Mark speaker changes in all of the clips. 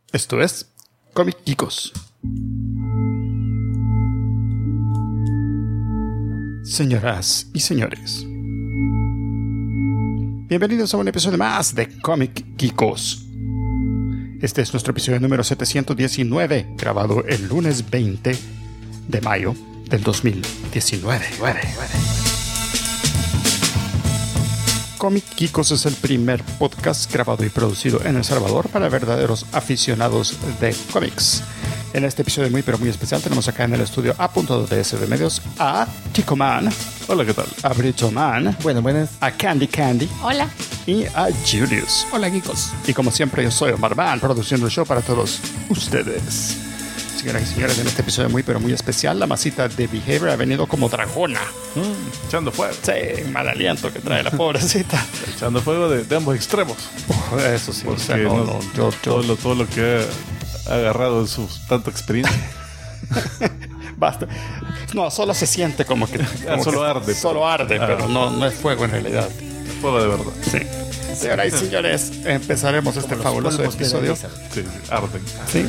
Speaker 1: Esto es Comic Geekos. Señoras y señores, bienvenidos a un episodio más de Comic Geekos. Este es nuestro episodio número 719, grabado el lunes 20 de mayo del 2019. Comic Geekos es el primer podcast grabado y producido en El Salvador para verdaderos aficionados de cómics. En este episodio muy pero muy especial tenemos acá en el estudio A.2DS de Medios a Chico Man.
Speaker 2: Hola, ¿qué tal?
Speaker 1: A Brito Man.
Speaker 3: Buenas.
Speaker 1: A Candy Candy.
Speaker 4: Hola.
Speaker 1: Y a Julius.
Speaker 4: Hola, geekos.
Speaker 1: Y como siempre yo soy Omar Man, produciendo el show para todos ustedes. Señoras y señores, en este episodio muy pero muy especial, la masita de Behavior ha venido como dragona.
Speaker 2: Echando fuego.
Speaker 1: Sí, mal aliento que trae la pobrecita.
Speaker 2: Echando fuego de ambos extremos.
Speaker 1: Eso sí,
Speaker 2: Porque
Speaker 1: o sea, no, yo
Speaker 2: todo lo que ha agarrado en su tanta experiencia.
Speaker 1: basta. No, solo se siente como que...
Speaker 2: Solo arde.
Speaker 1: Solo arde, pero no es fuego en realidad.
Speaker 2: Fuego de verdad.
Speaker 1: Sí. Señoras y señores, empezaremos este fabuloso episodio.
Speaker 2: Sí, arden.
Speaker 1: Sí.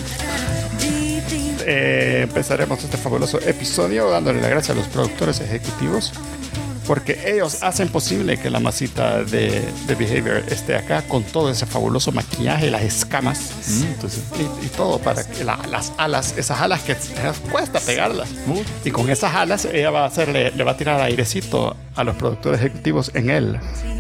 Speaker 1: Empezaremos este fabuloso episodio dándole las gracias a los productores ejecutivos, porque ellos hacen posible que la masita de Behavior esté acá con todo ese fabuloso maquillaje, las escamas y todo para que las alas, esas alas que cuesta pegarlas. Y con esas alas ella va a le va a tirar airecito a los productores ejecutivos en él.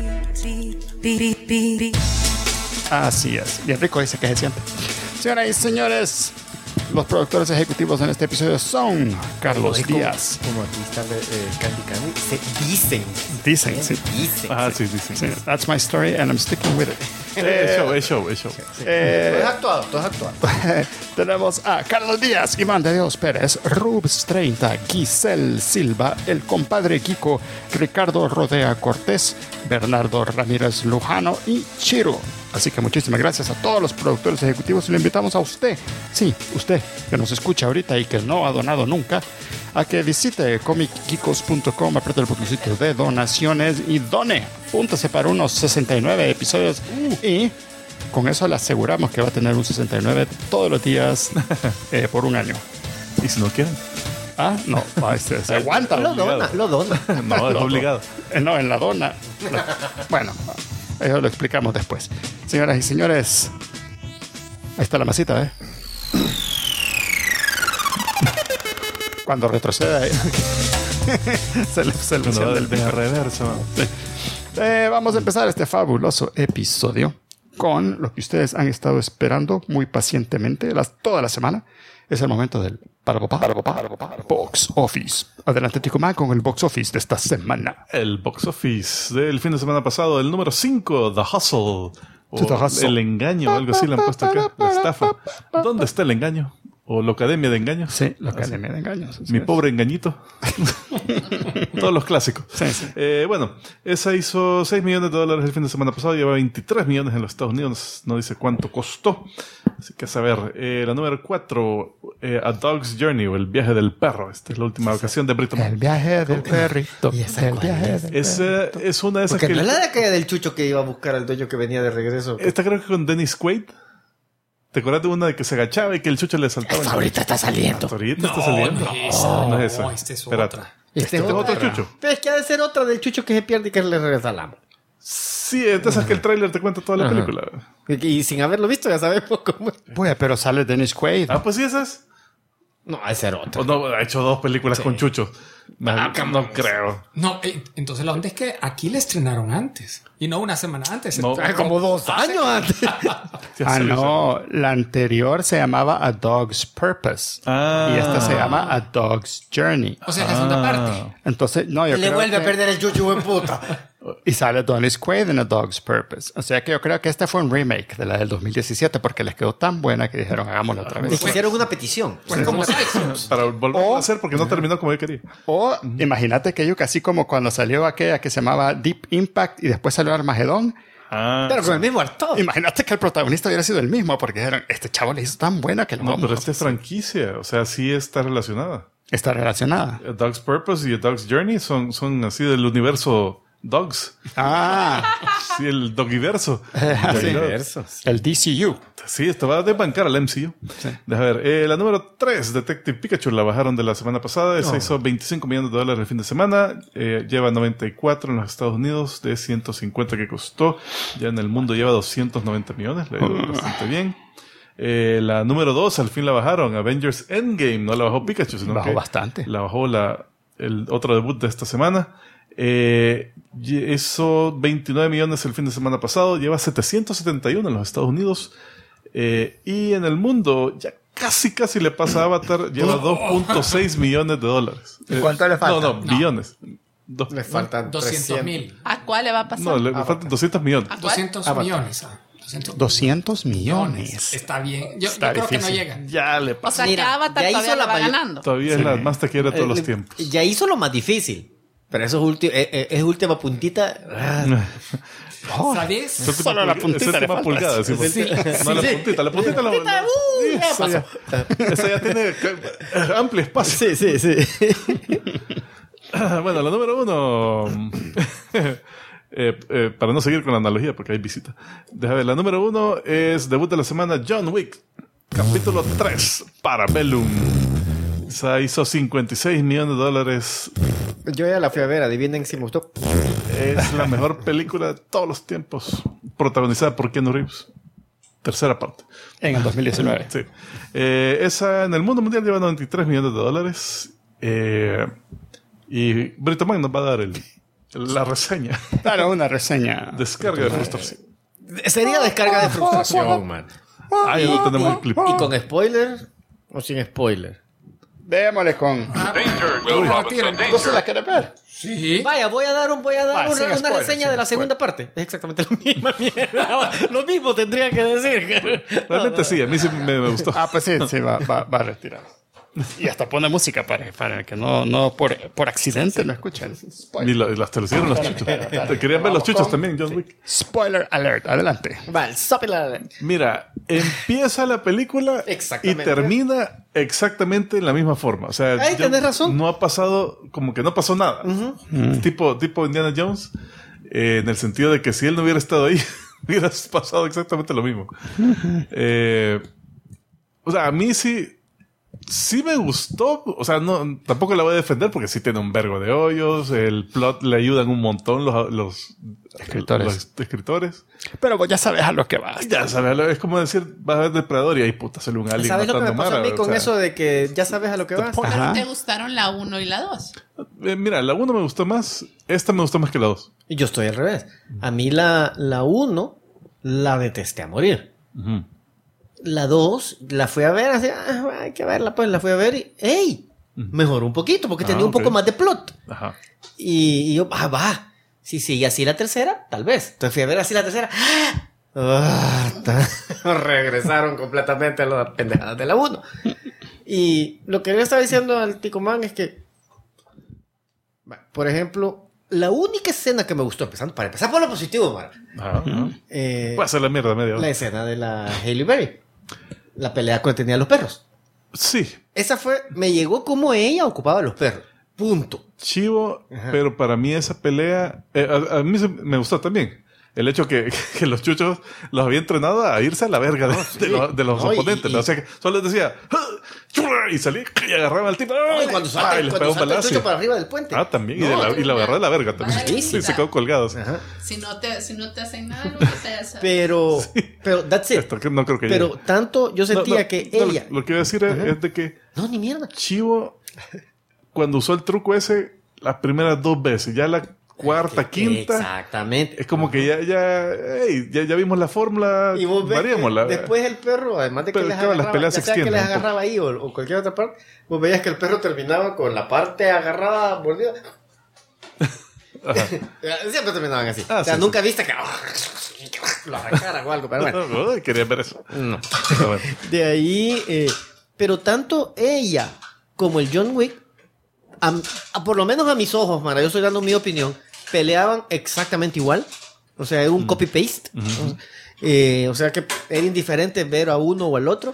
Speaker 1: Así es. Bien rico dice que se siente. Señoras y señores, los productores ejecutivos en este episodio son Carlos Díaz.
Speaker 3: Como aquí está Candy Candy. Se dicen.
Speaker 1: Dicen, sí.
Speaker 2: Sí, dicen.
Speaker 1: Sí, that's my story and I'm sticking with it.
Speaker 2: Es show.
Speaker 3: Todo es actuado.
Speaker 1: Tenemos a Carlos Díaz, Iván de Dios Pérez, Rubs 30, Giselle Silva, el compadre Kiko, Ricardo Rodea Cortés, Bernardo Ramírez Lujano y Chiro. Así que muchísimas gracias a todos los productores ejecutivos y le invitamos a usted, sí, usted que nos escucha ahorita y que no ha donado nunca, a que visite comicgeekos.com, apriete el botoncito de donaciones y done. Apúntese para unos 69 episodios y con eso le aseguramos que va a tener un 69 todos los días por un año.
Speaker 2: ¿Y si no quieren?
Speaker 1: Ah, no, se aguanta.
Speaker 3: Lo dona.
Speaker 2: No, es obligado.
Speaker 1: No, en la dona. Bueno, eso lo explicamos después. Señoras y señores, ahí está la masita, ¿eh? Cuando retroceda, se le enciende el
Speaker 2: de reverso.
Speaker 1: Sí. Vamos a empezar este fabuloso episodio con lo que ustedes han estado esperando muy pacientemente toda la semana. Es el momento del Box Office. Adelante, Tico Man, con el Box Office de esta semana.
Speaker 2: El Box Office del fin de semana pasado, el número 5, The Hustle. O El Engaño, algo así le han puesto acá. La estafa. ¿Dónde está el engaño? O la Academia de Engaños.
Speaker 1: Sí, la Academia de Engaños.
Speaker 2: Mi pobre engañito. Todos los clásicos.
Speaker 1: Sí.
Speaker 2: Bueno, esa hizo $6 millones el fin de semana pasado. Lleva 23 millones en los Estados Unidos. No dice cuánto costó. Así que a saber. La número 4, A Dog's Journey, o El Viaje del Perro. Esta es la última ocasión de Brito.
Speaker 1: El viaje del perrito.
Speaker 3: ¿Y esa cuál es?
Speaker 2: Es una de esas.
Speaker 3: Porque no es la de aquella del chucho que iba a buscar al dueño que venía de regreso.
Speaker 2: Esta creo que con Dennis Quaid. ¿Te acuerdas de una de que se agachaba y que el chucho le saltaba?
Speaker 3: Ahorita está saliendo.
Speaker 2: Ahorita está saliendo. No es esa.
Speaker 4: Esta es
Speaker 2: Espérate.
Speaker 4: otra.
Speaker 3: Este
Speaker 2: es otro chucho.
Speaker 3: Pero es que ha de ser otra del chucho que se pierde y que le regresa al amo.
Speaker 2: Sí, entonces que el tráiler te cuenta toda la película.
Speaker 3: Y sin haberlo visto ya sabemos cómo es.
Speaker 1: Pues, pero sale Dennis Quaid.
Speaker 2: Ah, pues sí, esa es.
Speaker 3: No, ha de ser otra.
Speaker 2: O no, ha hecho 2 películas con chuchos. No creo.
Speaker 4: No, entonces la onda es que aquí la estrenaron antes. Y no una semana antes.
Speaker 2: No.
Speaker 3: Como 2 años antes.
Speaker 1: No, la anterior se llamaba A Dog's Purpose. Y esta se llama A Dog's Journey.
Speaker 4: O sea, la segunda parte.
Speaker 1: Entonces, no, yo
Speaker 3: Le
Speaker 1: creo
Speaker 3: vuelve a
Speaker 1: que...
Speaker 3: perder el chucho, buen puta.
Speaker 1: Y sale Dennis Quaid en A Dog's Purpose. O sea que yo creo que esta fue un remake de la del 2017 porque les quedó tan buena que dijeron hagámosla otra vez.
Speaker 3: Les hicieron una petición.
Speaker 4: Pues como Cyclops.
Speaker 2: Para volver a hacer porque no terminó como yo quería.
Speaker 1: O imagínate que yo casi como cuando salió aquella que se llamaba Deep Impact y después salió Armagedón.
Speaker 3: Pero con el mismo actor.
Speaker 1: Imagínate que el protagonista hubiera sido el mismo porque dijeron, este chavo le hizo tan buena que lo
Speaker 2: No,
Speaker 1: vamos
Speaker 2: pero
Speaker 1: a
Speaker 2: esta es franquicia. O sea, sí está relacionada.
Speaker 1: Está relacionada.
Speaker 2: A Dog's Purpose y A Dog's Journey son así del universo Dogs.
Speaker 1: Sí,
Speaker 2: el Doggiverso.
Speaker 1: el DCU.
Speaker 2: Sí, esto va a desbancar al MCU.
Speaker 1: Sí.
Speaker 2: Deja ver. La número 3, Detective Pikachu, la bajaron de la semana pasada. Esa hizo $25 millones el fin de semana. Lleva 94 en los Estados Unidos de 150 que costó. Ya en el mundo lleva 290 millones. Le ha ido bastante bien. La número 2, al fin la bajaron. Avengers Endgame. No la bajó Pikachu, sino
Speaker 1: Bajó
Speaker 2: que
Speaker 1: bastante.
Speaker 2: la bajó el otro debut de esta semana. Hizo 29 millones el fin de semana pasado. Lleva 771 en los Estados Unidos. Y en el mundo ya casi le pasa a Avatar. Lleva $2.6 millones.
Speaker 3: ¿Cuánto le falta?
Speaker 2: No, billones.
Speaker 3: Le faltan
Speaker 4: 200,000.
Speaker 5: ¿A cuál le va a pasar?
Speaker 2: No, le faltan 200 millones.
Speaker 5: ¿A cuál?
Speaker 4: 200 millones.
Speaker 1: 200 millones.
Speaker 4: Está bien. Yo
Speaker 1: Está
Speaker 4: creo que no
Speaker 1: difícil.
Speaker 4: llega.
Speaker 2: Ya le
Speaker 5: O
Speaker 2: pasa.
Speaker 5: sea,
Speaker 3: Mira,
Speaker 5: que Avatar
Speaker 3: ya hizo
Speaker 5: todavía
Speaker 3: la
Speaker 5: la va
Speaker 3: mayor-
Speaker 5: ganando.
Speaker 2: Todavía es la más taquillera de todos los tiempos.
Speaker 3: Ya hizo lo más difícil. Pero eso es última puntita.
Speaker 4: ¿Sabes?
Speaker 1: Solo la puntita le falta.
Speaker 2: pulgada, decimos.
Speaker 3: Sí.
Speaker 2: No, la puntita. La puntita la...
Speaker 3: Ya
Speaker 2: Esa ya- esa ya tiene amplio espacio.
Speaker 3: Sí.
Speaker 2: Bueno, la número 1. Para no seguir con la analogía, porque hay visita. Déjame ver, la número 1 es debut de la semana, John Wick. Capítulo 3, Parabellum. Esa hizo $56 millones.
Speaker 3: Yo ya la fui a ver, adivinen si me gustó.
Speaker 2: Es la mejor película de todos los tiempos. Protagonizada por Keanu Reeves. Tercera parte.
Speaker 1: En el 2019.
Speaker 2: Sí. Esa en el mundo mundial lleva $93 millones. Y Brito Man nos va a dar la reseña.
Speaker 1: Claro, una reseña.
Speaker 2: Descarga de frustración.
Speaker 3: Sería descarga de frustración, man.
Speaker 2: Ah, ya no tenemos el clip.
Speaker 3: ¿Y con spoiler o sin spoiler?
Speaker 1: Démosle con. ¿Tú se la quieres ver?
Speaker 4: Sí.
Speaker 3: Vaya, voy a dar
Speaker 1: sin
Speaker 3: una
Speaker 1: spoiler,
Speaker 3: reseña
Speaker 1: sin
Speaker 3: de la segunda parte. Es exactamente la misma mierda. Lo mismo tendría que decir.
Speaker 2: Realmente sí, a mí sí me gustó.
Speaker 1: Pues sí, va a retirar. Y hasta pone música para que no por accidente lo escuchen.
Speaker 2: Y las te lo hicieron los chuchos. Te querían ver los chuchos también, John Wick.
Speaker 1: Spoiler alert, adelante.
Speaker 3: Vale, sópela.
Speaker 2: Mira, empieza la película y
Speaker 3: Exactamente.
Speaker 2: termina exactamente en la misma forma. O sea,
Speaker 3: Ay, tenés razón.
Speaker 2: No ha pasado, como que no pasó nada. Tipo Indiana Jones, en el sentido de que si él no hubiera estado ahí, hubiera pasado exactamente lo mismo. O sea, a mí sí me gustó. O sea, no, tampoco la voy a defender porque sí tiene un vergo de hoyos. El plot le ayudan un montón los escritores.
Speaker 1: Pero vos ya sabes a lo que vas.
Speaker 2: Ya sabes, es como decir, vas a ver Depredador y ahí puta sale un alien
Speaker 3: ¿Sabes lo que me
Speaker 2: matando
Speaker 3: pasó a mí
Speaker 2: Mara,
Speaker 3: con
Speaker 2: o sea,
Speaker 3: eso de que ya sabes a lo que vas?
Speaker 1: Ajá.
Speaker 5: ¿Te gustaron la 1 y la 2?
Speaker 2: Mira, la 1 me gustó más. Esta me gustó más que la 2.
Speaker 3: Y yo estoy al revés. A mí la 1 la detesté a morir. La 2 la fui a ver, así, hay que verla, pues la fui a ver y ¡ey! Mejoró un poquito porque tenía un
Speaker 2: ok.
Speaker 3: poco más de plot.
Speaker 2: Ajá.
Speaker 3: Y yo, va. Si sigue así la tercera, tal vez. Entonces fui a ver así la tercera. Regresaron completamente a las pendejadas de la 1. Y lo que yo estaba diciendo al Ticomán es que, por ejemplo, la única escena que me gustó, para empezar por lo positivo, Mara,
Speaker 2: Ajá. Puede ser la mierda media hora.
Speaker 3: la escena de la Halle Berry. La pelea que tenía los perros.
Speaker 2: Sí,
Speaker 3: Esa me llegó como ella ocupaba los perros. Punto.
Speaker 2: chivo,
Speaker 3: Ajá.
Speaker 2: pero para mí esa pelea, a mí me gustó también. El hecho que los chuchos los había entrenado a irse a la verga de los
Speaker 3: No,
Speaker 2: oponentes.
Speaker 3: y-
Speaker 2: O sea, que solo les decía, y salía y agarraba al tipo.
Speaker 3: Ay, cuando salta,
Speaker 2: y les pegaba un
Speaker 3: el
Speaker 2: balazo.
Speaker 3: chucho para arriba del puente.
Speaker 2: Ah, también.
Speaker 3: No,
Speaker 2: y la agarró de la verga también.
Speaker 5: Sí,
Speaker 2: Sí,
Speaker 5: sí.
Speaker 2: se quedó colgado. Sí.
Speaker 3: Ajá.
Speaker 5: Si no te hacen nada, lo que te hacen.
Speaker 3: Pero that's it.
Speaker 2: Esto que no creo que
Speaker 3: Pero
Speaker 2: llegue.
Speaker 3: tanto yo sentía
Speaker 2: No,
Speaker 3: que
Speaker 2: no,
Speaker 3: ella...
Speaker 2: Lo que iba a decir es de que
Speaker 3: No, ni mierda.
Speaker 2: Chivo, cuando usó el truco ese, las primeras 2 veces, ya la cuarta, quinta,
Speaker 3: Exactamente.
Speaker 2: es como que ya vimos la fórmula,
Speaker 3: Y vos ves que
Speaker 2: variémosla.
Speaker 3: después el perro, además de que
Speaker 2: Pero
Speaker 3: les
Speaker 2: claro, las
Speaker 3: agarraba,
Speaker 2: peleas
Speaker 3: ya
Speaker 2: se
Speaker 3: sea que les
Speaker 2: extienden un poco.
Speaker 3: agarraba ahí o cualquier otra parte, vos veías que el perro terminaba con la parte agarrada, mordida.
Speaker 2: Ajá.
Speaker 3: Siempre terminaban así.
Speaker 2: Ah,
Speaker 3: o sea,
Speaker 2: sí,
Speaker 3: nunca viste que lo arrancaran o algo, pero bueno.
Speaker 2: Ay, quería ver eso.
Speaker 3: No.
Speaker 2: Pero bueno.
Speaker 3: De ahí, pero tanto ella como el John Wick, por lo menos a mis ojos, Mara, yo estoy dando mi opinión, peleaban exactamente igual. O sea, era un copy-paste. O sea, que era indiferente ver a uno o al otro.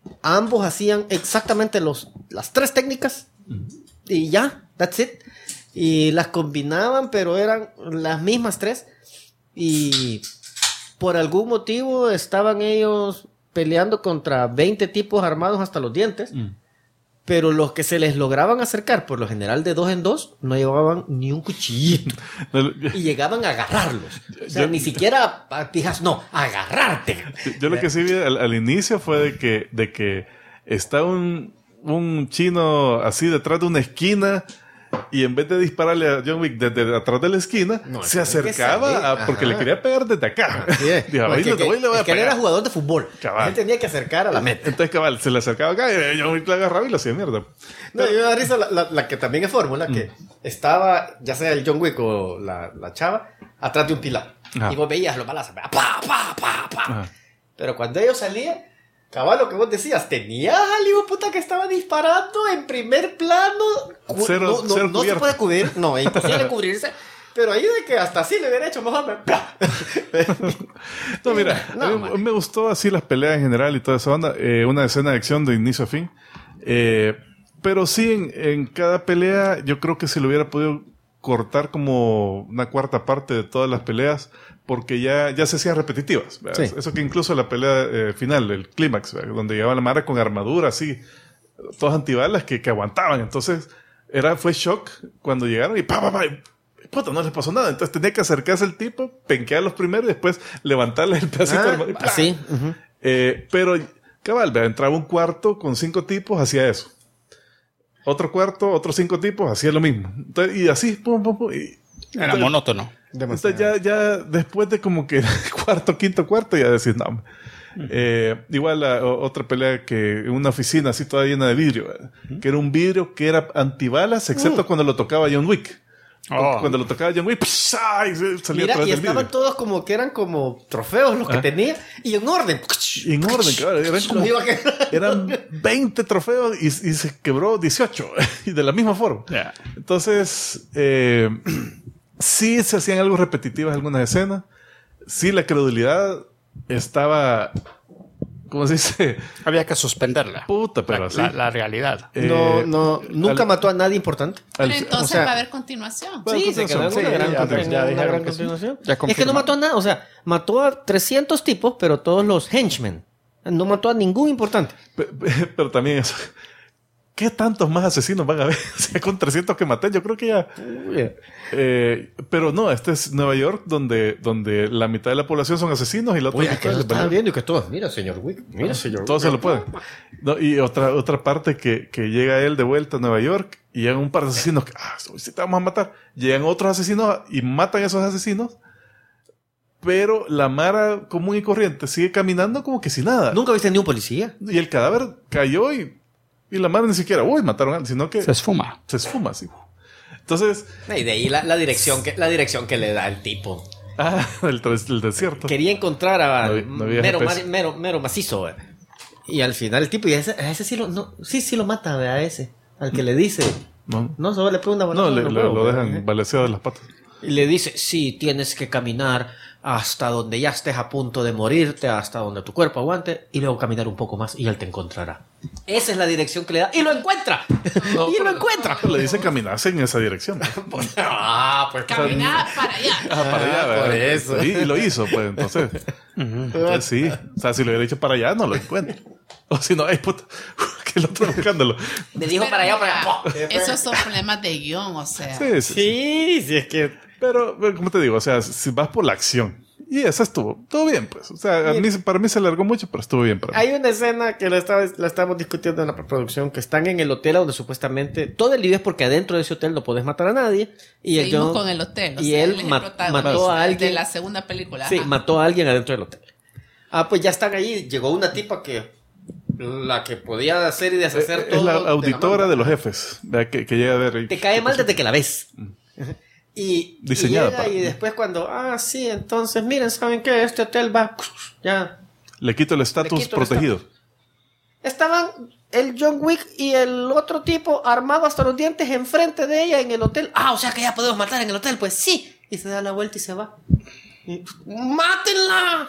Speaker 3: Ambos hacían exactamente las 3 técnicas. Y ya, that's it. Y las combinaban, pero eran las mismas 3. Y por algún motivo estaban ellos peleando contra 20 tipos armados hasta los dientes. Pero los que se les lograban acercar, por lo general de 2 en 2, no llevaban ni un cuchillito. Y llegaban a agarrarlos. O sea, ni siquiera pijas, no, agarrarte.
Speaker 2: Yo lo que sí vi al inicio fue de que está un chino así detrás de una esquina y en vez de dispararle a John Wick desde atrás de la esquina, se acercaba porque le quería pegar desde acá. Dijo,
Speaker 3: No,
Speaker 2: ahí le voy a
Speaker 3: es que él
Speaker 2: pegar.
Speaker 3: era jugador de fútbol.
Speaker 2: Cabal.
Speaker 3: Él tenía que acercar a la meta.
Speaker 2: Entonces, cabal, se le acercaba acá y John Wick le agarraba y lo hacía mierda.
Speaker 3: No, yo me da risa la que también es fórmula, que estaba, ya sea el John Wick o la chava, atrás de un pilar.
Speaker 2: Ajá.
Speaker 3: Y vos veías los balazos. Pa, pa, pa, pa.
Speaker 2: Ajá.
Speaker 3: Pero cuando ellos salían, cabal, lo que vos decías, tenías al hijo puta que estaba disparando en primer plano.
Speaker 2: Cero
Speaker 3: no se
Speaker 2: cubierta.
Speaker 3: puede cubrir, no, es imposible cubrirse. Pero ahí de que hasta así le hubiera hecho mejor.
Speaker 2: No, mira,
Speaker 3: No,
Speaker 2: a mí me gustó así las peleas en general y toda esa onda. Una escena de acción de inicio a fin. Pero sí, en cada pelea yo creo que se lo hubiera podido cortar como una cuarta parte de todas las peleas porque ya se hacían repetitivas.
Speaker 3: Sí.
Speaker 2: Eso que incluso la pelea final, el clímax, donde llegaba la Mara con armadura así, todas antibalas que aguantaban. Entonces fue shock cuando llegaron y puta, no les pasó nada. Entonces tenía que acercarse el tipo, penquearlos primero y después levantarle el pedacito de armadura. Y
Speaker 3: Así.
Speaker 2: pero, cabal, entraba un cuarto con 5 tipos, hacía eso. Otro cuarto, otros 5 tipos, hacía lo mismo. Entonces, y así, pum.
Speaker 1: Era monótono.
Speaker 2: Entonces ya después de como que quinto cuarto, ya decís, no. Igual otra pelea que en una oficina así toda llena de vidrio, que era un vidrio que era antibalas, excepto cuando lo tocaba John Wick. Cuando lo tocaba John Wick, salía
Speaker 3: Mira,
Speaker 2: atrás
Speaker 3: y
Speaker 2: del
Speaker 3: estaban
Speaker 2: vidrio.
Speaker 3: todos como que eran como trofeos los que tenía y en orden.
Speaker 2: Y en orden, cabrón,
Speaker 3: Los iba a quedar.
Speaker 2: eran 20 trofeos y se quebró 18 y de la misma forma.
Speaker 1: Yeah.
Speaker 2: Entonces, sí se hacían algo repetitivas algunas escenas. Sí, la credulidad estaba, ¿cómo se dice?
Speaker 1: Había que suspenderla.
Speaker 2: Puta, pero así.
Speaker 1: La realidad.
Speaker 3: Nunca mató a nadie importante.
Speaker 5: Pero
Speaker 2: Al-
Speaker 5: entonces
Speaker 3: o sea-
Speaker 5: va a haber continuación.
Speaker 2: Bueno,
Speaker 3: Sí, se quedó en
Speaker 2: sí,
Speaker 3: una gran,
Speaker 1: ya
Speaker 3: una
Speaker 1: dijeron
Speaker 3: gran
Speaker 1: que sí.
Speaker 3: continuación.
Speaker 1: Ya
Speaker 3: Es que no
Speaker 1: confirmaron.
Speaker 3: mató a nada, o sea, mató a 300 tipos, pero todos los henchmen. No mató a ningún importante.
Speaker 2: Pero también eso. ¿Qué tantos más asesinos van a haber? O sea, con 300 que maté, yo creo que ya... pero no, este es Nueva York, donde la mitad de la población son asesinos y la otra
Speaker 3: Oye,
Speaker 2: mitad
Speaker 3: que lo
Speaker 2: les
Speaker 3: estaba
Speaker 2: vale.
Speaker 3: viendo y que todos, mira, señor Wick, mira, señor Wick.
Speaker 2: Todos se lo pueden. No, y otra parte que llega él de vuelta a Nueva York y llegan un par de asesinos que, sí te vamos a matar. Llegan otros asesinos y matan a esos asesinos. Pero la Mara común y corriente sigue caminando como que sin nada.
Speaker 3: ¿Nunca viste ni un policía?
Speaker 2: Y el cadáver cayó y la Mara ni siquiera, mataron a alguien, sino que
Speaker 1: Se esfuma.
Speaker 2: se esfuma así. Entonces,
Speaker 3: Y de ahí la dirección que le da el tipo.
Speaker 2: el desierto.
Speaker 3: Quería encontrar a
Speaker 2: No había GPS.
Speaker 3: mero macizo, ¿ve? Y al final el tipo, y a ese sí lo mata, ¿ve? A ese. Al que le dice,
Speaker 2: No,
Speaker 3: solo le pone una
Speaker 2: no
Speaker 3: balazo en el huevo,
Speaker 2: lo
Speaker 3: ¿ve?
Speaker 2: dejan balaseado de las patas.
Speaker 3: Y le dice, sí, tienes que caminar hasta donde ya estés a punto de morirte, hasta donde tu cuerpo aguante, y luego caminar un poco más y él te encontrará. Esa es la dirección que le da. ¡Y lo encuentra! ¡Y lo encuentra!
Speaker 2: Le dicen caminarse en esa dirección.
Speaker 3: Pues
Speaker 5: Caminar para allá.
Speaker 2: Para allá, ¿verdad?
Speaker 3: por eso.
Speaker 2: Sí, y lo hizo, pues, entonces sí. O sea, si lo hubiera dicho para allá, no lo encuentro. O si no, puta, que el otro buscándolo.
Speaker 3: Le dijo
Speaker 5: Pero
Speaker 3: para allá,
Speaker 5: mira,
Speaker 3: para allá.
Speaker 5: esos son problemas de guión, o sea.
Speaker 2: Sí.
Speaker 3: Sí, es que...
Speaker 2: Pero, como te digo, o sea, si vas por la acción. Y esa estuvo. Todo bien, pues. O sea, para mí se alargó mucho, pero estuvo bien para mí.
Speaker 3: Hay una escena que la estábamos discutiendo en la preproducción, que están en el hotel donde supuestamente todo el lío es porque adentro de ese hotel no puedes matar a nadie. Y
Speaker 5: Seguimos
Speaker 3: John-
Speaker 5: con el hotel. O
Speaker 3: y
Speaker 5: sea,
Speaker 3: él
Speaker 5: él es el
Speaker 3: mató
Speaker 5: protagonista
Speaker 3: a alguien.
Speaker 5: de la segunda película.
Speaker 3: Sí,
Speaker 5: ajá.
Speaker 3: mató a alguien adentro del hotel. Pues ya están ahí. Llegó una tipa la que podía hacer y deshacer todo.
Speaker 2: Es la
Speaker 3: de
Speaker 2: auditora
Speaker 3: mano.
Speaker 2: de los jefes. ¿Verdad? Que llega a ver. y-
Speaker 3: Te cae mal desde que la ves. Y
Speaker 2: Diseñada
Speaker 3: llega
Speaker 2: para-
Speaker 3: y después cuando, sí, entonces miren, ¿saben qué? Este hotel va, ya.
Speaker 2: Le quito el estatus
Speaker 3: quito el
Speaker 2: protegido.
Speaker 3: Estaban el John Wick y el otro tipo armado hasta los dientes enfrente de ella en el hotel. O sea que ya podemos matar en el hotel, pues sí. Y se da la vuelta y se va. Y, ¡mátenla!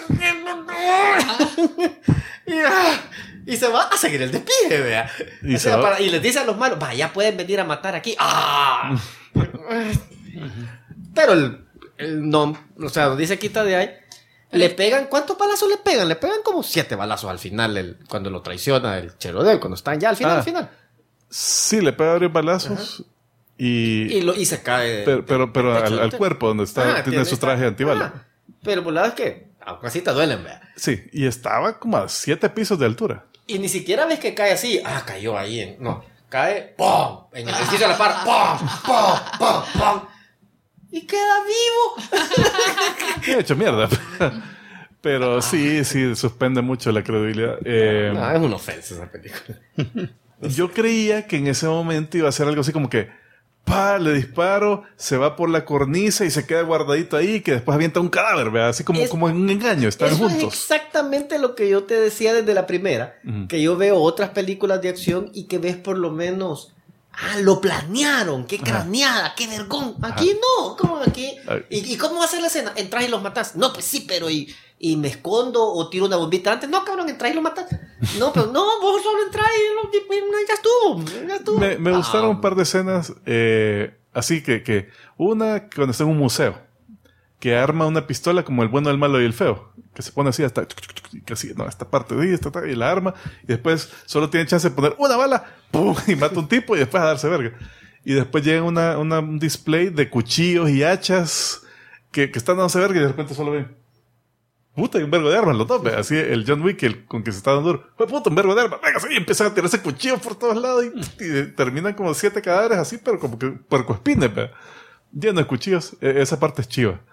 Speaker 3: y se va a seguir el despliegue, vea.
Speaker 2: Y
Speaker 3: O
Speaker 2: se
Speaker 3: sea,
Speaker 2: va.
Speaker 3: y les dice a los malos, ya pueden venir a matar aquí. Pero el no, o sea, dice quita de ahí. Le pegan, ¿cuántos balazos le pegan? Le pegan como 7 balazos al final, cuando lo traiciona el Cherodel, cuando están ya al final.
Speaker 2: Sí, le pega varios balazos
Speaker 3: Y se cae.
Speaker 2: pero al cuerpo, donde está, tiene su traje antibalas.
Speaker 3: Pero por la verdad es que aunque así te duelen, vea.
Speaker 2: Sí, y estaba como a 7 pisos de altura.
Speaker 3: Y ni siquiera ves que cae así. Cayó ahí. No, cae, ¡pum! En el edificio de la par, ¡pum! ¡Pum! ¡Pum! ¡Pum! Y queda vivo.
Speaker 2: He hecho mierda. Pero sí, suspende mucho la credibilidad.
Speaker 3: No, es una ofensa esa película.
Speaker 2: Yo creía que en ese momento iba a ser algo así como que le disparo, se va por la cornisa y se queda guardadito ahí, que después avienta un cadáver, ¿verdad? Así como en un engaño, están
Speaker 3: eso
Speaker 2: juntos.
Speaker 3: Es exactamente lo que yo te decía desde la primera, que yo veo otras películas de acción y que ves por lo menos, lo planearon, qué craneada, qué vergón. Aquí no, como aquí. ¿Y cómo va a ser la escena? Entras y los matas. No, pues sí, pero y me escondo o tiro una bombita antes. No, cabrón, entras y los matas. No, pero no, vos solo entras y ya estuvo.
Speaker 2: Me gustaron un par de escenas, así que una cuando está en un museo, que arma una pistola como el bueno, el malo y el feo, que se pone así hasta, que así, no, esta parte de ahí, y la arma, y después solo tiene chance de poner una bala, ¡pum! Y mata un tipo y después a darse verga. Y después llega un display de cuchillos y hachas que están dándose verga y de repente solo ven, puta, hay un vergo de armas, los dos, así el John Wick, con que se está dando duro, fue puta, un vergo de armas, venga, y empiezan a tirarse cuchillos por todos lados y terminan como 7 cadáveres así, pero como que puercoespines, lleno de cuchillos. Esa parte es chiva.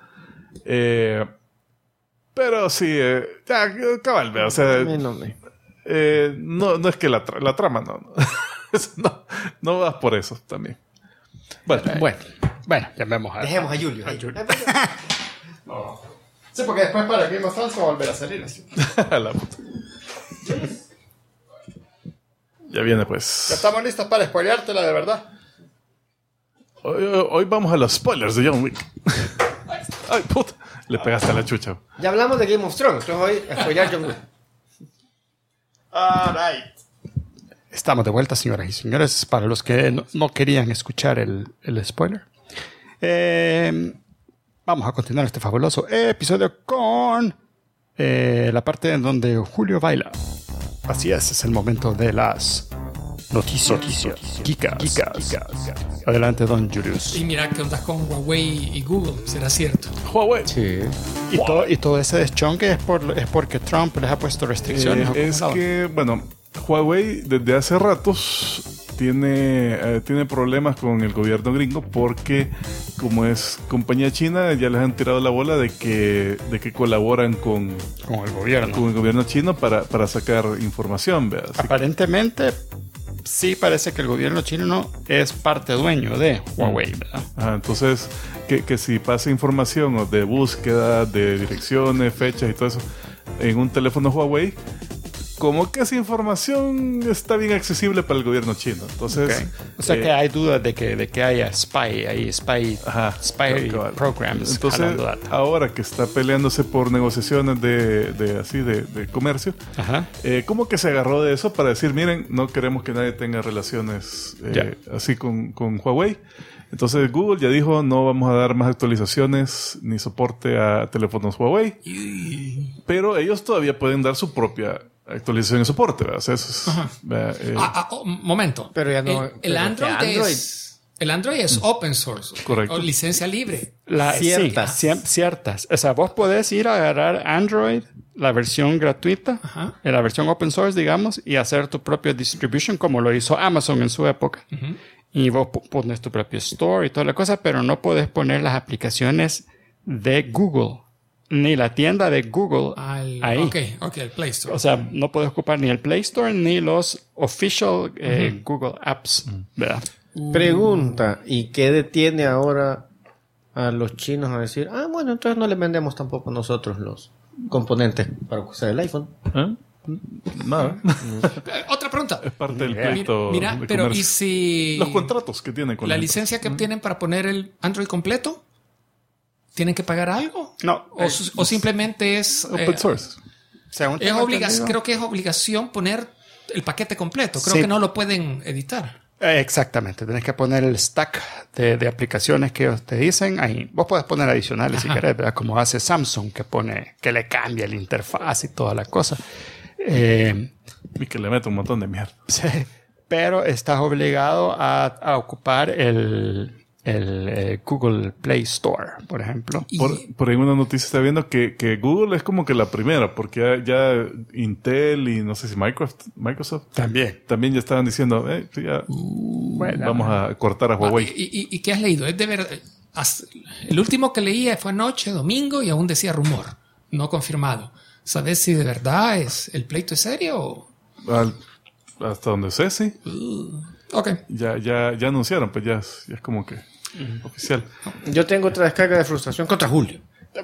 Speaker 2: Pero sí, ya, cabal, o sea, no es que la trama no vas por eso también.
Speaker 1: Bueno, llamemos a...
Speaker 3: Dejemos a Julio.
Speaker 1: Sí, porque después para Game of Thrones va a volver a salir así.
Speaker 2: La puta. Ya viene, pues.
Speaker 1: Ya estamos listos para spoileártela de verdad.
Speaker 2: Hoy vamos a los spoilers de John Wick. Ay, puta. Le pegaste a la chucha.
Speaker 3: Ya hablamos de Game of Thrones, entonces hoy a spoilear John Wick.
Speaker 1: Alright. Estamos de vuelta, señoras y señores, para los que no querían escuchar el spoiler. Vamos a continuar este fabuloso episodio con la parte en donde Julio baila. Así es el momento de las noticias geekas. Adelante, don Julius.
Speaker 4: Y mira qué onda con Huawei y Google, será cierto.
Speaker 2: Huawei.
Speaker 3: Sí.
Speaker 1: Y todo ese deschonque es porque Trump les ha puesto restricciones.
Speaker 2: Es que, bueno, Huawei desde hace ratos tiene problemas con el gobierno gringo porque como es compañía china ya les han tirado la bola de que colaboran con
Speaker 1: el gobierno.
Speaker 2: Con el gobierno chino para sacar información, ¿verdad?
Speaker 1: Aparentemente sí parece que el gobierno chino es parte dueño de Huawei, ¿verdad?
Speaker 2: Entonces que si pasa información o de búsqueda de direcciones, fechas y todo eso en un teléfono Huawei, como que esa información está bien accesible para el gobierno chino. Entonces,
Speaker 1: o sea que hay dudas de que haya spy programs.
Speaker 2: Entonces, ahora que está peleándose por negociaciones de comercio, como que se agarró de eso para decir, miren, no queremos que nadie tenga relaciones así con Huawei. Entonces Google ya dijo, no vamos a dar más actualizaciones ni soporte a teléfonos Huawei. Pero ellos todavía pueden dar su propia actualización y soporte, ¿verdad? O sea, eso es,
Speaker 4: momento.
Speaker 3: Pero ya no.
Speaker 4: El Android es open source.
Speaker 2: Correcto.
Speaker 4: O licencia libre.
Speaker 1: Ciertas. O sea, vos podés ir a agarrar Android, la versión gratuita, la versión open source, digamos, y hacer tu propio distribution, como lo hizo Amazon en su época. Y vos pones tu propio store y toda la cosa, pero no podés poner las aplicaciones de Google. Ni la tienda de Google ahí.
Speaker 4: Ok, el Play Store.
Speaker 1: O sea, no puedes ocupar ni el Play Store ni los official Google Apps, ¿verdad?
Speaker 3: Pregunta, ¿y qué detiene ahora a los chinos a decir, bueno, entonces no les vendemos tampoco nosotros los componentes para usar el iPhone?
Speaker 2: Nada.
Speaker 4: Otra pregunta.
Speaker 2: Es parte del pleito.
Speaker 4: Mira,
Speaker 2: de
Speaker 4: pero
Speaker 2: comercio.
Speaker 4: ¿y si
Speaker 2: los contratos que tienen con
Speaker 4: la licencia que obtienen para poner el Android completo? ¿Tienen que pagar algo?
Speaker 1: No.
Speaker 4: O simplemente es
Speaker 2: open source.
Speaker 4: Creo que es obligación poner el paquete completo. Creo que no lo pueden editar.
Speaker 1: Exactamente, tenés que poner el stack de aplicaciones que ellos te dicen. Ahí vos podés poner adicionales si querés, ¿verdad? Como hace Samsung, que le cambia la interfaz y toda la cosa.
Speaker 2: Y que le mete un montón de mierda.
Speaker 1: Sí, pero estás obligado a ocupar el Google Play Store, por ejemplo.
Speaker 2: Por ahí una noticia está viendo que Google es como que la primera, porque ya Intel y no sé si Microsoft también ya estaban diciendo, sí, ya vamos a cortar a Huawei.
Speaker 4: ¿Y qué has leído? Es de verdad. El último que leí fue anoche, domingo, y aún decía rumor, no confirmado. ¿Sabes si de verdad el pleito es serio o...?
Speaker 2: Hasta donde sé, sí.
Speaker 4: Ok.
Speaker 2: Ya anunciaron, pues ya es como que oficial.
Speaker 3: Yo tengo otra descarga de frustración contra Julio.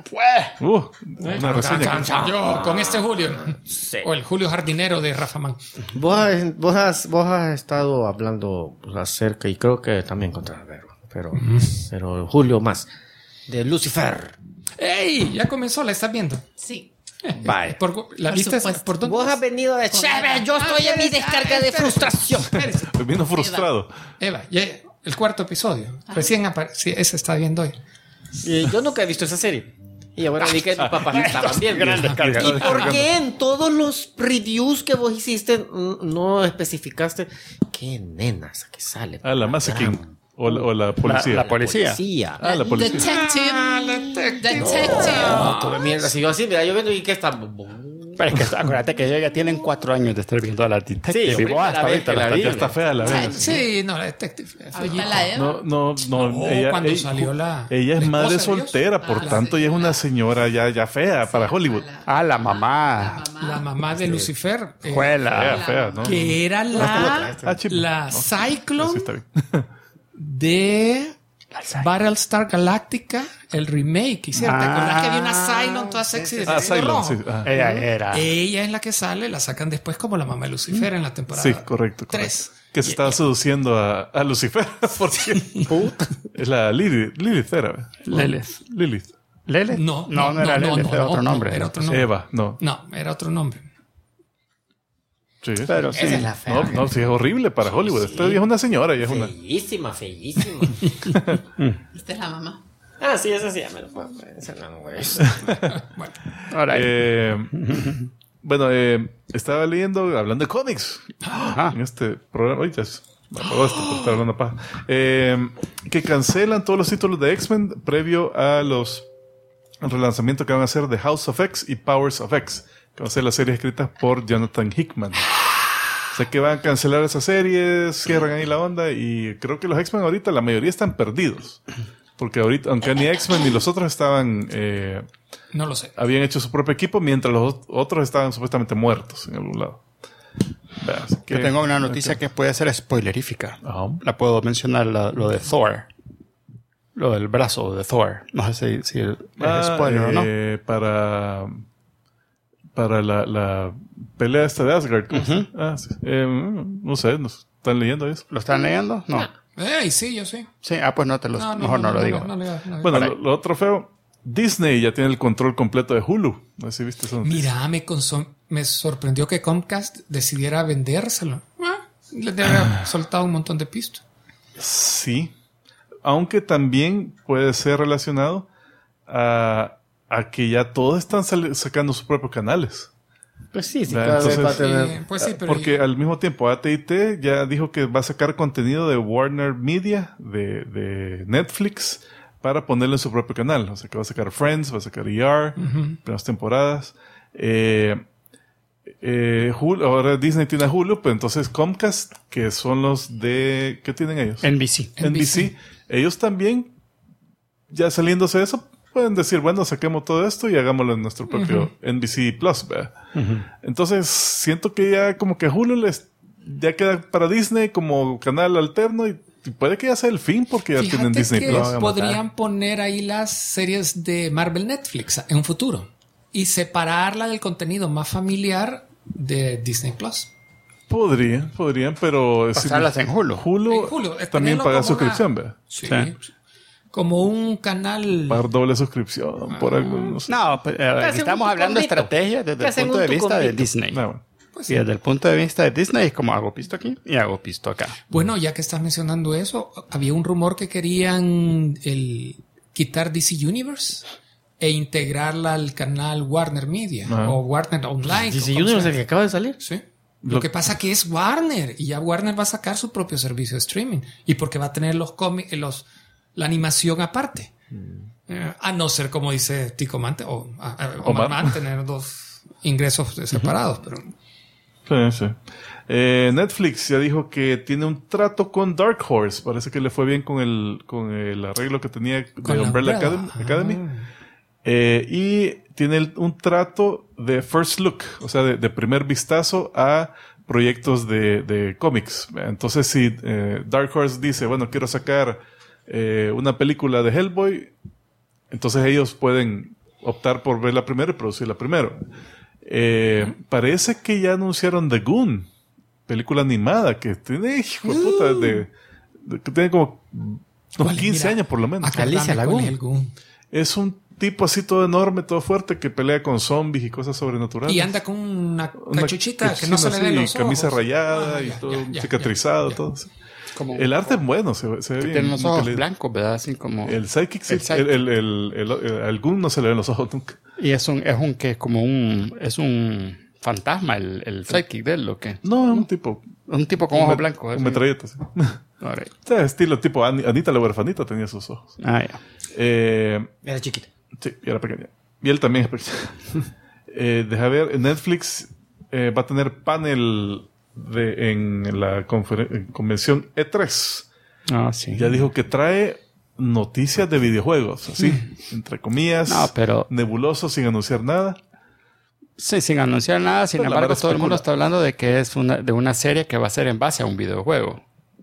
Speaker 2: Una reseña.
Speaker 4: Yo con este Julio. O el Julio Jardinero de Rafa Man.
Speaker 3: Vos has estado hablando acerca, y creo que también contra Alberto, pero Julio más, de Lucifer.
Speaker 4: ¡Ey! Ya comenzó, ¿la estás viendo?
Speaker 5: Sí.
Speaker 3: Bye.
Speaker 4: ¿La viste?
Speaker 5: supuesto.
Speaker 4: ¿Por dónde?
Speaker 3: Vos has venido de chévere, yo estoy en mi descarga de frustración.
Speaker 4: Espérese.
Speaker 2: Estoy viendo frustrado.
Speaker 4: Eva, ya, el cuarto episodio. Recién apareció. Sí, ese está viendo hoy.
Speaker 3: Y yo nunca he visto esa serie. Y ahora vi que tus papás la estaban viendo.
Speaker 1: Gran descarga.
Speaker 3: ¿Y por qué en todos los reviews que vos hiciste no especificaste qué nenas que sale?
Speaker 2: La Masakin. O la policía.
Speaker 1: La policía.
Speaker 2: La policía.
Speaker 5: Detective.
Speaker 3: No, tuve mierda. Si yo así, mira, yo viendo y que está...
Speaker 1: Pero es que acuérdate que ellos ya tienen 4 años de estar viendo a la Detective.
Speaker 3: Sí,
Speaker 1: y vos hasta ahorita la estás
Speaker 2: Ya está fea la vez.
Speaker 4: Sí, no, la detective.
Speaker 5: Ahorita la Eva.
Speaker 2: No,
Speaker 4: Cuando salió la
Speaker 2: ella es
Speaker 4: la
Speaker 2: madre
Speaker 4: esposa de Dios.
Speaker 2: soltera, por tanto, ella es una señora ya fea para Hollywood.
Speaker 1: La mamá.
Speaker 4: La mamá de Lucifer.
Speaker 1: Juela.
Speaker 2: Fea, ¿no?
Speaker 4: Que era la
Speaker 2: No,
Speaker 4: Cyclone
Speaker 2: así está bien.
Speaker 4: de Battlestar Galactica, el remake. ¿Hicieron? ¿Te acordás que había una Cylon toda sexy de vestido
Speaker 2: Cylon,
Speaker 4: rojo?
Speaker 2: sí.
Speaker 1: Ella era.
Speaker 4: Ella es la que sale, la sacan después como la mamá de Lucifer en la temporada
Speaker 2: Sí, correcto.
Speaker 4: 3.
Speaker 2: Que se estaba seduciendo a Lucifer. Porque es la Lilith era.
Speaker 1: Lilith.
Speaker 2: Lilith.
Speaker 4: No,
Speaker 1: era Lilith, era otro nombre.
Speaker 4: Era otro nombre.
Speaker 2: Eva, no.
Speaker 4: No, era otro nombre.
Speaker 2: Sí,
Speaker 1: Pero sí.
Speaker 3: Esa es la fea.
Speaker 2: No, sí, es horrible para Hollywood. Esta es una señora y es una...
Speaker 3: Feísima.
Speaker 5: Esta es la mamá.
Speaker 3: Ah, sí, esa sí, ya me lo puedo. Esa no es.
Speaker 1: Ahora,
Speaker 2: Bueno, estaba leyendo, hablando de cómics, en este programa, oye, me apagó esto por estar hablando paja, que cancelan todos los títulos de X-Men previo a los relanzamientos que van a hacer de House of X y Powers of X, que van a ser las series escritas por Jonathan Hickman. O sea que van a cancelar esas series, cierran ahí la onda, y creo que los X-Men ahorita, la mayoría están perdidos. Porque ahorita, aunque ni X-Men ni los otros estaban...
Speaker 4: No lo sé.
Speaker 2: habían hecho su propio equipo, mientras los otros estaban supuestamente muertos en algún lado. Así que-
Speaker 1: yo tengo una noticia que puede ser spoilerífica.
Speaker 2: Ajá.
Speaker 1: La puedo mencionar, lo de Thor. Lo del brazo de Thor. No sé si es spoiler o no.
Speaker 2: Para la pelea esta de Asgard. Sí. Sí. No sé, ¿nos están leyendo eso?
Speaker 1: ¿Lo están leyendo? No.
Speaker 4: Sí, yo sí.
Speaker 1: Sí, pues no te lo... mejor no lo digo.
Speaker 4: No,
Speaker 2: Bueno, lo otro feo, Disney ya tiene el control completo de Hulu. No sé si viste eso.
Speaker 4: Mira, me sorprendió que Comcast decidiera vendérselo. Le debe haber soltado un montón de pistas.
Speaker 2: Sí. Aunque también puede ser relacionado a que ya todos están sacando sus propios canales.
Speaker 3: Pues sí,
Speaker 2: ¿verdad?
Speaker 3: cada vez va a
Speaker 2: Entonces,
Speaker 3: tener...
Speaker 4: Pues sí, pero
Speaker 2: porque al mismo tiempo AT&T ya dijo que va a sacar contenido de Warner Media, de Netflix, para ponerlo en su propio canal. O sea que va a sacar Friends, va a sacar ER, primeras temporadas. Hulu, ahora Disney tiene Hulu, pero entonces Comcast, que son los de... ¿Qué tienen ellos? NBC. Ellos también, ya saliéndose de eso, pueden decir, bueno, saquemos todo esto y hagámoslo en nuestro propio NBC Plus, ¿verdad? Entonces, siento que ya como que Hulu ya queda para Disney como canal alterno y puede que ya sea el fin porque ya tienen Disney
Speaker 4: que
Speaker 2: Plus.
Speaker 4: podrían poner ahí las series de Marvel Netflix en un futuro y separarla del contenido más familiar de Disney Plus.
Speaker 2: Podrían, pero...
Speaker 1: Pasarlas en Hulu.
Speaker 2: Hulu también
Speaker 4: tenerlo
Speaker 2: paga
Speaker 4: como
Speaker 2: suscripción, ¿verdad?
Speaker 4: Sí.
Speaker 1: Sí.
Speaker 4: Como un canal...
Speaker 2: Pagar doble suscripción por algo, no sé.
Speaker 1: No, pues, estamos hablando de estrategia desde el punto de vista de Disney.
Speaker 2: No, bueno.
Speaker 4: Pues
Speaker 1: Y desde el punto de vista de Disney es como hago pisto aquí y hago pisto acá.
Speaker 4: bueno, ya que estás mencionando eso, había un rumor que querían quitar DC Universe e integrarla al canal Warner Media o Warner Online.
Speaker 3: DC
Speaker 4: o como
Speaker 3: Universe,
Speaker 4: sea.
Speaker 3: el que acaba de salir.
Speaker 4: Sí. Lo que pasa que es Warner y ya Warner va a sacar su propio servicio de streaming y porque va a tener los cómics, la animación aparte. A no ser como dice Tico Mante o Omar, tener dos ingresos separados, pero
Speaker 2: Sí, sí. Netflix ya dijo que tiene un trato con Dark Horse. Parece que le fue bien con el arreglo que tenía de
Speaker 4: Con
Speaker 2: Umbrella
Speaker 4: Umbrella.
Speaker 2: Academy. Y tiene un trato de first look, o sea, de primer vistazo a proyectos de cómics. Entonces, si Dark Horse dice, bueno, quiero sacar una película de Hellboy, entonces ellos pueden optar por verla primero y producirla primero. Parece que ya anunciaron The Goon, película animada que tiene, hijo de puta, que tiene como unos 15 años por lo menos.
Speaker 3: Alicia
Speaker 4: Alicia
Speaker 3: Lagoon.
Speaker 2: Es un tipo así todo enorme, todo fuerte, que pelea con zombies y cosas sobrenaturales.
Speaker 4: y anda con una
Speaker 2: Una
Speaker 4: cachuchita que no se le
Speaker 2: así,
Speaker 4: ven los ojos.
Speaker 2: camisa rayada y
Speaker 4: Ya,
Speaker 2: todo
Speaker 4: ya,
Speaker 2: cicatrizado,
Speaker 4: ya.
Speaker 2: todo.
Speaker 1: Como,
Speaker 2: El arte es bueno, se ve bien.
Speaker 1: tiene los
Speaker 2: Lo que
Speaker 1: ojos
Speaker 2: le-
Speaker 1: blancos, ¿verdad? Así como...
Speaker 2: El psychic, sí,
Speaker 1: El psychic.
Speaker 2: al Goon no se le ven los ojos nunca.
Speaker 1: Y es un que es como es un fantasma el psychic de él, ¿o qué?
Speaker 2: No, es un tipo.
Speaker 1: Un tipo con ojos blancos.
Speaker 2: Un
Speaker 1: así.
Speaker 2: metralleta, sí.
Speaker 1: Alright.
Speaker 2: O sea, estilo tipo Anita la huerfanita tenía sus ojos.
Speaker 1: Ah, ya.
Speaker 3: Era chiquita.
Speaker 2: Sí, y era pequeña. Y él también es pequeño. Deja ver, Netflix va a tener panel en la convención E3.
Speaker 1: Ah, sí.
Speaker 2: Ya dijo que trae noticias de videojuegos, así, entre comillas,
Speaker 1: No, pero-
Speaker 2: nebuloso, sin anunciar nada.
Speaker 1: Sí, sin anunciar nada. Sin
Speaker 2: Pues la
Speaker 1: embargo,
Speaker 2: verdad
Speaker 1: todo el mundo
Speaker 2: especula.
Speaker 1: está hablando de que es de una serie que va a ser en base a un videojuego.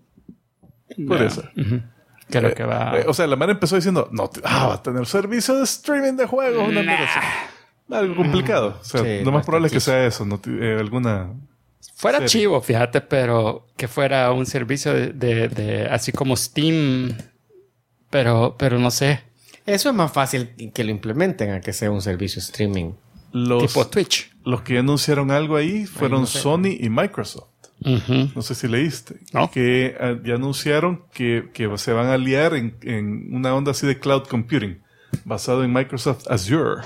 Speaker 2: Por eso.
Speaker 1: Creo que va...
Speaker 2: O sea, la madre empezó diciendo, no, va a tener servicio de streaming de juegos, una mierda así. Algo complicado. O sea,
Speaker 3: Sí,
Speaker 2: lo más probable es que
Speaker 3: bastante.
Speaker 2: sea eso, alguna...
Speaker 1: Fuera
Speaker 2: serie.
Speaker 1: chivo, fíjate, pero que fuera un servicio de así como Steam, pero no sé,
Speaker 3: Eso es más fácil que lo implementen a que sea un servicio streaming.
Speaker 1: tipo Twitch.
Speaker 2: Los que anunciaron algo ahí fueron
Speaker 3: no sé.
Speaker 2: Sony y Microsoft.
Speaker 1: Ujú.
Speaker 2: No sé si leíste.
Speaker 1: No.
Speaker 2: Que ya anunciaron que se van a aliar en una onda así de cloud computing, basado en Microsoft Azure.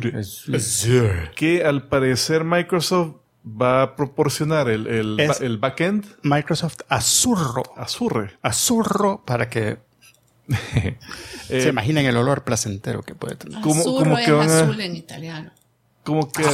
Speaker 2: Que al parecer Microsoft va a proporcionar el backend
Speaker 1: Microsoft Azurro. Azurro para que se imaginen el olor placentero que puede tener.
Speaker 2: ¿Cómo-
Speaker 5: Azzurro
Speaker 2: cómo
Speaker 5: es
Speaker 2: que van a-
Speaker 5: azul en italiano.
Speaker 2: como que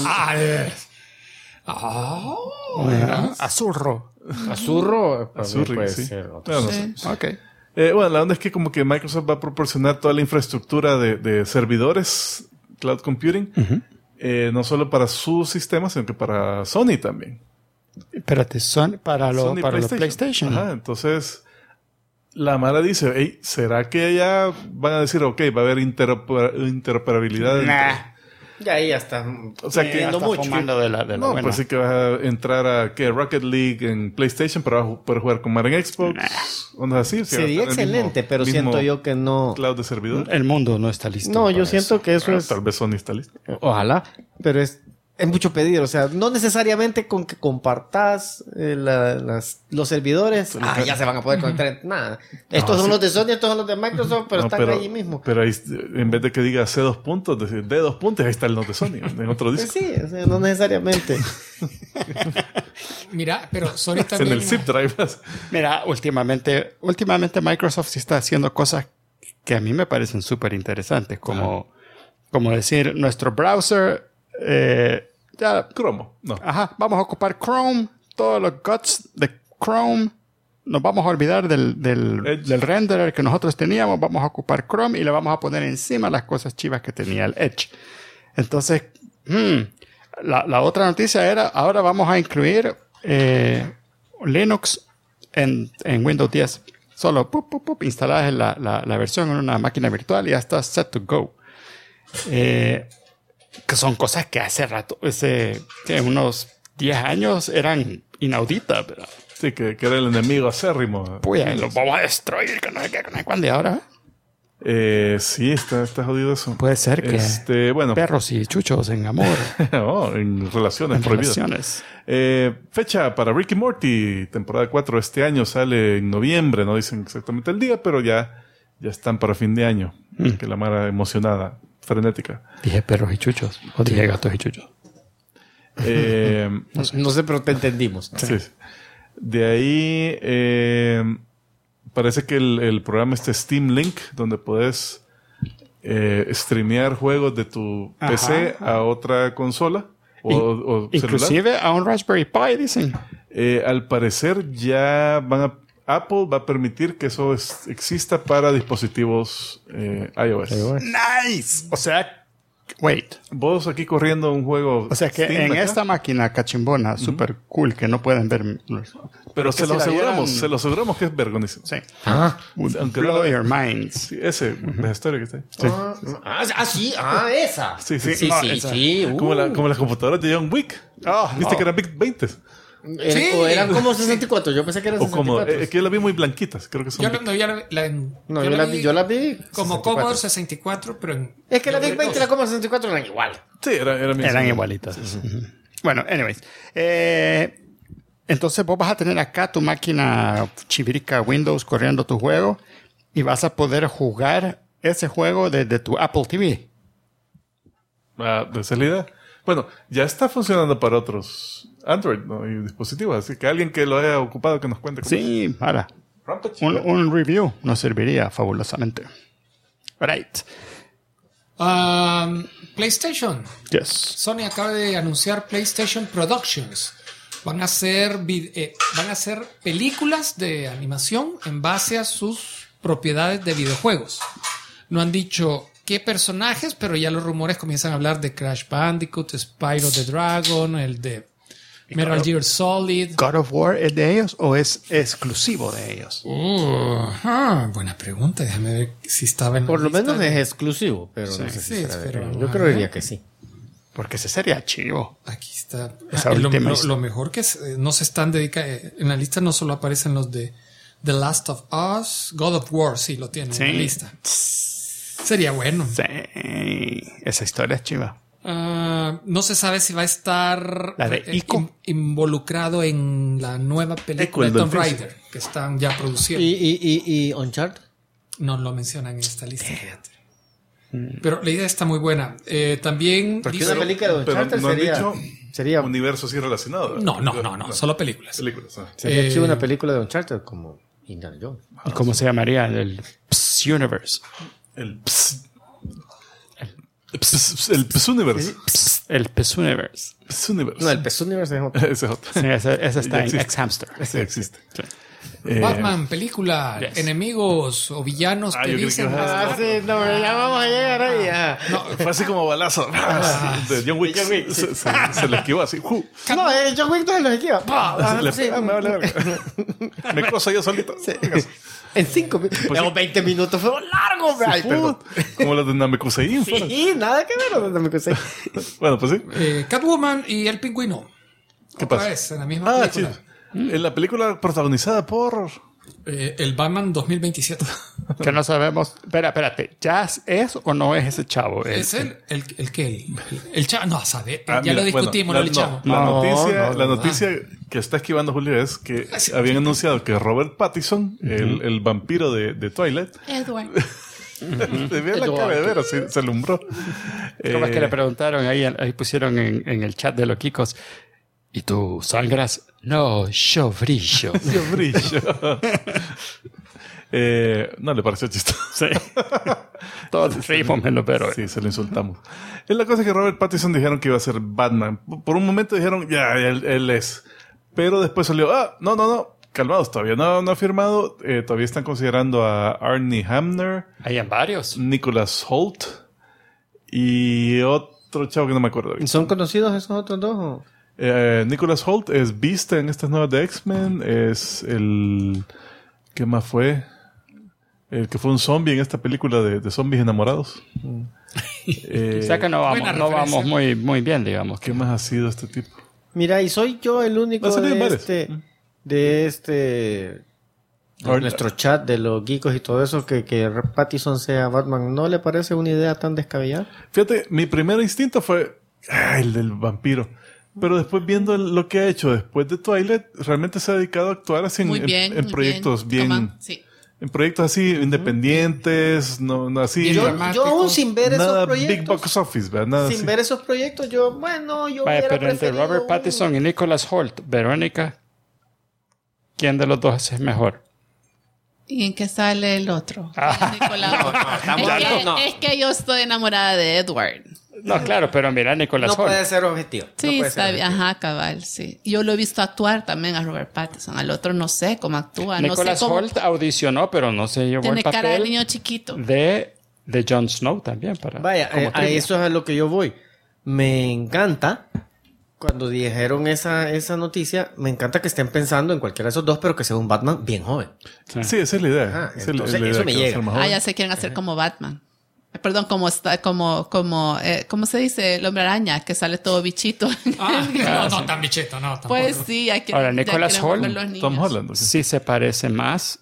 Speaker 1: Azurro.
Speaker 3: Azurro,
Speaker 2: Azurri,
Speaker 3: puede
Speaker 2: sí.
Speaker 3: ser otro.
Speaker 2: No, no
Speaker 5: Sí.
Speaker 2: sé.
Speaker 1: Ok.
Speaker 2: Bueno, la onda es que como que Microsoft va a proporcionar toda la infraestructura de servidores, cloud computing, no solo para su sistema, sino que para Sony también.
Speaker 1: Espérate, son para los PlayStation.
Speaker 2: Ajá, entonces la Mara dice, hey, ¿será que ya van a decir, ok, va a haber interoperabilidad?
Speaker 1: Nah.
Speaker 3: Ya ahí ya está.
Speaker 2: O sea que
Speaker 3: pidiendo
Speaker 1: Está
Speaker 3: mucho.
Speaker 1: fumando de la
Speaker 2: No,
Speaker 1: buena.
Speaker 2: pues sí que vas a entrar a ¿qué? Rocket League en PlayStation, pero vas a poder jugar con Mara en Xbox. Ondas así. O sea,
Speaker 3: Sería
Speaker 2: va a tener el
Speaker 3: excelente,
Speaker 2: mismo-
Speaker 3: pero
Speaker 2: mismo
Speaker 3: siento yo que no.
Speaker 2: cloud de servidor.
Speaker 1: El mundo no está listo.
Speaker 3: No, yo
Speaker 1: para
Speaker 3: siento
Speaker 1: eso.
Speaker 3: que eso es.
Speaker 2: Tal vez Sony está listo.
Speaker 3: Ojalá, pero es mucho pedir. O sea, no necesariamente con que compartas los servidores. Ya se van a poder conectar. Nada. Estos son los de Sony, estos son los de Microsoft, pero
Speaker 2: No,
Speaker 3: están allí mismo.
Speaker 2: Pero ahí, en vez de que diga C2 puntos, decir D2 puntos, ahí está el note de Sony, en otro
Speaker 3: Pues
Speaker 2: disco.
Speaker 3: sí, o sea, no necesariamente.
Speaker 4: Mira, pero Sony
Speaker 2: En
Speaker 4: también...
Speaker 2: el zip drive.
Speaker 1: Mira, últimamente Microsoft sí está haciendo cosas que a mí me parecen súper interesantes, como decir, nuestro browser, ya,
Speaker 2: Cromo. No.
Speaker 1: ajá, vamos a ocupar Chrome, todos los guts de Chrome, nos vamos a olvidar
Speaker 2: Edge.
Speaker 1: del renderer que nosotros teníamos, vamos a ocupar Chrome y le vamos a poner encima las cosas chivas que tenía el Edge. Entonces, la otra noticia era, ahora vamos a incluir Linux en Windows 10. Solo instaladas la versión en una máquina virtual y ya está set to go. Que son cosas que hace rato, que unos 10 años eran inauditas, pero
Speaker 2: Sí, que era el enemigo acérrimo.
Speaker 1: pues los vamos a destruir, que no sé qué, que no sé cuándo, y ahora
Speaker 2: Sí, está jodido eso.
Speaker 1: Puede ser que
Speaker 2: bueno,
Speaker 1: perros y chuchos en amor,
Speaker 2: en relaciones
Speaker 1: en
Speaker 2: prohibidas.
Speaker 1: relaciones.
Speaker 2: Fecha para Rick y Morty, temporada 4 este año, sale en noviembre, no dicen exactamente el día, pero ya están para fin de año. Que la Mara emocionada, frenética.
Speaker 1: Dije perros y chuchos, o dije gatos y chuchos.
Speaker 3: No sé, pero te entendimos.
Speaker 2: Sí. De ahí parece que el programa Steam Link, donde puedes streamear juegos de tu PC a otra consola o celular.
Speaker 1: Inclusive a un Raspberry Pi, dicen.
Speaker 2: Al parecer ya Apple va a permitir que eso exista para dispositivos iOS.
Speaker 1: Nice. O sea, wait.
Speaker 2: Vos aquí corriendo un juego.
Speaker 1: O sea que
Speaker 2: Steam
Speaker 1: en
Speaker 2: acá,
Speaker 1: esta máquina cachimbona, super cool, que no pueden ver.
Speaker 2: pero
Speaker 1: que
Speaker 2: se lo
Speaker 1: si la
Speaker 2: aseguramos,
Speaker 1: vieran-
Speaker 2: se lo aseguramos que es vergonísimo.
Speaker 1: Sí.
Speaker 2: Aunque no
Speaker 1: Blow
Speaker 2: la-
Speaker 1: your minds.
Speaker 2: Sí, ese, la historia que está ahí.
Speaker 3: Sí, esa.
Speaker 2: Sí, sí.
Speaker 3: Sí,
Speaker 1: No,
Speaker 3: sí,
Speaker 1: esa.
Speaker 3: sí.
Speaker 2: Como las computadoras de John Wick. ¿Viste que eran Big 20?
Speaker 4: Sí.
Speaker 3: O eran como 64, yo pensé que eran
Speaker 2: O como,
Speaker 3: 64.
Speaker 2: que yo la vi muy blanquitas, creo que son.
Speaker 3: No, yo la vi
Speaker 4: como
Speaker 3: 64.
Speaker 4: Commodore 64, pero en...
Speaker 3: Es que la Big 20 y la Commodore 64 eran igual.
Speaker 2: Sí, eran
Speaker 1: Eran igualitas. Ujú. Bueno, anyways. Entonces vos vas a tener acá tu máquina chivirica Windows corriendo tu juego y vas a poder jugar ese juego desde tu Apple TV.
Speaker 2: De salida. Bueno, ya está funcionando para otros Android, ¿no? Y dispositivos, así que alguien que lo haya ocupado que nos cuente.
Speaker 1: Sí, para.
Speaker 2: Rampage.
Speaker 1: Un review nos serviría fabulosamente. Right.
Speaker 4: PlayStation.
Speaker 1: Yes.
Speaker 4: Sony acaba de anunciar PlayStation Productions. Van a hacer películas de animación en base a sus propiedades de videojuegos. No han dicho qué personajes, pero ya los rumores comienzan a hablar de Crash Bandicoot, Spyro the Dragon, el de Metal Gear Solid.
Speaker 1: ¿God of War es de ellos o es exclusivo de ellos?
Speaker 4: Buena pregunta. Déjame ver si estaba en la
Speaker 3: Por lo
Speaker 4: lista
Speaker 3: menos
Speaker 4: de-
Speaker 3: es exclusivo, pero no sé si
Speaker 4: sí,
Speaker 3: será de-
Speaker 4: pero-
Speaker 3: yo creería que sí.
Speaker 1: Porque ese sería chivo.
Speaker 4: Aquí está.
Speaker 1: Esa
Speaker 4: Lo
Speaker 1: última
Speaker 4: mejor que no se están dedicando. En la lista no solo aparecen los de The Last of Us, God of War, sí lo tienen en la lista. Sería bueno.
Speaker 1: Sí. Esa historia es chiva.
Speaker 4: No se sabe si va a estar
Speaker 1: La de Ico.
Speaker 4: involucrado en la nueva película
Speaker 2: Eco, el
Speaker 4: de Tomb
Speaker 2: del
Speaker 4: Raider que están ya produciendo.
Speaker 3: ¿Y Uncharted?
Speaker 4: No lo mencionan en esta lista. Pero la idea está muy buena. También
Speaker 3: Porque
Speaker 4: dice-
Speaker 3: una película de
Speaker 2: pero
Speaker 3: Uncharted
Speaker 2: no han
Speaker 3: sería...
Speaker 2: dicho
Speaker 3: Sería,
Speaker 2: universos así relacionados.
Speaker 4: No, solo películas.
Speaker 2: Películas.
Speaker 3: sería chido una película de Uncharted como Indiana Jones.
Speaker 1: ¿Y cómo se llamaría? El Ps Universe.
Speaker 2: El Ps Universe.
Speaker 1: El Ps Universe.
Speaker 2: Ps Universe.
Speaker 3: No, el PS Universe es otro.
Speaker 2: Ese es otro.
Speaker 1: Sí, ese está
Speaker 2: Ya
Speaker 1: en
Speaker 2: existe.
Speaker 1: X-Hamster.
Speaker 2: Ese existe.
Speaker 4: Batman, película,
Speaker 1: Yes.
Speaker 4: enemigos o villanos
Speaker 2: Ah,
Speaker 4: que
Speaker 2: yo creí
Speaker 4: dicen.
Speaker 2: que ibas a-
Speaker 3: no, ya vamos a llegar ahí. Ya.
Speaker 2: Fue así como balazo. De John Wick.
Speaker 3: John Wick, sí.
Speaker 2: Se le esquivó así.
Speaker 3: No, John Wick no se los esquiva.
Speaker 2: Le
Speaker 3: Sí.
Speaker 2: pega, me vale verga. Me coso yo solito.
Speaker 3: En 5 minutos.
Speaker 2: Pues sí.
Speaker 3: 20 minutos fueron largos, bro. Ay, perdón.
Speaker 2: Como los de Namekusein fueron.
Speaker 3: Sí, nada que ver. No me acusé.
Speaker 2: Bueno, pues sí.
Speaker 4: Catwoman y el pingüino.
Speaker 2: ¿Qué
Speaker 4: Otra
Speaker 2: pasa?
Speaker 4: vez, en la misma
Speaker 2: Ah,
Speaker 4: película.
Speaker 2: chido. En la película protagonizada por...
Speaker 4: El Batman 2027.
Speaker 1: Que no sabemos. Espérate. ¿Ya es o no es ese chavo?
Speaker 4: Es el que el chavo. No, sabe.
Speaker 2: Ah,
Speaker 4: ya
Speaker 2: mira,
Speaker 4: lo discutimos,
Speaker 2: bueno,
Speaker 4: el chavo.
Speaker 2: La noticia que está esquivando Julio es que habían anunciado que Robert Pattinson, el vampiro de Twilight,
Speaker 5: Edward.
Speaker 2: se ve la cara de veras, se alumbró.
Speaker 1: ¿Cómo es que le preguntaron ahí pusieron en el chat de los Kikos? ¿Y tú sangras? No, yo brillo.
Speaker 2: Yo brillo. No le pareció chistoso.
Speaker 1: Sí. Todos reímos menos, pero.
Speaker 2: Sí, se lo insultamos. Es la cosa que Robert Pattinson dijeron que iba a ser Batman. Por un momento dijeron, ya, él es. Pero después salió, no, calmados, todavía no ha firmado. Todavía están considerando a Arnie Hamner,
Speaker 1: Hay en varios.
Speaker 2: Nicholas Hoult y otro chavo que no me acuerdo ahorita.
Speaker 3: ¿Son conocidos esos otros dos? ¿O?
Speaker 2: Nicholas Hoult es Beast en estas nuevas de X-Men. Es el... ¿Qué más fue? El que fue un zombie en esta película de zombies enamorados.
Speaker 1: O sea que no
Speaker 4: Buena
Speaker 1: vamos
Speaker 4: referencia.
Speaker 1: muy bien, digamos.
Speaker 2: ¿Qué más ha sido este tipo?
Speaker 3: Mira, y soy yo el único
Speaker 2: Va a salir en
Speaker 3: de
Speaker 2: varios.
Speaker 3: este en nuestro chat de los geekos y todo eso, que Pattinson sea Batman, ¿no le parece una idea tan descabellada?
Speaker 2: Fíjate, mi primer instinto fue el del vampiro. Pero después viendo lo que ha hecho después de Twilight, realmente se ha dedicado a actuar así en proyectos bien.
Speaker 5: Sí.
Speaker 2: En proyectos así independientes, no así.
Speaker 3: Yo aún sin ver esos
Speaker 2: nada
Speaker 3: proyectos.
Speaker 2: Big Box Office, ¿verdad? Nada
Speaker 3: Sin
Speaker 2: así.
Speaker 3: ver esos proyectos, yo
Speaker 1: Vaya,
Speaker 3: hubiera
Speaker 1: pero entre
Speaker 3: preferido
Speaker 1: Robert Pattinson y Nicholas Hoult, Verónica, ¿quién de los dos es mejor?
Speaker 5: ¿Y en qué sale el otro? Nicolau.
Speaker 3: estamos hablando-
Speaker 5: Es que yo estoy enamorada de Edward.
Speaker 1: No, claro, pero mira, Nicholas
Speaker 3: No
Speaker 1: Hoult.
Speaker 3: puede ser objetivo.
Speaker 5: Sí,
Speaker 3: No puede
Speaker 5: está
Speaker 3: ser
Speaker 5: bien.
Speaker 3: objetivo.
Speaker 5: Ajá, cabal, sí. Yo lo he visto actuar también a Robert Pattinson. Al otro no sé cómo actúa.
Speaker 1: Nicholas
Speaker 5: no sé cómo.
Speaker 1: Hoult audicionó, pero no se llevó
Speaker 5: Tiene
Speaker 1: el
Speaker 5: cara de
Speaker 1: papel
Speaker 5: niño chiquito.
Speaker 1: de Jon Snow también.
Speaker 3: Vaya,
Speaker 1: como
Speaker 3: a
Speaker 1: trivia.
Speaker 3: eso es a lo que yo voy. Me encanta, cuando dijeron esa noticia, me encanta que estén pensando en cualquiera de esos dos, pero que sea un Batman bien joven.
Speaker 2: Sí, esa es la idea.
Speaker 3: Ajá,
Speaker 2: Esa es
Speaker 3: entonces,
Speaker 2: la idea,
Speaker 3: eso me
Speaker 2: que va a
Speaker 3: llega.
Speaker 2: ser más
Speaker 5: Ah,
Speaker 2: joven.
Speaker 5: ya se quieren hacer como Batman. Perdón, ¿cómo se dice? El hombre araña, que sale todo bichito.
Speaker 4: No, tan bicheto, no. Tampoco.
Speaker 5: Pues sí, hay que.
Speaker 1: Ahora,
Speaker 5: ya
Speaker 1: Nicholas
Speaker 5: queremos
Speaker 1: Hoult,
Speaker 5: ver los niños.
Speaker 2: Tom Holland. ¿sí?
Speaker 1: Sí se parece más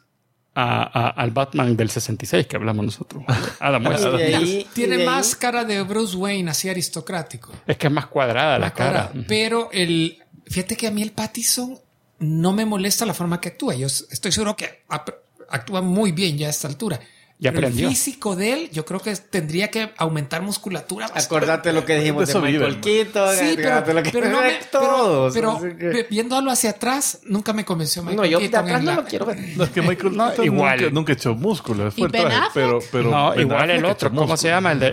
Speaker 1: al Batman del 66 que hablamos nosotros. Adam West.
Speaker 3: Y de ahí-
Speaker 4: Tiene
Speaker 3: y de ahí-
Speaker 4: más cara de Bruce Wayne, así aristocrático.
Speaker 1: Es que es más cuadrada la cara.
Speaker 4: Pero fíjate que a mí el Pattinson no me molesta la forma que actúa. Yo estoy seguro que actúa muy bien ya a esta altura.
Speaker 1: Ya
Speaker 4: Pero
Speaker 1: aprendió.
Speaker 4: el físico de él, yo creo que tendría que aumentar musculatura. bastante.
Speaker 3: Acordate lo que dijimos
Speaker 2: De
Speaker 3: de
Speaker 2: eso
Speaker 3: Michael
Speaker 2: viven,
Speaker 3: Keaton.
Speaker 4: Sí,
Speaker 3: acordate lo que
Speaker 4: pero no me,
Speaker 3: todos.
Speaker 4: pero
Speaker 3: así que-
Speaker 4: viéndolo hacia atrás, nunca me convenció Michael
Speaker 3: No, yo de
Speaker 4: Keaton
Speaker 3: atrás
Speaker 4: en
Speaker 3: no
Speaker 4: la-
Speaker 3: lo quiero ver.
Speaker 2: No, es que Michael
Speaker 1: No,
Speaker 2: Keaton
Speaker 1: igual.
Speaker 2: nunca echó músculos. Fue
Speaker 5: ¿Y
Speaker 2: el
Speaker 5: Ben
Speaker 2: traje,
Speaker 5: Affleck?
Speaker 2: pero
Speaker 1: No,
Speaker 2: Ben
Speaker 1: igual el
Speaker 2: Affleck
Speaker 1: otro.
Speaker 2: echó
Speaker 1: ¿Cómo se
Speaker 2: músculos.
Speaker 1: llama?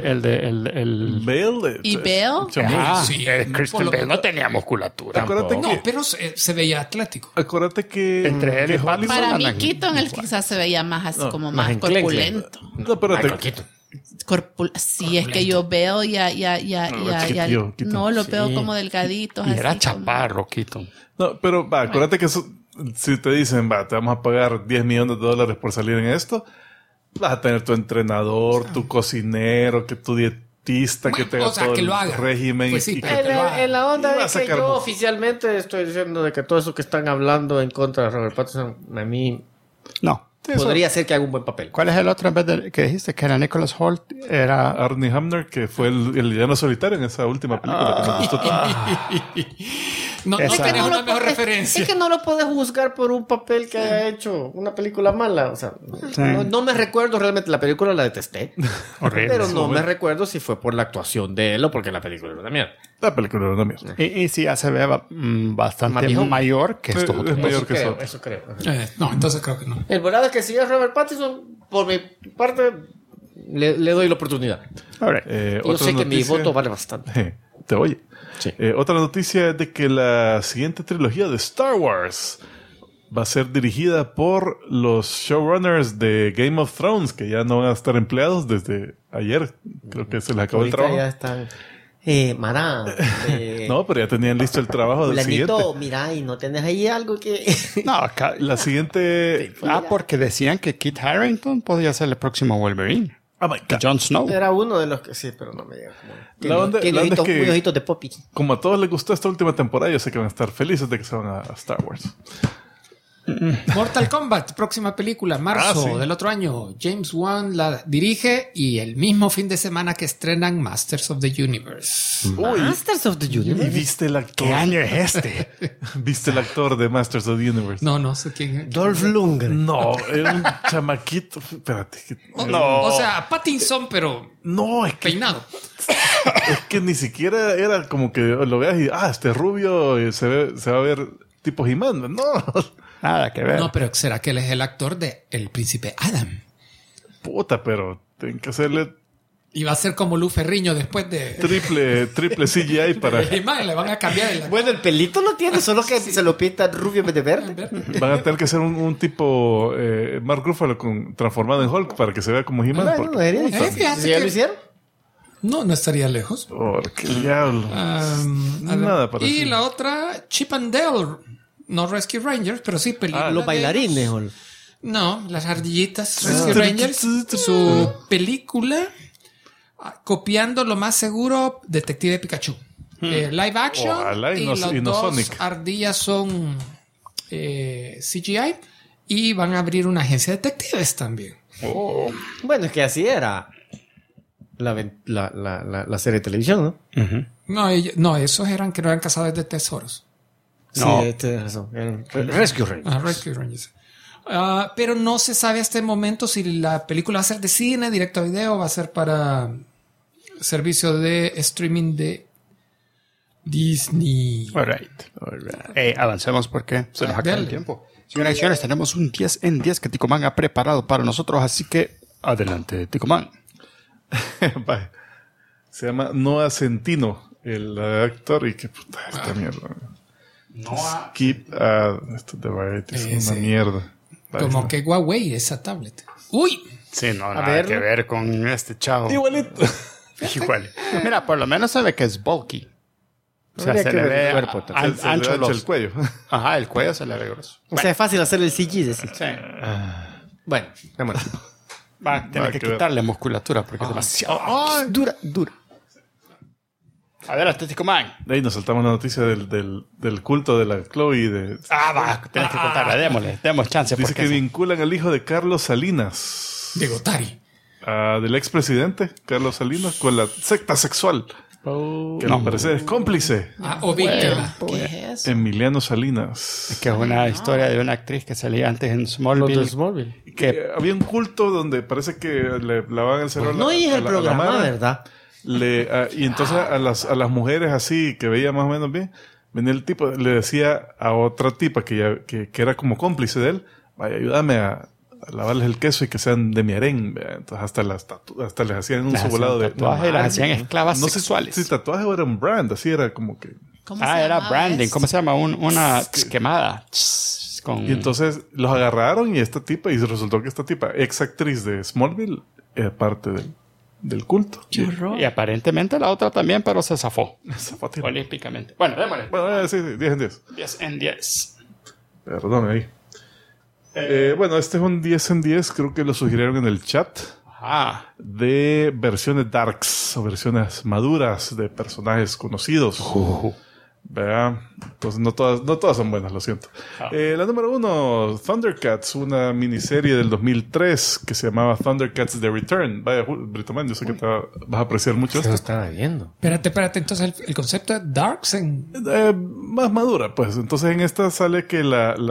Speaker 1: El
Speaker 2: Bale.
Speaker 5: ¿Y Bale?
Speaker 2: echó
Speaker 1: Ah,
Speaker 4: Sí,
Speaker 1: Christian
Speaker 4: por lo-
Speaker 1: Bale no tenía musculatura.
Speaker 2: Acuérdate
Speaker 1: tampoco.
Speaker 4: No, pero se veía atlético.
Speaker 2: Acuérdate que
Speaker 1: Entre él y
Speaker 2: que Hollywood-
Speaker 5: Para mí,
Speaker 1: andan
Speaker 5: Keaton, él
Speaker 1: igual.
Speaker 5: quizás se veía más así,
Speaker 2: No,
Speaker 5: como
Speaker 3: más
Speaker 5: más
Speaker 3: enclenque.
Speaker 5: corpulento.
Speaker 2: No, espérate.
Speaker 3: Michael Keaton.
Speaker 5: Sí, es que yo veo ya,
Speaker 2: chiquitillo, Keaton.
Speaker 5: no, lo veo
Speaker 3: Sí.
Speaker 5: como delgaditos.
Speaker 1: Y era
Speaker 5: así como-
Speaker 1: chaparro, Keaton.
Speaker 2: No, pero va, acuérdate que si te dicen, va, te vamos a pagar $10 millones por salir en esto, vas a tener tu entrenador, tu cocinero, que tu dietista, que
Speaker 4: Bueno,
Speaker 2: te haga
Speaker 4: o sea,
Speaker 2: todo
Speaker 4: que
Speaker 2: el
Speaker 4: lo haga.
Speaker 2: régimen.
Speaker 4: Pues sí,
Speaker 2: y que
Speaker 4: pero-
Speaker 2: te-
Speaker 3: En la onda
Speaker 2: Y va
Speaker 3: de
Speaker 2: a
Speaker 3: que
Speaker 2: sacar
Speaker 3: yo
Speaker 2: músculo.
Speaker 3: oficialmente estoy diciendo de que todo eso que están hablando en contra de Robert Pattinson, a mí
Speaker 1: No.
Speaker 2: Sí, eso-
Speaker 3: podría ser que haga un buen papel.
Speaker 1: ¿Cuál es el otro en vez de que dijiste que era Nicholas Hoult? Era
Speaker 2: Arnie Hamner, que fue el villano solitario en esa última película que me gustó tanto.
Speaker 4: No, no
Speaker 1: Esa-
Speaker 4: tenés
Speaker 3: no
Speaker 4: una
Speaker 3: lo
Speaker 4: mejor
Speaker 3: puedes-
Speaker 4: referencia.
Speaker 3: Es que no lo puedes juzgar por un papel que haya hecho una película mala. O sea,
Speaker 1: Sí.
Speaker 3: no me recuerdo realmente. La película la detesté.
Speaker 1: horrible.
Speaker 3: Pero no me recuerdo si fue por la actuación de él o porque la película era una mierda.
Speaker 2: La película era una mierda.
Speaker 1: Y sí, ya se ve bastante
Speaker 3: Más viejo.
Speaker 1: mayor que estos
Speaker 2: Es
Speaker 1: otros.
Speaker 2: mayor
Speaker 3: Eso
Speaker 2: que
Speaker 3: creo,
Speaker 2: eso.
Speaker 3: eso creo.
Speaker 4: No, entonces creo que no.
Speaker 3: El verdad es que si es Robert Pattinson, por mi parte, le doy la oportunidad.
Speaker 1: All right.
Speaker 3: Yo
Speaker 2: Otra
Speaker 3: sé que mi
Speaker 2: noticia-
Speaker 3: voto vale bastante.
Speaker 2: Te oye.
Speaker 3: Sí.
Speaker 2: Otra noticia es de que la siguiente trilogía de Star Wars va a ser dirigida por los showrunners de Game of Thrones, que ya no van a estar empleados desde ayer. Creo que se les acabó el
Speaker 3: Ahorita
Speaker 2: trabajo.
Speaker 3: ya están... Mará.
Speaker 2: No, pero ya tenían listo el trabajo del siguiente.
Speaker 3: Fulanito, mira, y no tenés ahí algo que...
Speaker 1: No, acá-
Speaker 2: La siguiente...
Speaker 1: porque decían que Kit Harington podía ser el próximo Wolverine.
Speaker 2: Oh my God.
Speaker 1: Jon Snow.
Speaker 3: Era uno de los que sí, pero no me llega como...
Speaker 2: La onda-
Speaker 3: Tiene
Speaker 2: la onda es
Speaker 3: ojitos,
Speaker 2: que-
Speaker 3: muy ojitos de Poppy.
Speaker 2: Como a todos les gustó esta última temporada, yo sé que van a estar felices de que se van a Star Wars.
Speaker 4: Mortal Kombat, próxima película, marzo
Speaker 2: Ah, sí.
Speaker 4: del otro año. James Wan la dirige y el mismo fin de semana que estrenan Masters of the Universe.
Speaker 3: Masters of the
Speaker 2: ¿Y
Speaker 3: Universe.
Speaker 2: viste el actor?
Speaker 1: ¿Qué año es este?
Speaker 2: ¿Viste el actor de Masters of the Universe?
Speaker 4: No sé quién es.
Speaker 3: Dolph Lundgren.
Speaker 2: No, era un chamaquito. Espérate.
Speaker 4: O sea, Pattinson, pero
Speaker 2: No, es
Speaker 4: peinado.
Speaker 2: que ni siquiera era como que lo veas y, este rubio se va a ver tipo He-Man. No,
Speaker 1: Nada que ver.
Speaker 4: No, pero ¿será que él es el actor de El Príncipe Adam?
Speaker 2: puta, pero tienen que hacerle
Speaker 4: Y va a ser como Lu Ferriño después de...
Speaker 2: triple CGI para...
Speaker 4: Man, le van a cambiar el...
Speaker 3: Bueno, el pelito lo tiene, solo que se lo pinta rubio en vez de verde.
Speaker 2: Van a tener que hacer un tipo Mark Ruffalo transformado en Hulk para que se vea como He-Man.
Speaker 3: Bueno,
Speaker 2: porque-
Speaker 3: debería.
Speaker 4: fíjate
Speaker 3: ¿Sí ya
Speaker 4: que-
Speaker 3: lo hicieron?
Speaker 4: No estaría lejos.
Speaker 2: Porque diablo.
Speaker 4: A ver.
Speaker 2: Nada parecido.
Speaker 4: Y la otra, Chip and Dale. No Rescue Rangers, pero sí película.
Speaker 3: Los
Speaker 4: de
Speaker 3: bailarines,
Speaker 4: ellos.
Speaker 3: Ol.
Speaker 4: No, las ardillitas. Rescue Rangers. Su película copiando lo más seguro Detective Pikachu. Live action.
Speaker 2: Ojalá y
Speaker 4: y
Speaker 2: no-
Speaker 4: los
Speaker 2: y no
Speaker 4: dos
Speaker 2: Sonic.
Speaker 4: ardillas son CGI. Y van a abrir una agencia de detectives también.
Speaker 3: Bueno, es que así era la serie de televisión, ¿no?
Speaker 1: Ujú.
Speaker 4: No, esos eran que no eran cazadores de tesoros.
Speaker 1: No.
Speaker 3: Sí, tienes razón. Eran Rescue Rangers.
Speaker 4: Rescue Rangers. Pero no se sabe hasta el momento si la película va a ser de cine, directo a video, va a ser para servicio de streaming de Disney.
Speaker 1: All right. Avancemos porque se nos acaba el
Speaker 4: Dale.
Speaker 1: tiempo. Señoras y señores, tenemos un 10 en 10 que Ticoman ha preparado para nosotros, así que adelante, Ticoman.
Speaker 2: Vaya. Se llama Noah Centino, el actor, y qué puta es esta mierda. Skip esto de Variety es una mierda. Vaya,
Speaker 4: Como
Speaker 2: está.
Speaker 4: que Huawei, esa tablet. ¡Uy!
Speaker 1: Sí, no, nada
Speaker 3: verlo.
Speaker 1: que ver con este chavo.
Speaker 2: Igualito.
Speaker 1: Igual. Mira, por lo menos se ve que es bulky. O sea,
Speaker 3: Habría
Speaker 1: se
Speaker 3: que
Speaker 1: le
Speaker 3: ver el
Speaker 1: ve
Speaker 3: cuerpo también.
Speaker 2: Se le
Speaker 1: ancho
Speaker 2: ancha
Speaker 1: los...
Speaker 2: el cuello.
Speaker 1: Ajá, el cuello se le ve grueso.
Speaker 3: O sea, es fácil hacer el CG, decir.
Speaker 1: Sí.
Speaker 3: Bueno, démosle.
Speaker 1: Va a tener que
Speaker 2: que ver.
Speaker 1: quitarle musculatura porque es demasiado dura. Adelante, Ticoman.
Speaker 2: De ahí nos saltamos la noticia del culto de la Chloe.
Speaker 1: Va, tenés que contarla. Demos chance.
Speaker 2: Dice
Speaker 1: Porque
Speaker 2: que vinculan al hijo de Carlos Salinas,
Speaker 4: De Gotari.
Speaker 2: del expresidente Carlos Salinas, con la secta sexual, que al parecer es cómplice.
Speaker 4: O víctima.
Speaker 5: ¿Qué es eso?
Speaker 2: Emiliano Salinas.
Speaker 1: que es una historia de una actriz que salía antes en
Speaker 3: Los
Speaker 1: Smallville.
Speaker 3: de Smallville.
Speaker 1: Que
Speaker 2: Había un culto donde parece que le lavaban el cerebro.
Speaker 3: No oís el programa,
Speaker 2: mara.
Speaker 3: ¿verdad?
Speaker 2: Y entonces a las mujeres así que veía más o menos bien, venía el tipo, le decía a otra tipa que era como cómplice de él, vaya, ayúdame a lavarles el queso y que sean de mi harén. ¿Vea? Entonces hasta les hacían un
Speaker 1: las hacían
Speaker 2: volado de
Speaker 1: tatuajes y las hacían
Speaker 2: mames.
Speaker 1: esclavas
Speaker 2: No sé
Speaker 1: sexuales.
Speaker 2: si tatuaje o era un brand, así era como que.
Speaker 5: ¿Cómo se
Speaker 1: era
Speaker 5: llamaba
Speaker 1: branding.
Speaker 5: eso?
Speaker 1: ¿Cómo se llama? Una quemada. Con...
Speaker 2: Y entonces los agarraron y resultó que esta tipa, ex actriz de Smallville, era parte del culto.
Speaker 5: ¡Qué horror!
Speaker 1: Y aparentemente la otra también, pero se zafó.
Speaker 2: Zapatero.
Speaker 1: Olímpicamente. Bueno, démosle.
Speaker 2: Bueno, sí, 10 en 10.
Speaker 1: 10 en 10.
Speaker 2: Perdón ahí. Bueno, este es un 10 en 10, creo que lo sugirieron en el chat,
Speaker 1: Ah,
Speaker 2: de versiones darks o versiones maduras de personajes conocidos. Vea, entonces no todas son buenas, lo siento. La número 1, Thundercats, una miniserie del 2003 que se llamaba Thundercats The Return. Vaya, Britoman, yo sé que vas a apreciar mucho
Speaker 3: Lo
Speaker 2: esto.
Speaker 3: estaba viendo.
Speaker 4: Espérate. Entonces el concepto de Darks en...
Speaker 2: Más madura, pues. Entonces en esta sale que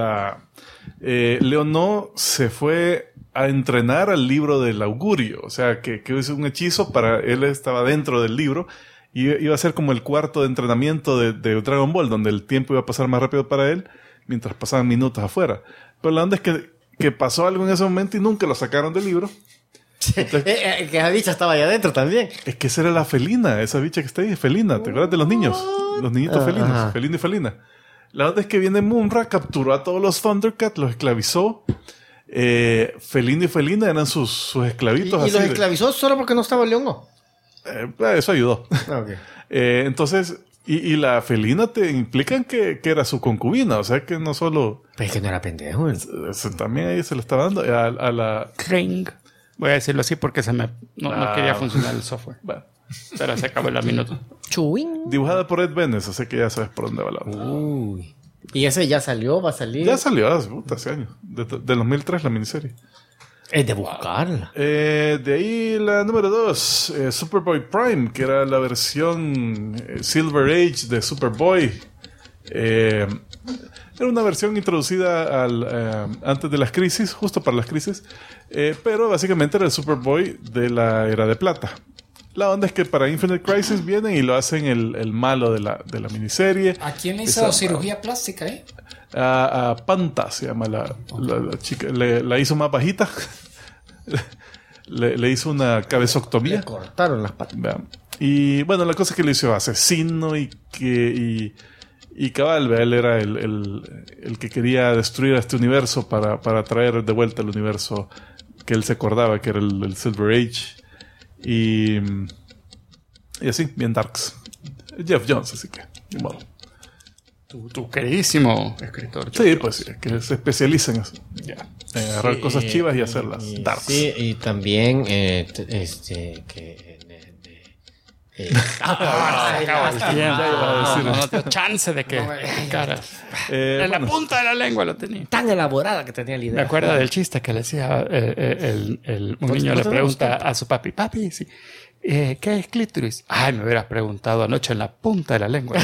Speaker 2: Leonor se fue a entrenar al libro del augurio. O sea, que hizo un hechizo para... Él estaba dentro del libro y iba a ser como el cuarto de entrenamiento de Dragon Ball, donde el tiempo iba a pasar más rápido para él mientras pasaban minutos afuera. Pero la onda es que pasó algo en ese momento y nunca lo sacaron del libro.
Speaker 3: Que esa bicha estaba ahí adentro también.
Speaker 2: Es que esa era la felina, esa bicha que está ahí, felina. ¿Te acuerdas de los niños? Los niñitos felinos,
Speaker 3: Ajá.
Speaker 2: felino y felina. La onda es que viene Munra, capturó a todos los Thundercats, los esclavizó. Felino y felina eran sus esclavitos.
Speaker 3: Y
Speaker 2: así
Speaker 3: los
Speaker 2: de-
Speaker 3: esclavizó solo porque no estaba León, ¿no?
Speaker 2: eso ayudó.
Speaker 3: Ok.
Speaker 2: Entonces, y la felina te implican que era su concubina, o sea que no solo...
Speaker 3: Pero es que no era pendejo.
Speaker 2: También ahí se le estaba dando a la...
Speaker 1: Ring. Voy a decirlo así porque no quería funcionar el software.
Speaker 2: bueno,
Speaker 1: Pero se acabó el minuto.
Speaker 3: Chuín.
Speaker 2: dibujada por Ed Benes, así que ya sabes por dónde va la onda.
Speaker 3: Uy. Y ese ya salió, va a salir.
Speaker 2: Ya salió hace años, del 2003 la miniserie.
Speaker 3: Es de buscarla.
Speaker 2: De ahí la número 2, Superboy Prime, que era la versión Silver Age de Superboy. Era una versión introducida antes de las crisis, justo para las crisis, pero básicamente era el Superboy de la era de plata. La onda es que para Infinite Crisis vienen y lo hacen el malo de la miniserie.
Speaker 4: ¿A quién le hizo
Speaker 2: Esa-
Speaker 4: cirugía plástica,
Speaker 2: A Panta se llama la chica. La hizo más bajita. le hizo una cabezoctomía.
Speaker 3: Le cortaron las patas.
Speaker 2: Vean. Y bueno, la cosa es que le hizo asesino y cabal, vea, él era el que quería destruir a este universo para traer de vuelta el universo que él se acordaba que era el Silver Age. Y así, bien darks. Jeff Jones, así que, de modo.
Speaker 1: Tu queridísimo escritor.
Speaker 2: Sí, pues sí, que se especializa en eso. En agarrar cosas chivas y hacerlas darks.
Speaker 3: Sí, y también
Speaker 1: Acaba el tiempo. No tengo chance de que... Cara, en la punta de la lengua lo tenía.
Speaker 3: Tan elaborada que tenía la idea.
Speaker 1: Me acuerdo del chiste que le decía un niño le pregunta a su papi, sí, ¿qué es clítoris? Ay, me hubieras preguntado anoche en la punta de la lengua.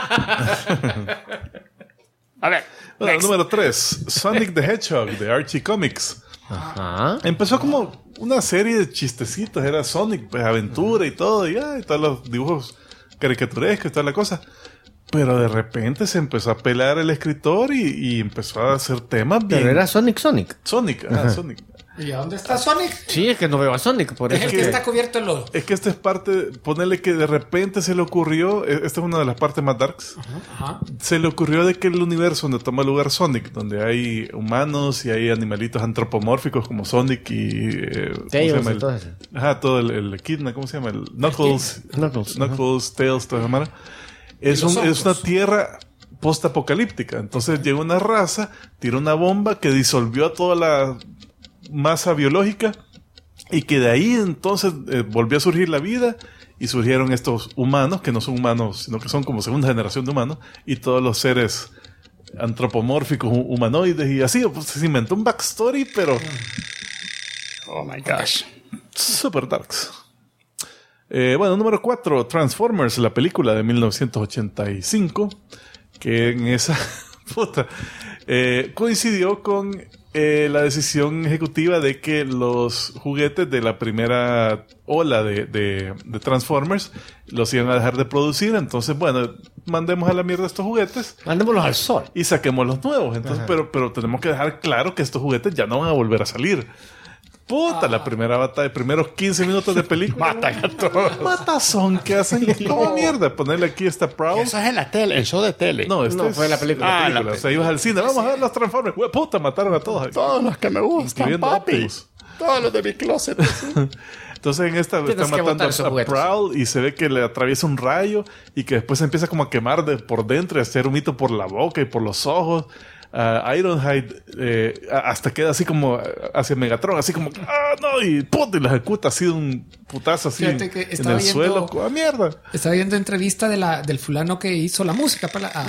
Speaker 1: A ver.
Speaker 2: Bueno, número 3. Sonic the Hedgehog de Archie Comics.
Speaker 3: Ajá.
Speaker 2: Empezó como una serie de chistecitos. Era Sonic, pues aventura y todo. Y todos los dibujos caricaturescos y toda la cosa. Pero de repente se empezó a pelar el escritor y empezó a hacer temas bien.
Speaker 3: Pero era Sonic.
Speaker 2: Sonic.
Speaker 4: ¿Y a dónde está Sonic?
Speaker 3: Sí, es que no veo a Sonic, por
Speaker 4: Es
Speaker 3: eso
Speaker 4: el que está cubierto en lodo.
Speaker 2: Es que esta es parte, ponerle que de repente se le ocurrió, esta es una de las partes más darks,
Speaker 4: Ajá.
Speaker 2: se le ocurrió de que el universo donde toma lugar Sonic, donde hay humanos y hay animalitos antropomórficos como Sonic y... ¿cómo se llama?
Speaker 3: todo eso.
Speaker 2: Todo el Echidna, ¿cómo se llama? El Knuckles, Tails, toda esa mano. Es una tierra post-apocalíptica. Entonces llega una raza, tira una bomba que disolvió a toda la masa biológica y que de ahí entonces volvió a surgir la vida y surgieron estos humanos que no son humanos sino que son como segunda generación de humanos y todos los seres antropomórficos humanoides y así pues, se inventó un backstory pero
Speaker 1: Oh my gosh.
Speaker 2: super darks. Bueno, número 4, Transformers, la película de 1985 que en esa coincidió con la decisión ejecutiva de que los juguetes de la primera ola de Transformers los iban a dejar de producir. Entonces, bueno, mandemos a la mierda estos juguetes.
Speaker 3: Mandémoslos al sol.
Speaker 2: Y saquemos los nuevos. Entonces, pero tenemos que dejar claro que estos juguetes ya no van a volver a salir. La primera batalla, primeros 15 minutos de película.
Speaker 1: Matan a todos.
Speaker 2: Matazón que hacen. ¿Cómo mierda? Ponerle aquí esta Prowl.
Speaker 1: Eso es en la tele, el show de tele.
Speaker 2: No,
Speaker 3: fue la película.
Speaker 2: O sea, ibas al cine, vamos a ver los Transformers. Mataron a todos.
Speaker 1: Todos los que me gustan,
Speaker 2: Incluyendo
Speaker 1: papi.
Speaker 2: Optimus.
Speaker 1: Todos los de mi closet.
Speaker 2: Entonces en esta
Speaker 3: Tienes
Speaker 2: están
Speaker 3: que
Speaker 2: matando
Speaker 3: botar esos
Speaker 2: a
Speaker 3: juguetes.
Speaker 2: Prowl y se ve que le atraviesa un rayo y que después se empieza como a quemar por dentro y a hacer humito por la boca y por los ojos. Ironhide hasta queda así como hacia Megatron, así como no, y la ejecuta así de un putazo así
Speaker 4: Fíjate que
Speaker 2: en
Speaker 4: estaba
Speaker 2: el
Speaker 4: viendo-
Speaker 2: suelo. Mierda!
Speaker 4: Estaba viendo entrevista del fulano que hizo la música para la...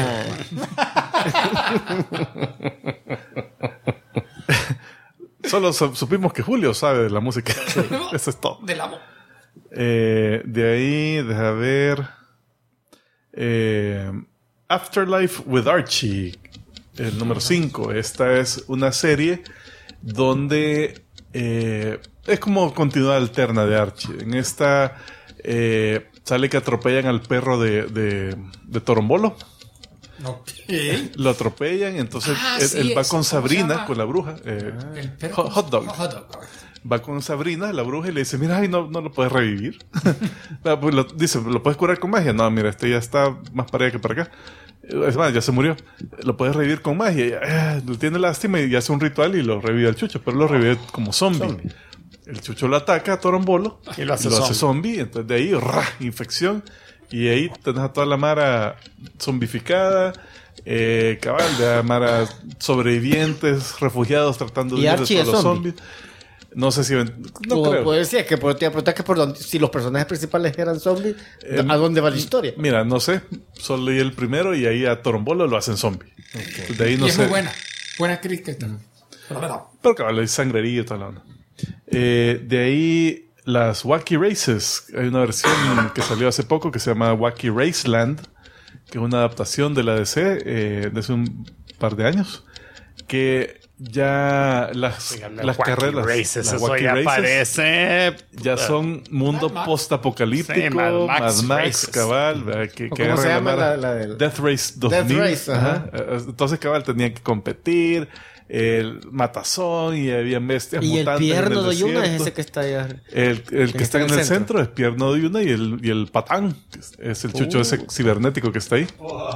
Speaker 2: Solo supimos que Julio sabe de la música. Eso es todo.
Speaker 4: Del amo.
Speaker 2: De ahí, deja ver. Afterlife with Archie, el número 5. Esta es una serie donde es como continuidad alterna de Archie. En esta sale que atropellan al perro de Torombolo.
Speaker 4: Ok.
Speaker 2: Lo atropellan, entonces
Speaker 4: Sí,
Speaker 2: él va
Speaker 4: eso,
Speaker 2: con
Speaker 4: ¿cómo se
Speaker 2: Sabrina,
Speaker 4: llama?
Speaker 2: con la bruja.
Speaker 4: El perro.
Speaker 2: Hot Dog.
Speaker 4: Hot Dog.
Speaker 2: Va con Sabrina, la bruja, y le dice, mira, ay, no lo puedes revivir. Pues dice, ¿lo puedes curar con magia? No, mira, este ya está más para allá que para acá. Es más, ya se murió. Lo puedes revivir con magia. Y, tiene lástima y hace un ritual y lo revive al chucho, pero lo revive como zombie. El chucho lo ataca a Torombolo
Speaker 1: Y lo hace
Speaker 2: zombie. Entonces de ahí, infección. Y ahí tenés a toda la mara zombificada. Cabal, de mara sobrevivientes, refugiados tratando de
Speaker 3: ¿Y
Speaker 2: huir de
Speaker 3: Archie
Speaker 2: todos
Speaker 3: es
Speaker 2: los
Speaker 3: zombie?
Speaker 2: zombies. No sé si... No
Speaker 3: Como
Speaker 2: creo.
Speaker 3: puede ser, que te preguntar que si los personajes principales eran zombies, ¿a dónde va la historia?
Speaker 2: Mira, no sé. Solo leí el primero y ahí a Torombolo lo hacen zombie. De ahí no
Speaker 4: Y es
Speaker 2: sé.
Speaker 4: muy buena. Buena crítica.
Speaker 2: Pero cabal, hay sangrería y toda la onda. De ahí las Wacky Races. Hay una versión que salió hace poco que se llama Wacky Raceland, que es una adaptación de la DC de hace un par de años. Que ya las carreras,
Speaker 1: Races,
Speaker 2: las
Speaker 1: eso
Speaker 2: Wacky
Speaker 1: ya
Speaker 2: Races,
Speaker 1: parece.
Speaker 2: ya son mundo
Speaker 4: Mad Max.
Speaker 2: post-apocalíptico,
Speaker 1: Sí, Mad Max
Speaker 2: Mad Max,
Speaker 1: Races.
Speaker 2: cabal, ¿verdad? Que
Speaker 3: ¿Cómo se llama
Speaker 2: mara-
Speaker 3: la del-
Speaker 2: Death Race 2000.
Speaker 3: Death Race, ajá.
Speaker 2: Entonces, cabal, tenían que competir, el matazón y había bestias
Speaker 3: Y el
Speaker 2: mutantes en
Speaker 3: pierno de Yuna es
Speaker 2: desierto.
Speaker 3: ese que está allá.
Speaker 2: El que está en el centro es Pierno de Yuna y el patán, que es el chucho ese cibernético que está ahí.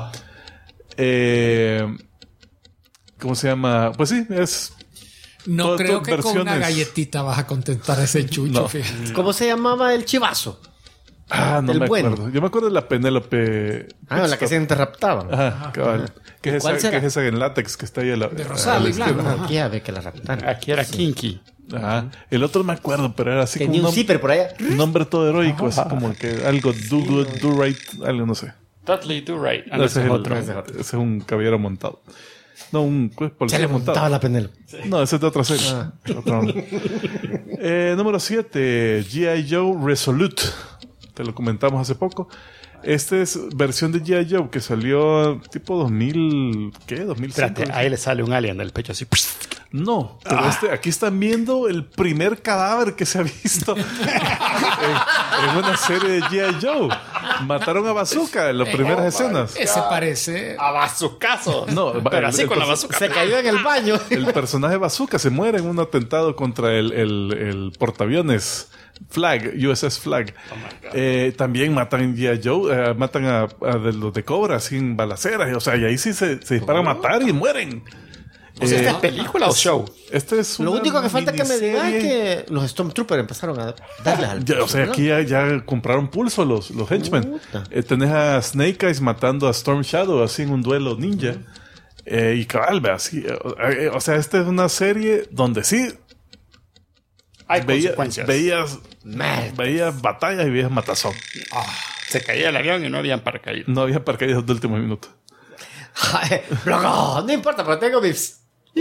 Speaker 2: ¿Cómo se llama? Pues sí, es...
Speaker 4: No
Speaker 2: Todas
Speaker 4: creo que con una
Speaker 2: versiones.
Speaker 4: galletita vas a contentar a ese chucho,
Speaker 2: No.
Speaker 4: fíjate.
Speaker 3: ¿Cómo se llamaba el chivazo?
Speaker 2: no
Speaker 3: el
Speaker 2: me
Speaker 3: bueno.
Speaker 2: acuerdo. Yo me acuerdo de la Penélope.
Speaker 3: La que se interraptaban.
Speaker 2: Ajá, cabal. ¿Qué es
Speaker 3: ¿Cuál
Speaker 2: esa,
Speaker 3: será?
Speaker 2: que es esa en látex que está ahí a la...
Speaker 4: De rosado
Speaker 2: a la
Speaker 4: y blanco.
Speaker 2: izquierda?
Speaker 3: Aquí a ver que la raptaron.
Speaker 1: Aquí era Kinky.
Speaker 2: Ajá. El otro no me acuerdo, pero era así
Speaker 3: Tenía
Speaker 2: como
Speaker 3: un zipper por allá.
Speaker 2: un nombre todo heroico, así como que algo do good, do right, algo no sé.
Speaker 1: Dudley Do Right.
Speaker 2: No, ese, es
Speaker 1: otro.
Speaker 2: ese es un caballero montado. No, un
Speaker 3: Se
Speaker 2: policía
Speaker 3: le
Speaker 2: montado.
Speaker 3: montaba la Penélope.
Speaker 2: No, ese es de otra serie. Otro. Número 7, G.I. Joe Resolute. Te lo comentamos hace poco. Esta es versión de G.I. Joe que salió tipo 2000, ¿qué? 2005.
Speaker 1: Espérate, ahí le sale un alien del pecho así.
Speaker 2: No, pero aquí están viendo el primer cadáver que se ha visto en una serie de G.I. Joe. Mataron a Bazooka en las primeras escenas.
Speaker 4: Ese parece.
Speaker 1: A bazucazo.
Speaker 2: No,
Speaker 1: pero así con la bazooka.
Speaker 3: Se cayó en el baño.
Speaker 2: El personaje Bazooka se muere en un atentado contra el portaaviones Flag, USS Flag. También matan en G.I. Joe, matan a los de Cobra sin balaceras. O sea, y ahí sí se disparan a matar y mueren.
Speaker 1: O sea, ¿esta es película o show?
Speaker 2: Este es
Speaker 3: Lo
Speaker 2: una
Speaker 3: único que falta que me diga es
Speaker 2: miniserie.
Speaker 3: que los Stormtroopers empezaron a darles al
Speaker 2: Ya, o sea,
Speaker 3: ¿no?
Speaker 2: aquí ya compraron pulso los henchmen.
Speaker 3: Puta.
Speaker 2: Tenés a Snake Eyes matando a Storm Shadow así en un duelo ninja. Y cabal, ve así. O sea, esta es una serie donde sí
Speaker 1: Hay consecuencias.
Speaker 2: veías batallas y veías matazón.
Speaker 1: Se caía el avión y no habían paracaídas.
Speaker 2: No había paracaídas de último minuto.
Speaker 3: Ay, loco, no importa, pero tengo mis...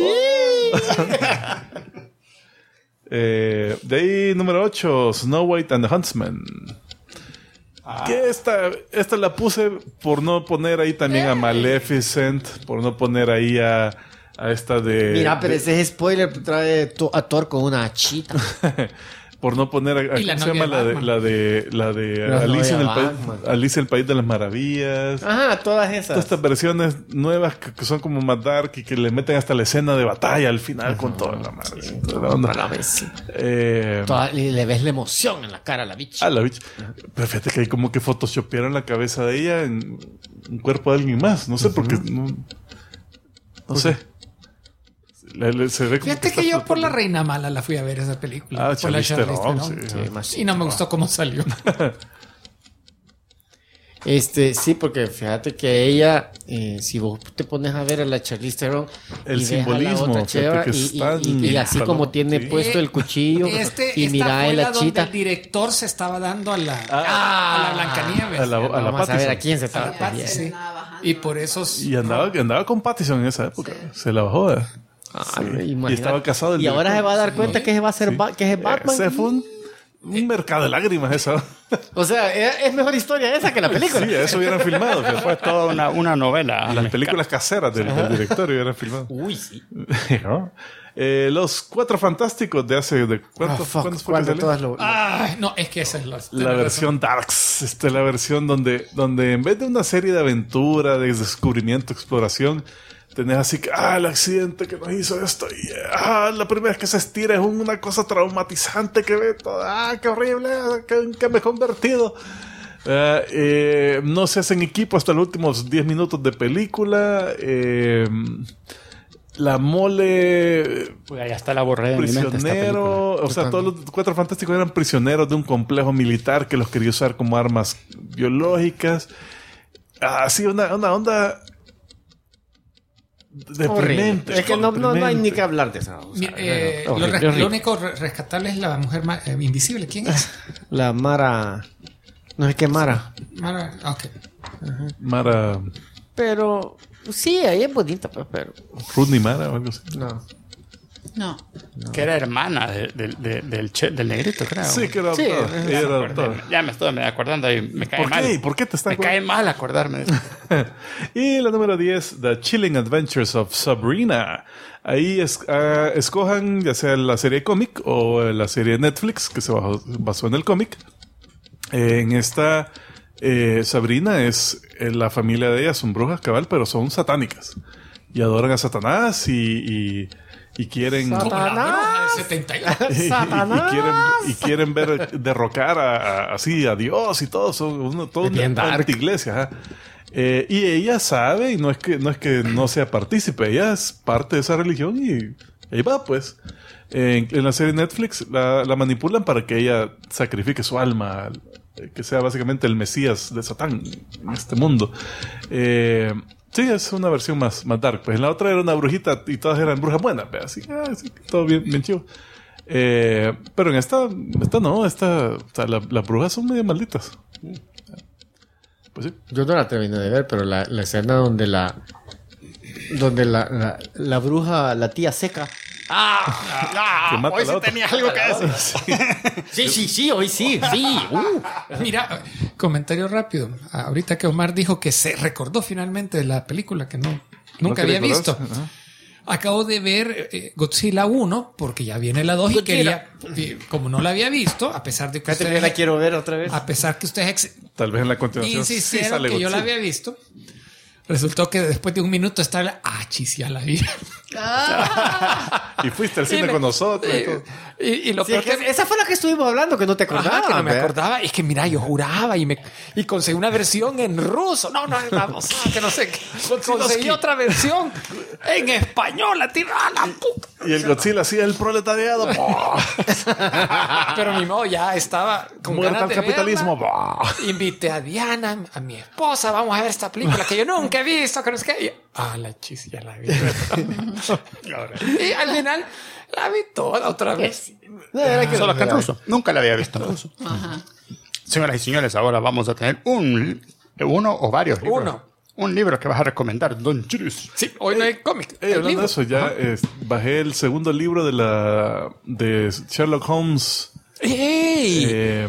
Speaker 2: De ahí, número 8, Snow White and the Huntsman. Que esta la puse por no poner ahí también a Maleficent, por no poner ahí a esta de...
Speaker 3: Mira, pero ese es spoiler, trae a Thor con una chita.
Speaker 2: Por no poner a
Speaker 4: Y la
Speaker 2: ¿cómo se llama?
Speaker 4: novia
Speaker 2: La de
Speaker 3: La
Speaker 2: Alicia en el
Speaker 3: novia
Speaker 2: país,
Speaker 3: Batman.
Speaker 2: Alicia en el País de las Maravillas.
Speaker 3: Ajá, todas
Speaker 2: Todas
Speaker 3: esas.
Speaker 2: estas versiones nuevas que son como más dark y que le meten hasta la escena de batalla al final con toda la madre. Toda la onda.
Speaker 3: A la vez, sí.
Speaker 2: Eh,
Speaker 3: Y le ves la emoción en la cara a la bicha.
Speaker 2: a la bicha. Pero fíjate que hay como que photoshopearon la cabeza de ella en un cuerpo de alguien más. No sé por qué. No sé. Se ve como
Speaker 4: Fíjate
Speaker 2: está
Speaker 4: que yo por la
Speaker 2: flotando.
Speaker 4: Reina Mala la fui a ver esa película.
Speaker 2: Ah,
Speaker 4: Por la
Speaker 2: Charlize Theron, sí.
Speaker 3: Sí,
Speaker 4: Y no me gustó cómo salió.
Speaker 3: Sí, porque fíjate que ella, si vos te pones a ver a la Charlize Theron
Speaker 2: El
Speaker 3: y ves a la
Speaker 2: simbolismo,
Speaker 3: otra
Speaker 2: fíjate
Speaker 3: cheva,
Speaker 2: que
Speaker 3: y
Speaker 2: están
Speaker 3: así
Speaker 2: bien
Speaker 3: como
Speaker 2: salón,
Speaker 3: tiene
Speaker 2: sí.
Speaker 3: puesto el cuchillo y
Speaker 4: Esta
Speaker 3: mira
Speaker 4: fue
Speaker 3: la
Speaker 4: la donde
Speaker 3: chita.
Speaker 4: el director se estaba dando a la Blancanieves.
Speaker 2: A la
Speaker 3: Vamos a ver
Speaker 2: Pattinson.
Speaker 3: a quién se
Speaker 4: A
Speaker 3: está
Speaker 4: la Patty, sí. Y por eso...
Speaker 2: Y andaba con Pattinson en esa época. Se la bajó.
Speaker 3: Imagínate.
Speaker 2: Y estaba casado el
Speaker 3: Y ahora
Speaker 2: director.
Speaker 3: se va a dar cuenta que se va a hacer que es Batman.
Speaker 2: Ese fue un mercado de lágrimas eso.
Speaker 3: O sea, es mejor historia esa que la película.
Speaker 2: Sí, eso hubieran filmado. que
Speaker 1: Fue toda una novela.
Speaker 2: Las películas caseras del director hubieran filmado.
Speaker 3: Uy, sí.
Speaker 2: ¿No? Los Cuatro Fantásticos de hace... ¿Cuántos fue que
Speaker 3: ¿Cuál de
Speaker 2: salió?
Speaker 3: todas lo...
Speaker 4: Ay, no, es que esa es
Speaker 2: La versión Darks, la versión donde en vez de una serie de aventura, de descubrimiento, exploración, tenés así que, el accidente que nos hizo esto, y la primera vez que se estira es una cosa traumatizante que ve todo, qué horrible, que me he convertido. No se hacen equipo hasta los últimos 10 minutos de película. La mole...
Speaker 1: Pues ya está la borré de mi mente esta
Speaker 2: prisionero, o sea, todos los Cuatro Fantásticos eran prisioneros de un complejo militar que los quería usar como armas biológicas. Así una onda deprimente.
Speaker 3: Es que no hay
Speaker 2: deprimente.
Speaker 3: ni que hablar de esa. O sea,
Speaker 4: Lo único rescatable es la mujer invisible. ¿Quién es?
Speaker 3: La Mara... No sé qué Mara.
Speaker 4: Mara, ok.
Speaker 2: Mara,
Speaker 3: Pero... Sí, ahí es bonita, pues, pero...
Speaker 2: Rodney Mara o algo así.
Speaker 3: No.
Speaker 5: No.
Speaker 1: Que era hermana del negrito, creo.
Speaker 2: Sí, que era
Speaker 3: Sí,
Speaker 2: adoptada. Ella era adoptada.
Speaker 1: Ya me estoy acordando y me cae
Speaker 2: ¿Por
Speaker 1: mal.
Speaker 2: qué? ¿Por qué te está
Speaker 1: Me cae mal acordarme de eso.
Speaker 2: Y la número 10, The Chilling Adventures of Sabrina. Ahí escojan ya sea la serie cómic o la serie Netflix que se basó en el cómic. En esta Sabrina es la familia de ella, son brujas cabal, pero son satánicas. Y adoran a Satanás y quieren...
Speaker 4: Como la bruja del 78.
Speaker 3: ¡Satanás!
Speaker 2: y quieren ver derrocar así a Dios y todo, son toda
Speaker 3: bien
Speaker 2: una
Speaker 3: dark.
Speaker 2: antiglesia. Ajá. Y ella sabe, y no es que no sea partícipe, ella es parte de esa religión y ahí va, pues. En la serie Netflix la manipulan para que ella sacrifique su alma, que sea básicamente el Mesías de Satán en este mundo. Sí, es una versión más dark. Pues en la otra era una brujita y todas eran brujas buenas, ¿ve? Así todo bien chido. Pero en esta no, o sea, las brujas son medio malditas. Pues sí.
Speaker 3: Yo no la terminé de ver, pero la escena donde la bruja, la tía seca.
Speaker 2: Que mata
Speaker 1: Hoy
Speaker 2: a la
Speaker 1: sí
Speaker 2: otra.
Speaker 1: tenía algo que decir.
Speaker 3: Sí, hoy sí.
Speaker 4: Mira, comentario rápido. Ahorita que Omar dijo que se recordó finalmente de la película que nunca había
Speaker 2: quería
Speaker 4: visto.
Speaker 2: acordarse. Ajá.
Speaker 4: Acabo de ver Godzilla 1 porque ya viene la 2 y
Speaker 3: Godzilla.
Speaker 4: quería, como no la había visto, a pesar de que
Speaker 3: Fíjate que la quiero ver otra vez.
Speaker 4: a pesar que ustedes
Speaker 2: Tal vez en la continuación sí
Speaker 4: insistieron
Speaker 2: sale
Speaker 4: que yo la
Speaker 2: Godzilla.
Speaker 4: había visto, resultó que después de un minuto estaba chis, ya la vi.
Speaker 2: Y fuiste al cine
Speaker 4: Y me-
Speaker 2: con nosotros. y todo.
Speaker 4: Y lo
Speaker 3: Sí,
Speaker 4: peor
Speaker 3: es que esa fue la que estuvimos hablando, que no te acordabas.
Speaker 4: Ajá, que no me
Speaker 3: ¿verdad?
Speaker 4: acordaba. Es que mira, yo juraba y conseguí una versión en ruso. No, vamos, que no sé. Conseguí otra versión en español. La tira a la puta.
Speaker 2: Y el Godzilla así, el proletariado.
Speaker 4: Pero mi modo ya estaba con
Speaker 2: Muerta
Speaker 4: ganas
Speaker 2: al
Speaker 4: de
Speaker 2: capitalismo.
Speaker 4: verla. Invité a Diana, a mi esposa, vamos a ver esta película que yo nunca he visto. Que no es que... la chis, ya la vi. Y al final la vi toda otra vez.
Speaker 3: No, era que
Speaker 1: Solo que en
Speaker 3: no,
Speaker 1: ruso. Nunca la había visto en ruso. Señoras y señores, ahora vamos a tener uno o varios libros. Un libro que vas a recomendar, Don Chris.
Speaker 4: Sí, hoy no hay cómic.
Speaker 2: Hey,
Speaker 4: el
Speaker 2: hablando
Speaker 4: libro.
Speaker 2: de eso, ya bajé el segundo libro de Sherlock Holmes.
Speaker 4: ¡Ey!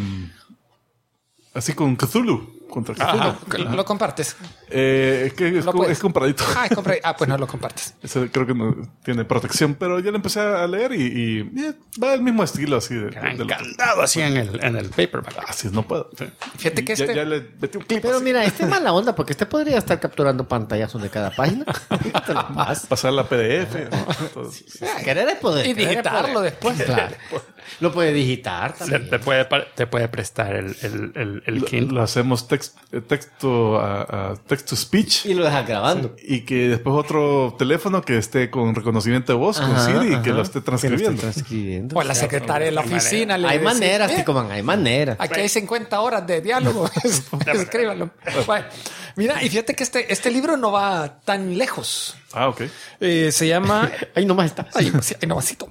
Speaker 2: Así con Cthulhu. Contra Cthulhu.
Speaker 4: Ajá, lo compartes.
Speaker 2: Es que
Speaker 4: Lo puedes.
Speaker 2: es compradito.
Speaker 4: Pues no lo compartes.
Speaker 2: Ese creo que no tiene protección, pero ya lo empecé a leer y va el mismo estilo así del otro.
Speaker 1: Encantado así en el paperback.
Speaker 2: Así es, no puedo.
Speaker 4: Fíjate que
Speaker 2: Ya le metí un clip.
Speaker 3: Pero
Speaker 2: así.
Speaker 3: mira, este es mala onda porque este podría estar capturando pantallazos de cada página. Te lo pasas.
Speaker 2: Pasar la PDF. todo.
Speaker 3: Querer es poder.
Speaker 4: Y
Speaker 3: querer es
Speaker 4: digitarlo
Speaker 3: poder.
Speaker 4: después.
Speaker 3: Claro. Lo puede digitar también.
Speaker 1: Te puede prestar el Kindle.
Speaker 2: Lo hacemos texto to speech.
Speaker 3: Y lo dejas grabando.
Speaker 2: Y que después otro teléfono que esté con reconocimiento de voz, con Siri, y que lo esté transcribiendo.
Speaker 3: transcribiendo.
Speaker 4: O la secretaria de la oficina. le
Speaker 3: Hay
Speaker 4: decía,
Speaker 3: maneras,
Speaker 4: "Mira,
Speaker 3: Ticoman, hay maneras.
Speaker 4: Aquí hay 50 horas de diálogo. Escríbalo. Bueno, mira, y fíjate que este libro no va tan lejos.
Speaker 2: Ah, ok.
Speaker 4: Se llama...
Speaker 3: Ahí nomás está.
Speaker 4: Ay, sí, ahí nomásito.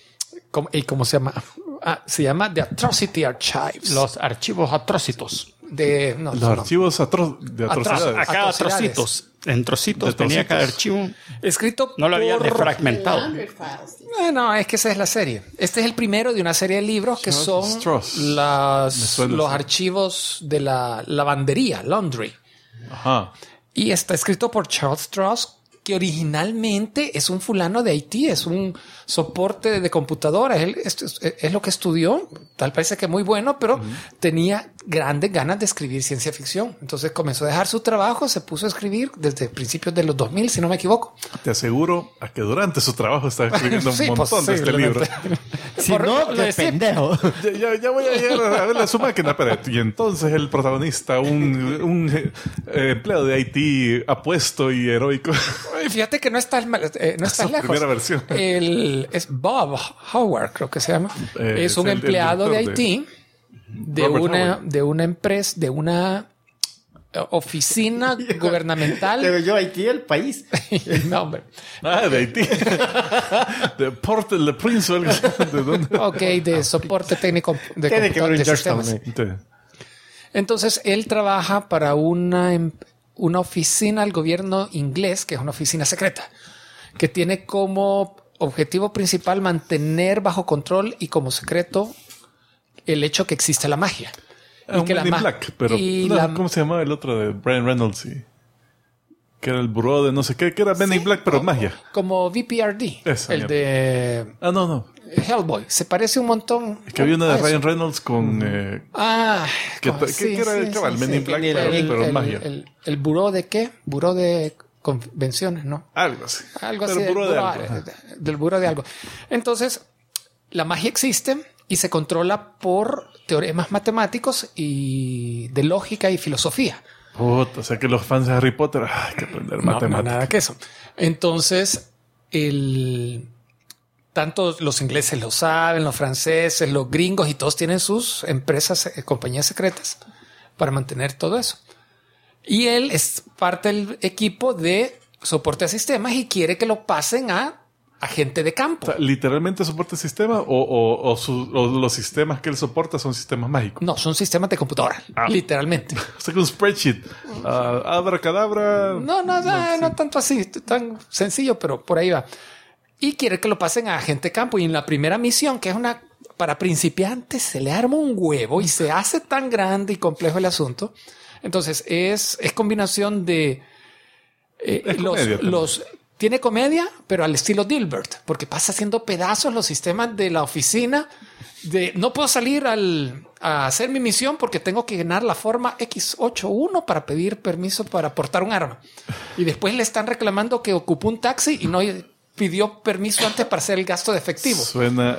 Speaker 4: ¿Y cómo se llama? Se llama The Atrocity Archives.
Speaker 1: Los archivos atrócitos.
Speaker 2: Los archivos de atrocidades.
Speaker 1: Acá
Speaker 4: Atrocidades.
Speaker 1: trocitos. En trocitos
Speaker 2: De
Speaker 1: tenía
Speaker 2: trocitos.
Speaker 1: cada archivo.
Speaker 4: Escrito
Speaker 1: No lo había
Speaker 4: por...
Speaker 1: defragmentado.
Speaker 4: No, es que esa es la serie. Este es el primero de una serie de libros que son
Speaker 2: Strauss. Me suena
Speaker 4: los
Speaker 2: así.
Speaker 4: archivos de la lavandería, laundry.
Speaker 2: Ajá.
Speaker 4: Y está escrito por Charles Strauss, que originalmente es un fulano de Haití, es un soporte de computadoras. Él es lo que estudió, tal parece que muy bueno, pero tenía grandes ganas de escribir ciencia ficción. Entonces comenzó a dejar su trabajo, se puso a escribir desde principios de los 2000, si no me equivoco.
Speaker 2: Te aseguro a que durante su trabajo está escribiendo
Speaker 4: Sí,
Speaker 2: un montón de este libro.
Speaker 4: posiblemente.
Speaker 3: Si
Speaker 4: Por-
Speaker 3: no,
Speaker 4: lo
Speaker 3: qué
Speaker 4: decía-
Speaker 3: pendejo.
Speaker 2: Ya voy a llegar a ver la su máquina, pero y entonces el protagonista, un empleado de Haití apuesto y heroico.
Speaker 4: Fíjate que no está, no está
Speaker 2: Su
Speaker 4: lejos.
Speaker 2: primera versión.
Speaker 4: Es Bob Howard, creo que se llama. Es un
Speaker 2: el
Speaker 4: empleado de
Speaker 2: director de-
Speaker 4: Haití,
Speaker 2: Robert Howard.
Speaker 4: de una empresa, de una oficina gubernamental.
Speaker 3: Pero yo, Haití, el país.
Speaker 4: No, hombre.
Speaker 2: Ah, de Haití. De Port de Prince o algo así. ¿De dónde?
Speaker 4: Ok, de soporte técnico de,
Speaker 3: Tiene que ver en
Speaker 4: de
Speaker 3: Georgetown.
Speaker 4: sistemas.
Speaker 3: ¿eh?
Speaker 4: Entonces, él trabaja para una oficina del gobierno inglés, que es una oficina secreta, que tiene como objetivo principal mantener bajo control y como secreto el hecho que existe la magia.
Speaker 2: Un Men in Black, pero
Speaker 4: y
Speaker 2: no,
Speaker 4: la-
Speaker 2: ¿cómo se llamaba el otro de Brian Reynolds? Que era el buró de no sé qué, que era Men in Black, pero magia.
Speaker 4: como VPRD,
Speaker 2: Esa
Speaker 4: el
Speaker 2: mierda.
Speaker 4: de
Speaker 2: Ah, no.
Speaker 4: Hellboy. Se parece un montón.
Speaker 2: Es que había una de
Speaker 4: a eso.
Speaker 2: Ryan Reynolds con...
Speaker 4: Sí,
Speaker 2: que era
Speaker 4: sí,
Speaker 2: el chaval,
Speaker 4: sí,
Speaker 2: Men
Speaker 4: sí.
Speaker 2: in Black,
Speaker 3: El-
Speaker 2: pero magia.
Speaker 4: El buró de qué? Buró de convenciones, ¿no?
Speaker 2: Algo así.
Speaker 4: Algo
Speaker 2: Pero
Speaker 4: así
Speaker 2: buró de
Speaker 4: buró,
Speaker 2: algo. Ajá.
Speaker 4: del buró de algo. Entonces, la magia existe y se controla por teoremas matemáticos y de lógica y filosofía.
Speaker 2: Puta, o sea que los fans de Harry Potter hay que aprender
Speaker 4: No,
Speaker 2: matemáticas.
Speaker 4: nada que eso. Entonces, tanto los ingleses lo saben, los franceses, los gringos y todos tienen sus empresas, compañías secretas para mantener todo eso. Y él es parte del equipo de soporte a sistemas y quiere que lo pasen a gente de campo.
Speaker 2: O sea, ¿literalmente soporta el sistema o los sistemas que él soporta son sistemas mágicos?
Speaker 4: No, son sistemas de computadora, literalmente.
Speaker 2: O sea, que un spreadsheet. Abracadabra.
Speaker 4: No tanto así, tan sencillo, pero por ahí va. Y quiere que lo pasen a gente de campo. Y en la primera misión, que es una para principiantes, se le arma un huevo y se hace tan grande y complejo el asunto. Entonces es combinación de tiene comedia, pero al estilo Dilbert, porque pasa haciendo pedazos los sistemas de la oficina. No puedo salir a hacer mi misión porque tengo que llenar la forma X81 para pedir permiso para portar un arma. Y después le están reclamando que ocupó un taxi y no pidió permiso antes para hacer el gasto de efectivo.
Speaker 2: Suena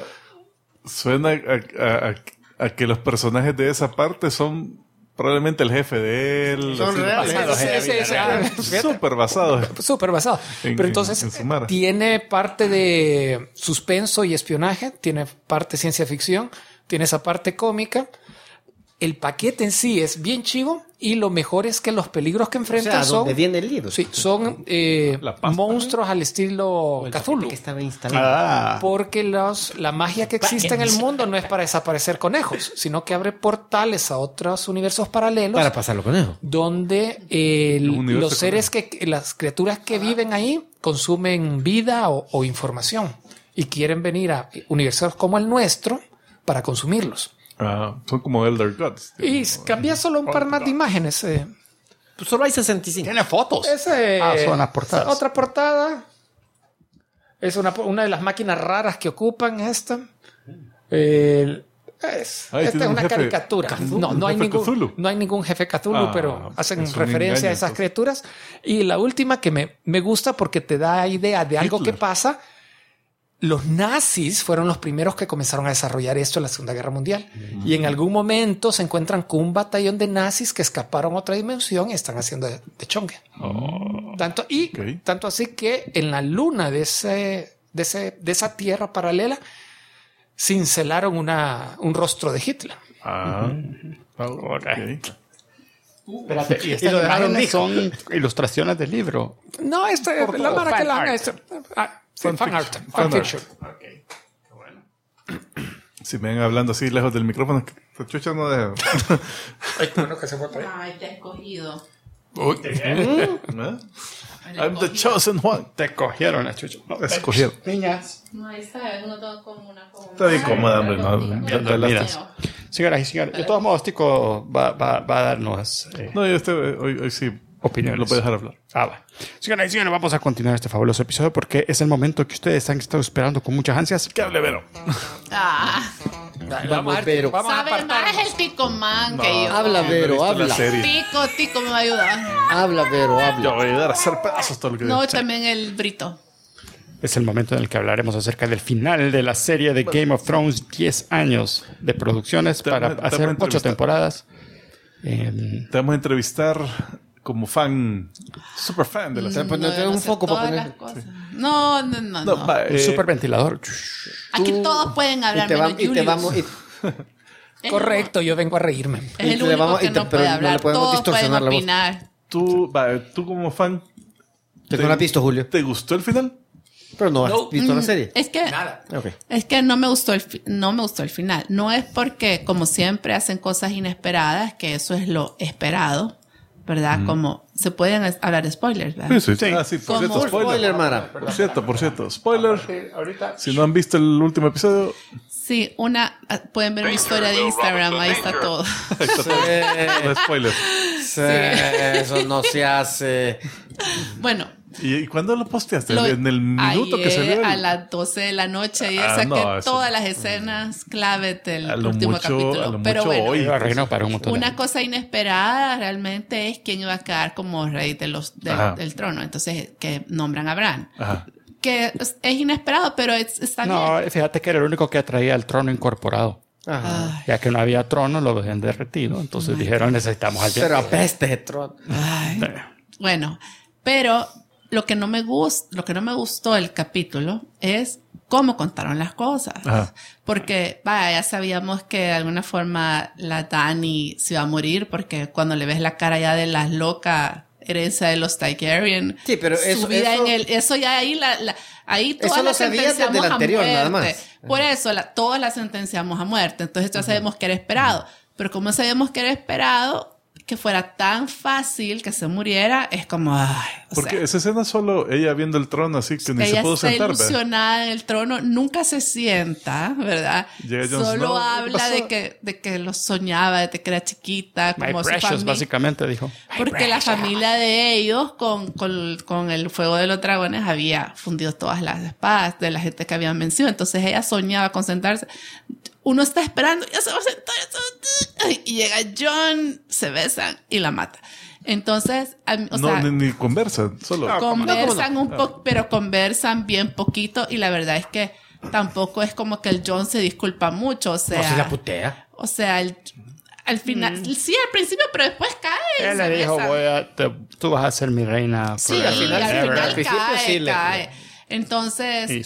Speaker 2: a que los personajes de esa parte son probablemente el jefe de él.
Speaker 3: Son reales.
Speaker 2: Súper basados.
Speaker 4: Súper basado. Pero entonces
Speaker 2: en Sumara.
Speaker 4: tiene parte de suspenso y espionaje, tiene parte ciencia ficción, tiene esa parte cómica. El paquete en sí es bien chivo y lo mejor es que los peligros que enfrentan
Speaker 3: ¿dónde viene el libro?
Speaker 4: Sí, son monstruos al estilo Cthulhu.
Speaker 3: Que estaba instalado.
Speaker 4: Porque la magia que existe en el mundo no es para desaparecer conejos, sino que abre portales a otros universos paralelos.
Speaker 3: Para pasar los conejos.
Speaker 4: Donde los seres las criaturas que viven ahí consumen vida o información y quieren venir a universos como el nuestro para consumirlos.
Speaker 2: Son como Elder Gods.
Speaker 4: Y cambia solo un par más de imágenes.
Speaker 3: Pues solo hay 65.
Speaker 1: Tiene fotos.
Speaker 4: Son
Speaker 1: las portadas.
Speaker 4: Otra portada. Es una de las máquinas raras que ocupan esta. Esta es una caricatura. No hay ningún jefe Cthulhu, pero hacen referencia a esas criaturas. Y la última que me gusta porque te da idea de algo que pasa. Los nazis fueron los primeros que comenzaron a desarrollar esto en la Segunda Guerra Mundial. Y en algún momento se encuentran con un batallón de nazis que escaparon a otra dimensión y están haciendo de chongue. Tanto así que en la luna de esa tierra paralela cincelaron un rostro de Hitler.
Speaker 1: Espérate, y estas imágenes son ilustraciones del libro.
Speaker 4: No, la mara que la haga es fan art.
Speaker 1: Okay. Bueno.
Speaker 2: Si me ven hablando así lejos del micrófono, que chucha no deja.
Speaker 5: Ay, te he escogido.
Speaker 2: I'm the chosen one.
Speaker 1: Te cogieron la chucha. No,
Speaker 2: escogieron.
Speaker 1: Niñas.
Speaker 5: No, ahí sabes, uno todo como una.
Speaker 2: Está bien cómoda, hombre.
Speaker 1: Mira. Señoras y señores, de todos modos, Tico va a darnos
Speaker 2: no, yo hoy sí
Speaker 1: opiniones.
Speaker 2: Lo puede dejar hablar.
Speaker 1: Bueno. Señoras y señores, vamos a continuar este fabuloso episodio porque es el momento que ustedes han estado esperando con muchas ansias.
Speaker 2: Que hable Vero.
Speaker 3: Vamos, Vero.
Speaker 5: Sabe más el Tico Man que yo.
Speaker 3: Habla, Vero, habla.
Speaker 5: Tico me va a ayudar.
Speaker 3: Habla, Vero, habla.
Speaker 2: Yo voy a ayudar a hacer pedazos todo lo que
Speaker 5: No,
Speaker 2: diga.
Speaker 5: también el Brito.
Speaker 1: Es el momento en el que hablaremos acerca del final de la serie de Game of Thrones. 10 años de producciones para hacer 8 temporadas.
Speaker 2: Te vamos a entrevistar como fan, super fan de la serie.
Speaker 3: Pues no tengo un foco para poner.
Speaker 5: No.
Speaker 1: Un super ventilador.
Speaker 5: Aquí todos pueden hablar menos Julius.
Speaker 4: Correcto, yo vengo a reírme.
Speaker 5: Es el único que no puede hablar. Todos pueden opinar.
Speaker 2: Tú como fan,
Speaker 3: ¿Te no la has visto, Julio?
Speaker 2: ¿te gustó el final?
Speaker 3: Pero no has visto la serie.
Speaker 5: Es que
Speaker 4: Nada.
Speaker 3: Okay.
Speaker 5: Es que no me gustó el final. No es porque, como siempre, hacen cosas inesperadas, que eso es lo esperado, ¿verdad? Como se pueden hablar de spoilers, ¿verdad?
Speaker 2: Sí. Por
Speaker 5: ¿Cómo?
Speaker 2: cierto,
Speaker 3: Spoiler, Mara.
Speaker 2: Por cierto, spoiler.
Speaker 1: Ahorita.
Speaker 2: Si no han visto el último episodio,
Speaker 5: Sí, pueden ver mi historia de Instagram, ahí está todo.
Speaker 2: no spoiler.
Speaker 3: Eso no se hace.
Speaker 5: Bueno.
Speaker 2: ¿Y cuándo lo posteaste? En el minuto que se vio.
Speaker 5: A las 12 de la noche ayer saqué todas las escenas clave del último capítulo. Pero bueno,
Speaker 2: hoy,
Speaker 1: para un montón
Speaker 5: una cosa inesperada realmente es quién iba a quedar como rey del trono. Entonces, que nombran a Bran.
Speaker 2: Ajá.
Speaker 5: Que es inesperado, pero está bien.
Speaker 1: No, fíjate que era el único que atraía el trono incorporado.
Speaker 3: Ajá.
Speaker 1: Ya que no había trono, lo habían derretido. Entonces dijeron, necesitamos alguien.
Speaker 3: Pero apeste ese trono.
Speaker 5: Bueno, pero lo que no me gustó del capítulo es cómo contaron las cosas.
Speaker 2: Ajá.
Speaker 5: Porque, ya sabíamos que de alguna forma la Dani se iba a morir porque cuando le ves la cara ya de las locas, herencia de los Targaryen.
Speaker 3: Sí, pero
Speaker 5: Su vida eso ya ahí ahí todas
Speaker 3: eso lo
Speaker 5: las
Speaker 3: sabías
Speaker 5: sentenciamos
Speaker 3: desde el anterior,
Speaker 5: a muerte.
Speaker 3: nada más.
Speaker 5: Por eso todas las sentenciamos a muerte. Entonces ya sabemos que era esperado. Pero como sabíamos que era esperado, que fuera tan fácil que se muriera, es como...
Speaker 2: Porque esa escena solo ella viendo el trono así que ni se pudo sentar.
Speaker 5: Ella está ilusionada en el trono, nunca se sienta, ¿verdad? Solo habla de que lo soñaba desde que era chiquita, como
Speaker 1: My
Speaker 5: su
Speaker 1: precious,
Speaker 5: familia.
Speaker 1: básicamente dijo.
Speaker 5: Porque la familia de ellos, con el fuego de los dragones, había fundido todas las espadas de la gente que habían vencido. Entonces ella soñaba con sentarse. Uno está esperando, ya se va a sentar. Y llega Jon, se besan y la mata. Entonces,
Speaker 2: ni conversan, solo.
Speaker 5: Conversan un poco, pero conversan bien poquito. Y la verdad es que tampoco es como que el Jon se disculpa mucho. O sea,
Speaker 3: No, se la putea.
Speaker 5: O sea, al final, sí, al principio, pero después cae.
Speaker 1: Él le dijo, tú vas a ser mi reina.
Speaker 5: Sí,
Speaker 3: al final
Speaker 5: al
Speaker 3: principio sí
Speaker 5: cae. Entonces,
Speaker 1: Y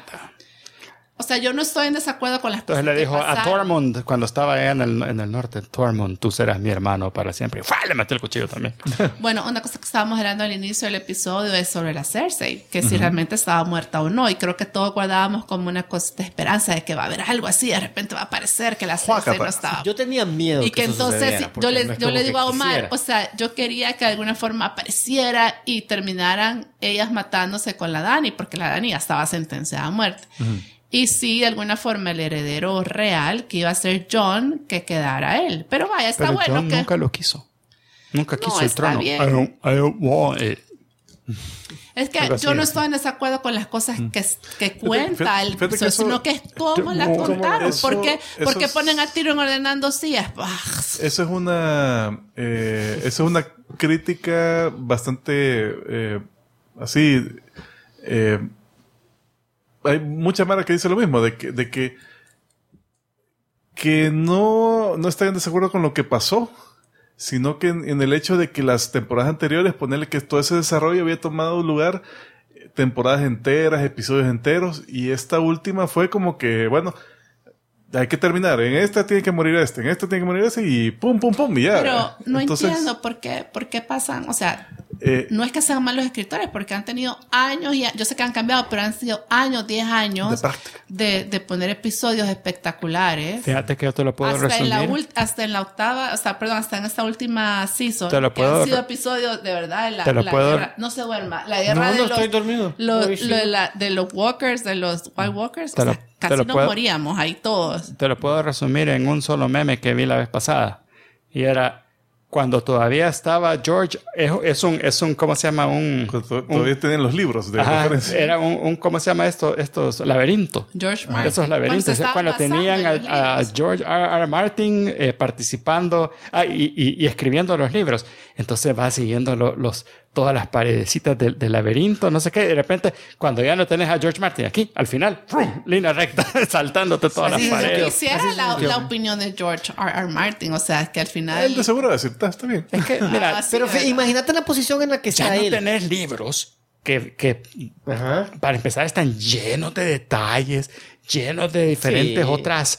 Speaker 5: o sea, yo no estoy en desacuerdo con las cosas.
Speaker 1: Entonces le dijo
Speaker 5: que
Speaker 1: a
Speaker 5: pasaron.
Speaker 1: Tormund, cuando estaba allá en el norte, Tormund, tú serás mi hermano para siempre. Y ¡fua! Le metió el cuchillo también.
Speaker 5: Bueno, una cosa que estábamos hablando al inicio del episodio es sobre la Cersei, que si realmente estaba muerta o no. Y creo que todos guardábamos como una cosa de esperanza de que va a haber algo así, de repente va a aparecer que la Cersei no estaba.
Speaker 3: Yo tenía miedo
Speaker 5: Y que
Speaker 3: eso
Speaker 5: entonces
Speaker 3: sucediera, porque no es
Speaker 5: yo
Speaker 3: como
Speaker 5: le
Speaker 3: que
Speaker 5: digo a Omar,
Speaker 3: quisiera.
Speaker 5: o sea, yo quería que de alguna forma apareciera y terminaran ellas matándose con la Dany, porque la Dany ya estaba sentenciada a muerte. Y sí, de alguna forma, el heredero real, que iba a ser Jon, que quedara él. Pero vaya, está
Speaker 1: Pero
Speaker 5: bueno
Speaker 1: Jon
Speaker 5: que...
Speaker 1: nunca lo quiso. Nunca quiso el
Speaker 5: está
Speaker 1: trono.
Speaker 5: bien.
Speaker 1: I don't want it.
Speaker 5: Es que
Speaker 1: Algo así,
Speaker 5: yo no
Speaker 1: así.
Speaker 5: estoy en desacuerdo con las cosas que cuenta el
Speaker 2: fíjate que
Speaker 5: episodio,
Speaker 2: eso-
Speaker 5: sino que es cómo las
Speaker 2: como
Speaker 5: contaron.
Speaker 2: eso-
Speaker 5: ¿Por qué
Speaker 2: eso es-
Speaker 5: ponen a Tyrion ordenando sillas?
Speaker 2: Eso es una crítica bastante así. Hay mucha mara que dice lo mismo, de que no están en desacuerdo con lo que pasó, sino que en el hecho de que las temporadas anteriores, ponerle que todo ese desarrollo había tomado lugar temporadas enteras, episodios enteros, y esta última fue como que, bueno, hay que terminar, en esta tiene que morir en esta tiene que morir y pum, pum, pum, y ya.
Speaker 5: Pero no
Speaker 2: Entonces,
Speaker 5: entiendo por qué pasan, o sea,
Speaker 2: eh,
Speaker 5: no es que sean malos escritores, porque han tenido años, yo sé que han cambiado, pero han sido años, 10 años
Speaker 2: De práctica.
Speaker 5: de poner episodios espectaculares.
Speaker 1: Fíjate que yo te lo puedo
Speaker 5: Hasta
Speaker 1: resumir.
Speaker 5: hasta en la octava, hasta en esta última season,
Speaker 1: Te lo
Speaker 5: que
Speaker 1: puedo
Speaker 5: han sido
Speaker 1: re-
Speaker 5: episodios de verdad,
Speaker 1: Te lo puedo-
Speaker 5: guerra, no se duerma, la guerra
Speaker 3: No, estoy dormido. Hoy sí.
Speaker 5: de los walkers, de los White Walkers,
Speaker 1: Te
Speaker 5: o
Speaker 1: lo-
Speaker 5: sea,
Speaker 1: te
Speaker 5: casi
Speaker 1: lo
Speaker 5: nos
Speaker 1: puedo-
Speaker 5: moríamos ahí todos.
Speaker 1: Te lo puedo resumir en un solo meme que vi la vez pasada. Y era cuando todavía estaba George. Es un ¿cómo se llama?
Speaker 2: todavía tienen los libros de
Speaker 1: Ajá,
Speaker 2: referencia.
Speaker 1: era un ¿cómo se llama esto? Estos laberintos.
Speaker 5: George Martin.
Speaker 1: Esos laberintos. Cuando tenían a George R. Martin participando y escribiendo los libros. Entonces va siguiendo todas las paredecitas del laberinto, no sé qué. De repente, cuando ya no tenés a George Martin aquí, al final, ¡prum! Línea recta, saltándote todas
Speaker 3: Así
Speaker 1: las
Speaker 3: es,
Speaker 1: paredes.
Speaker 5: Quisiera la opinión de George R. Martin, o sea, es que al final...
Speaker 2: Él de seguro va a decir, está bien.
Speaker 1: Es que, mira,
Speaker 5: Ah, sí,
Speaker 3: Pero
Speaker 5: ¿verdad?
Speaker 3: imagínate la posición en la que
Speaker 1: ya
Speaker 3: está
Speaker 1: no
Speaker 3: él.
Speaker 1: tenés libros que
Speaker 3: Ajá.
Speaker 1: para empezar están llenos de detalles, llenos de diferentes
Speaker 3: Sí.
Speaker 1: otras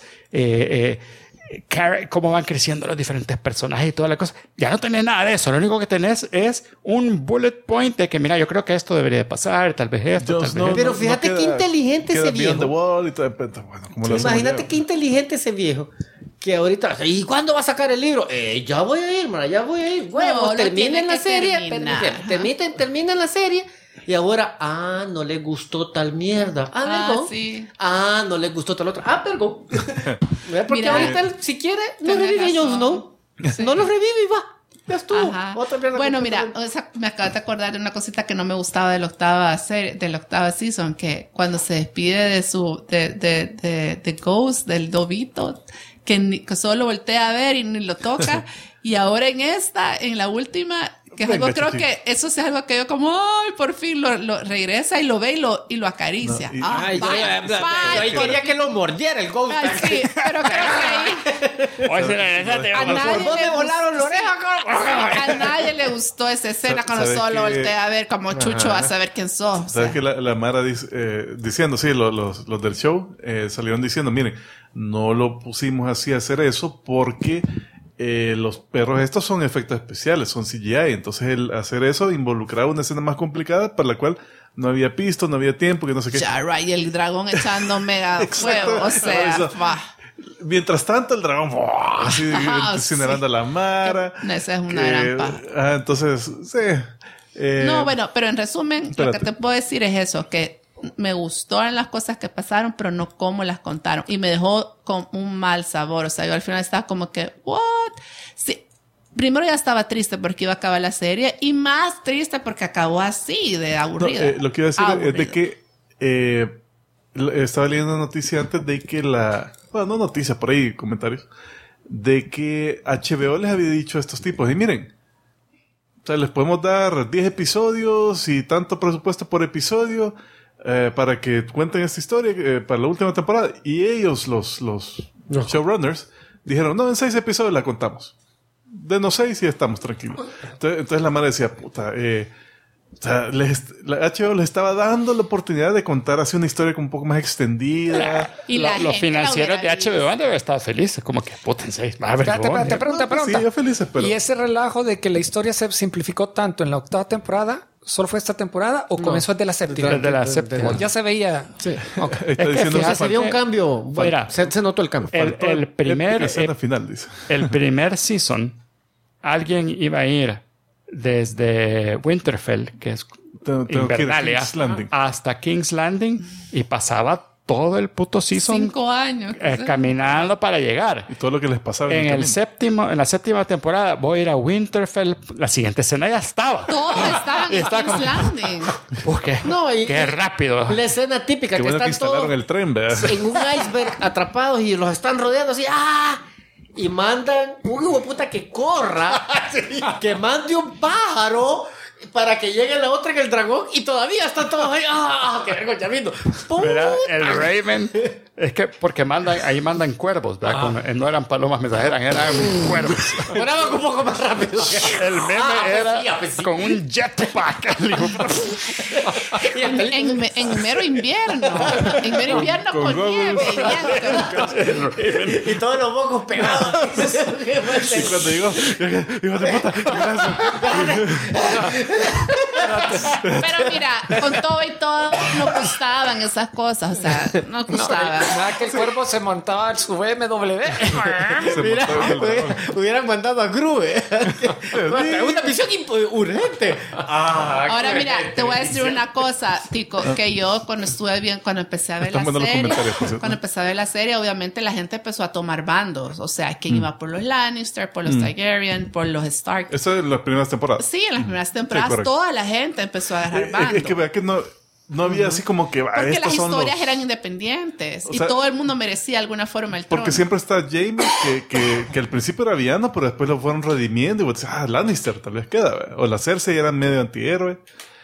Speaker 1: cómo van creciendo los diferentes personajes y toda la cosa. Ya no tenés nada de eso. Lo único que tenés es un bullet point de que, mira, yo creo que esto debería de pasar, tal vez esto, tal vez esto.
Speaker 3: Pero fíjate qué inteligente
Speaker 2: queda
Speaker 3: ese
Speaker 2: Beyond the
Speaker 3: viejo.
Speaker 2: Wall y todo, bueno, como lo hacemos
Speaker 3: Imagínate
Speaker 2: ya.
Speaker 3: qué inteligente ese viejo. Que ahorita, ¿y cuándo va a sacar el libro? Ya voy a ir, mara, ya voy a ir. Huevos,
Speaker 5: lo
Speaker 3: terminen
Speaker 5: tiene
Speaker 3: la
Speaker 5: que
Speaker 3: serie.
Speaker 5: terminar.
Speaker 3: Terminen la serie. Y ahora, no le gustó tal mierda. Vergo.
Speaker 5: sí.
Speaker 3: No le gustó tal otra. Vergo. Porque
Speaker 5: Mira,
Speaker 3: ahorita, él, si quiere, no
Speaker 5: tenés
Speaker 3: revive
Speaker 5: razón.
Speaker 3: Jon Snow. No lo revive y va. Ya estuvo.
Speaker 5: Ajá.
Speaker 3: Otra mierda
Speaker 5: Bueno,
Speaker 3: completamente.
Speaker 5: mira, me acabo de acordar de una cosita que no me gustaba de la octava serie, de la octava season, que cuando se despide de Ghost, del lobito, que solo voltea a ver y ni lo toca, y ahora en la última, que es
Speaker 2: Venga,
Speaker 5: algo, creo
Speaker 2: chiquito.
Speaker 5: que eso es algo que yo como, ay, por fin lo regresa y lo ve y lo acaricia.
Speaker 2: No, y-
Speaker 3: Ay, yo
Speaker 5: Bye,
Speaker 3: ahí quería que lo mordiera el Ghost.
Speaker 5: Ay, sí, pero creo que ahí
Speaker 1: Oye, si regresaste,
Speaker 5: a
Speaker 1: vamos.
Speaker 5: nadie
Speaker 3: Por vos
Speaker 5: le
Speaker 3: me volaron la
Speaker 5: gustó-
Speaker 3: oreja.
Speaker 5: a nadie le gustó esa escena cuando
Speaker 2: ¿Sabes
Speaker 5: solo
Speaker 2: qué?
Speaker 5: voltea a ver como Chucho va a saber quién sos. o sea.
Speaker 2: ¿Sabes que la Mara diciendo, sí, los del show salieron diciendo, miren, no lo pusimos así a hacer eso porque los perros estos son efectos especiales, son CGI. Entonces el hacer eso involucraba una escena más complicada para la cual no había pisto, no había tiempo, que no sé qué.
Speaker 5: Ya, right, y el dragón echando mega fuego, o sea,
Speaker 2: Mientras tanto el dragón así incinerando la mara.
Speaker 5: Esa es una gran paja.
Speaker 2: Entonces, sí.
Speaker 5: No, bueno, pero en resumen, lo que te puedo decir es eso, que me gustaron las cosas que pasaron, pero no cómo las contaron. Y me dejó con un mal sabor. O sea, yo al final estaba como que, ¿what? Sí. Primero ya estaba triste porque iba a acabar la serie y más triste porque acabó así, de aburrida.
Speaker 2: Lo que iba a decir es de que estaba leyendo una noticia antes de que bueno, no noticia, por ahí comentarios, de que HBO les había dicho a estos tipos, y miren, o sea, les podemos dar 10 episodios y tanto presupuesto por episodio para que cuenten esta historia para la última temporada. Y ellos, los showrunners, dijeron, no, en 6 episodios la contamos. Denos 6 y estamos tranquilos. Entonces la madre decía, puta, o sea, la HBO les estaba dando la oportunidad de contar así una historia como un poco más extendida.
Speaker 1: Y los financieros de HBO han de haber estado felices. Como que, puta, en 6.
Speaker 4: Te pregunta.
Speaker 2: Sí, yo felices, pero...
Speaker 4: ¿Y ese relajo de que la historia se simplificó tanto en la 8ª temporada? ¿Solo fue esta temporada o comenzó desde la 7ª?
Speaker 1: Desde la 7ª.
Speaker 4: Ya se veía...
Speaker 3: Sí.
Speaker 2: Está
Speaker 1: Es que
Speaker 2: diciendo
Speaker 1: fíjate,
Speaker 3: Se vio un cambio.
Speaker 1: Mira,
Speaker 3: Se notó el cambio.
Speaker 1: el primer...
Speaker 2: escena final, dice.
Speaker 1: El primer season, alguien iba a ir desde Winterfell, que es
Speaker 2: Tengo que ir a
Speaker 1: Invernalia,
Speaker 2: King's Landing.
Speaker 1: hasta King's Landing y pasaba todo el puto season
Speaker 5: 5 años.
Speaker 1: caminando para llegar.
Speaker 2: Y todo lo que les pasaba
Speaker 1: En
Speaker 2: camino.
Speaker 1: en la 7ª temporada voy a ir a Winterfell. La siguiente escena ya estaba.
Speaker 5: Todos estaban en
Speaker 1: Está
Speaker 5: King's
Speaker 1: como-
Speaker 5: Landing.
Speaker 1: ¿Qué?
Speaker 3: No, y-
Speaker 1: Qué rápido.
Speaker 3: La escena típica
Speaker 2: Qué
Speaker 3: que
Speaker 2: bueno que
Speaker 3: están
Speaker 2: instalaron
Speaker 3: todos
Speaker 2: el tren, ¿verdad?
Speaker 3: en un iceberg atrapados y los están rodeando así. ¡Ah! Y mandan un hijo de puta que corra, que mande un pájaro para que llegue la otra en el dragón y todavía están todos ahí. ¡Ah! ¡Qué vergüenza!
Speaker 1: Mira, el Raven, es que porque ahí mandan cuervos, ¿verdad? No eran palomas mensajeras, eran cuervos.
Speaker 3: Volaban un poco más rápido.
Speaker 1: El meme era
Speaker 3: sí.
Speaker 1: con un jetpack. El hijo-
Speaker 5: En mero invierno. En mero invierno con nieve y viento.
Speaker 3: Y todos los mocos pegados.
Speaker 2: Y cuando llegó, hijo de puta, gracias.
Speaker 5: Pero mira, con todo y todo, no gustaban esas cosas. O sea, no gustaba.
Speaker 4: ¿Verdad que el cuervo se montaba en su BMW?
Speaker 2: Se
Speaker 3: Mira,
Speaker 2: montó en el dragón.
Speaker 3: hubieran mandado a Groove. Una misión urgente.
Speaker 5: Ahora mira, te voy a decir una cosa, Tico, que yo cuando empecé a ver
Speaker 2: Están
Speaker 5: la
Speaker 2: buenos los
Speaker 5: serie,
Speaker 2: comentarios, por cierto.
Speaker 5: cuando empecé a ver la serie, obviamente la gente empezó a tomar bandos. O sea, quién iba por los Lannister, por los Targaryen, por los Stark.
Speaker 2: Eso es las primeras temporadas.
Speaker 5: Sí, en las primeras temporadas
Speaker 2: correcto.
Speaker 5: toda la gente empezó a agarrar bando.
Speaker 2: Es que vea que no había así como que
Speaker 5: Porque las
Speaker 2: estos son
Speaker 5: historias
Speaker 2: los...
Speaker 5: eran independientes
Speaker 2: O
Speaker 5: y
Speaker 2: sea,
Speaker 5: todo el mundo merecía de alguna forma el trono.
Speaker 2: Porque siempre está Jaime, que al principio era villano, pero después lo fueron redimiendo. Y vos decís, Lannister tal vez queda. ¿verdad? O la Cersei era medio antihéroe.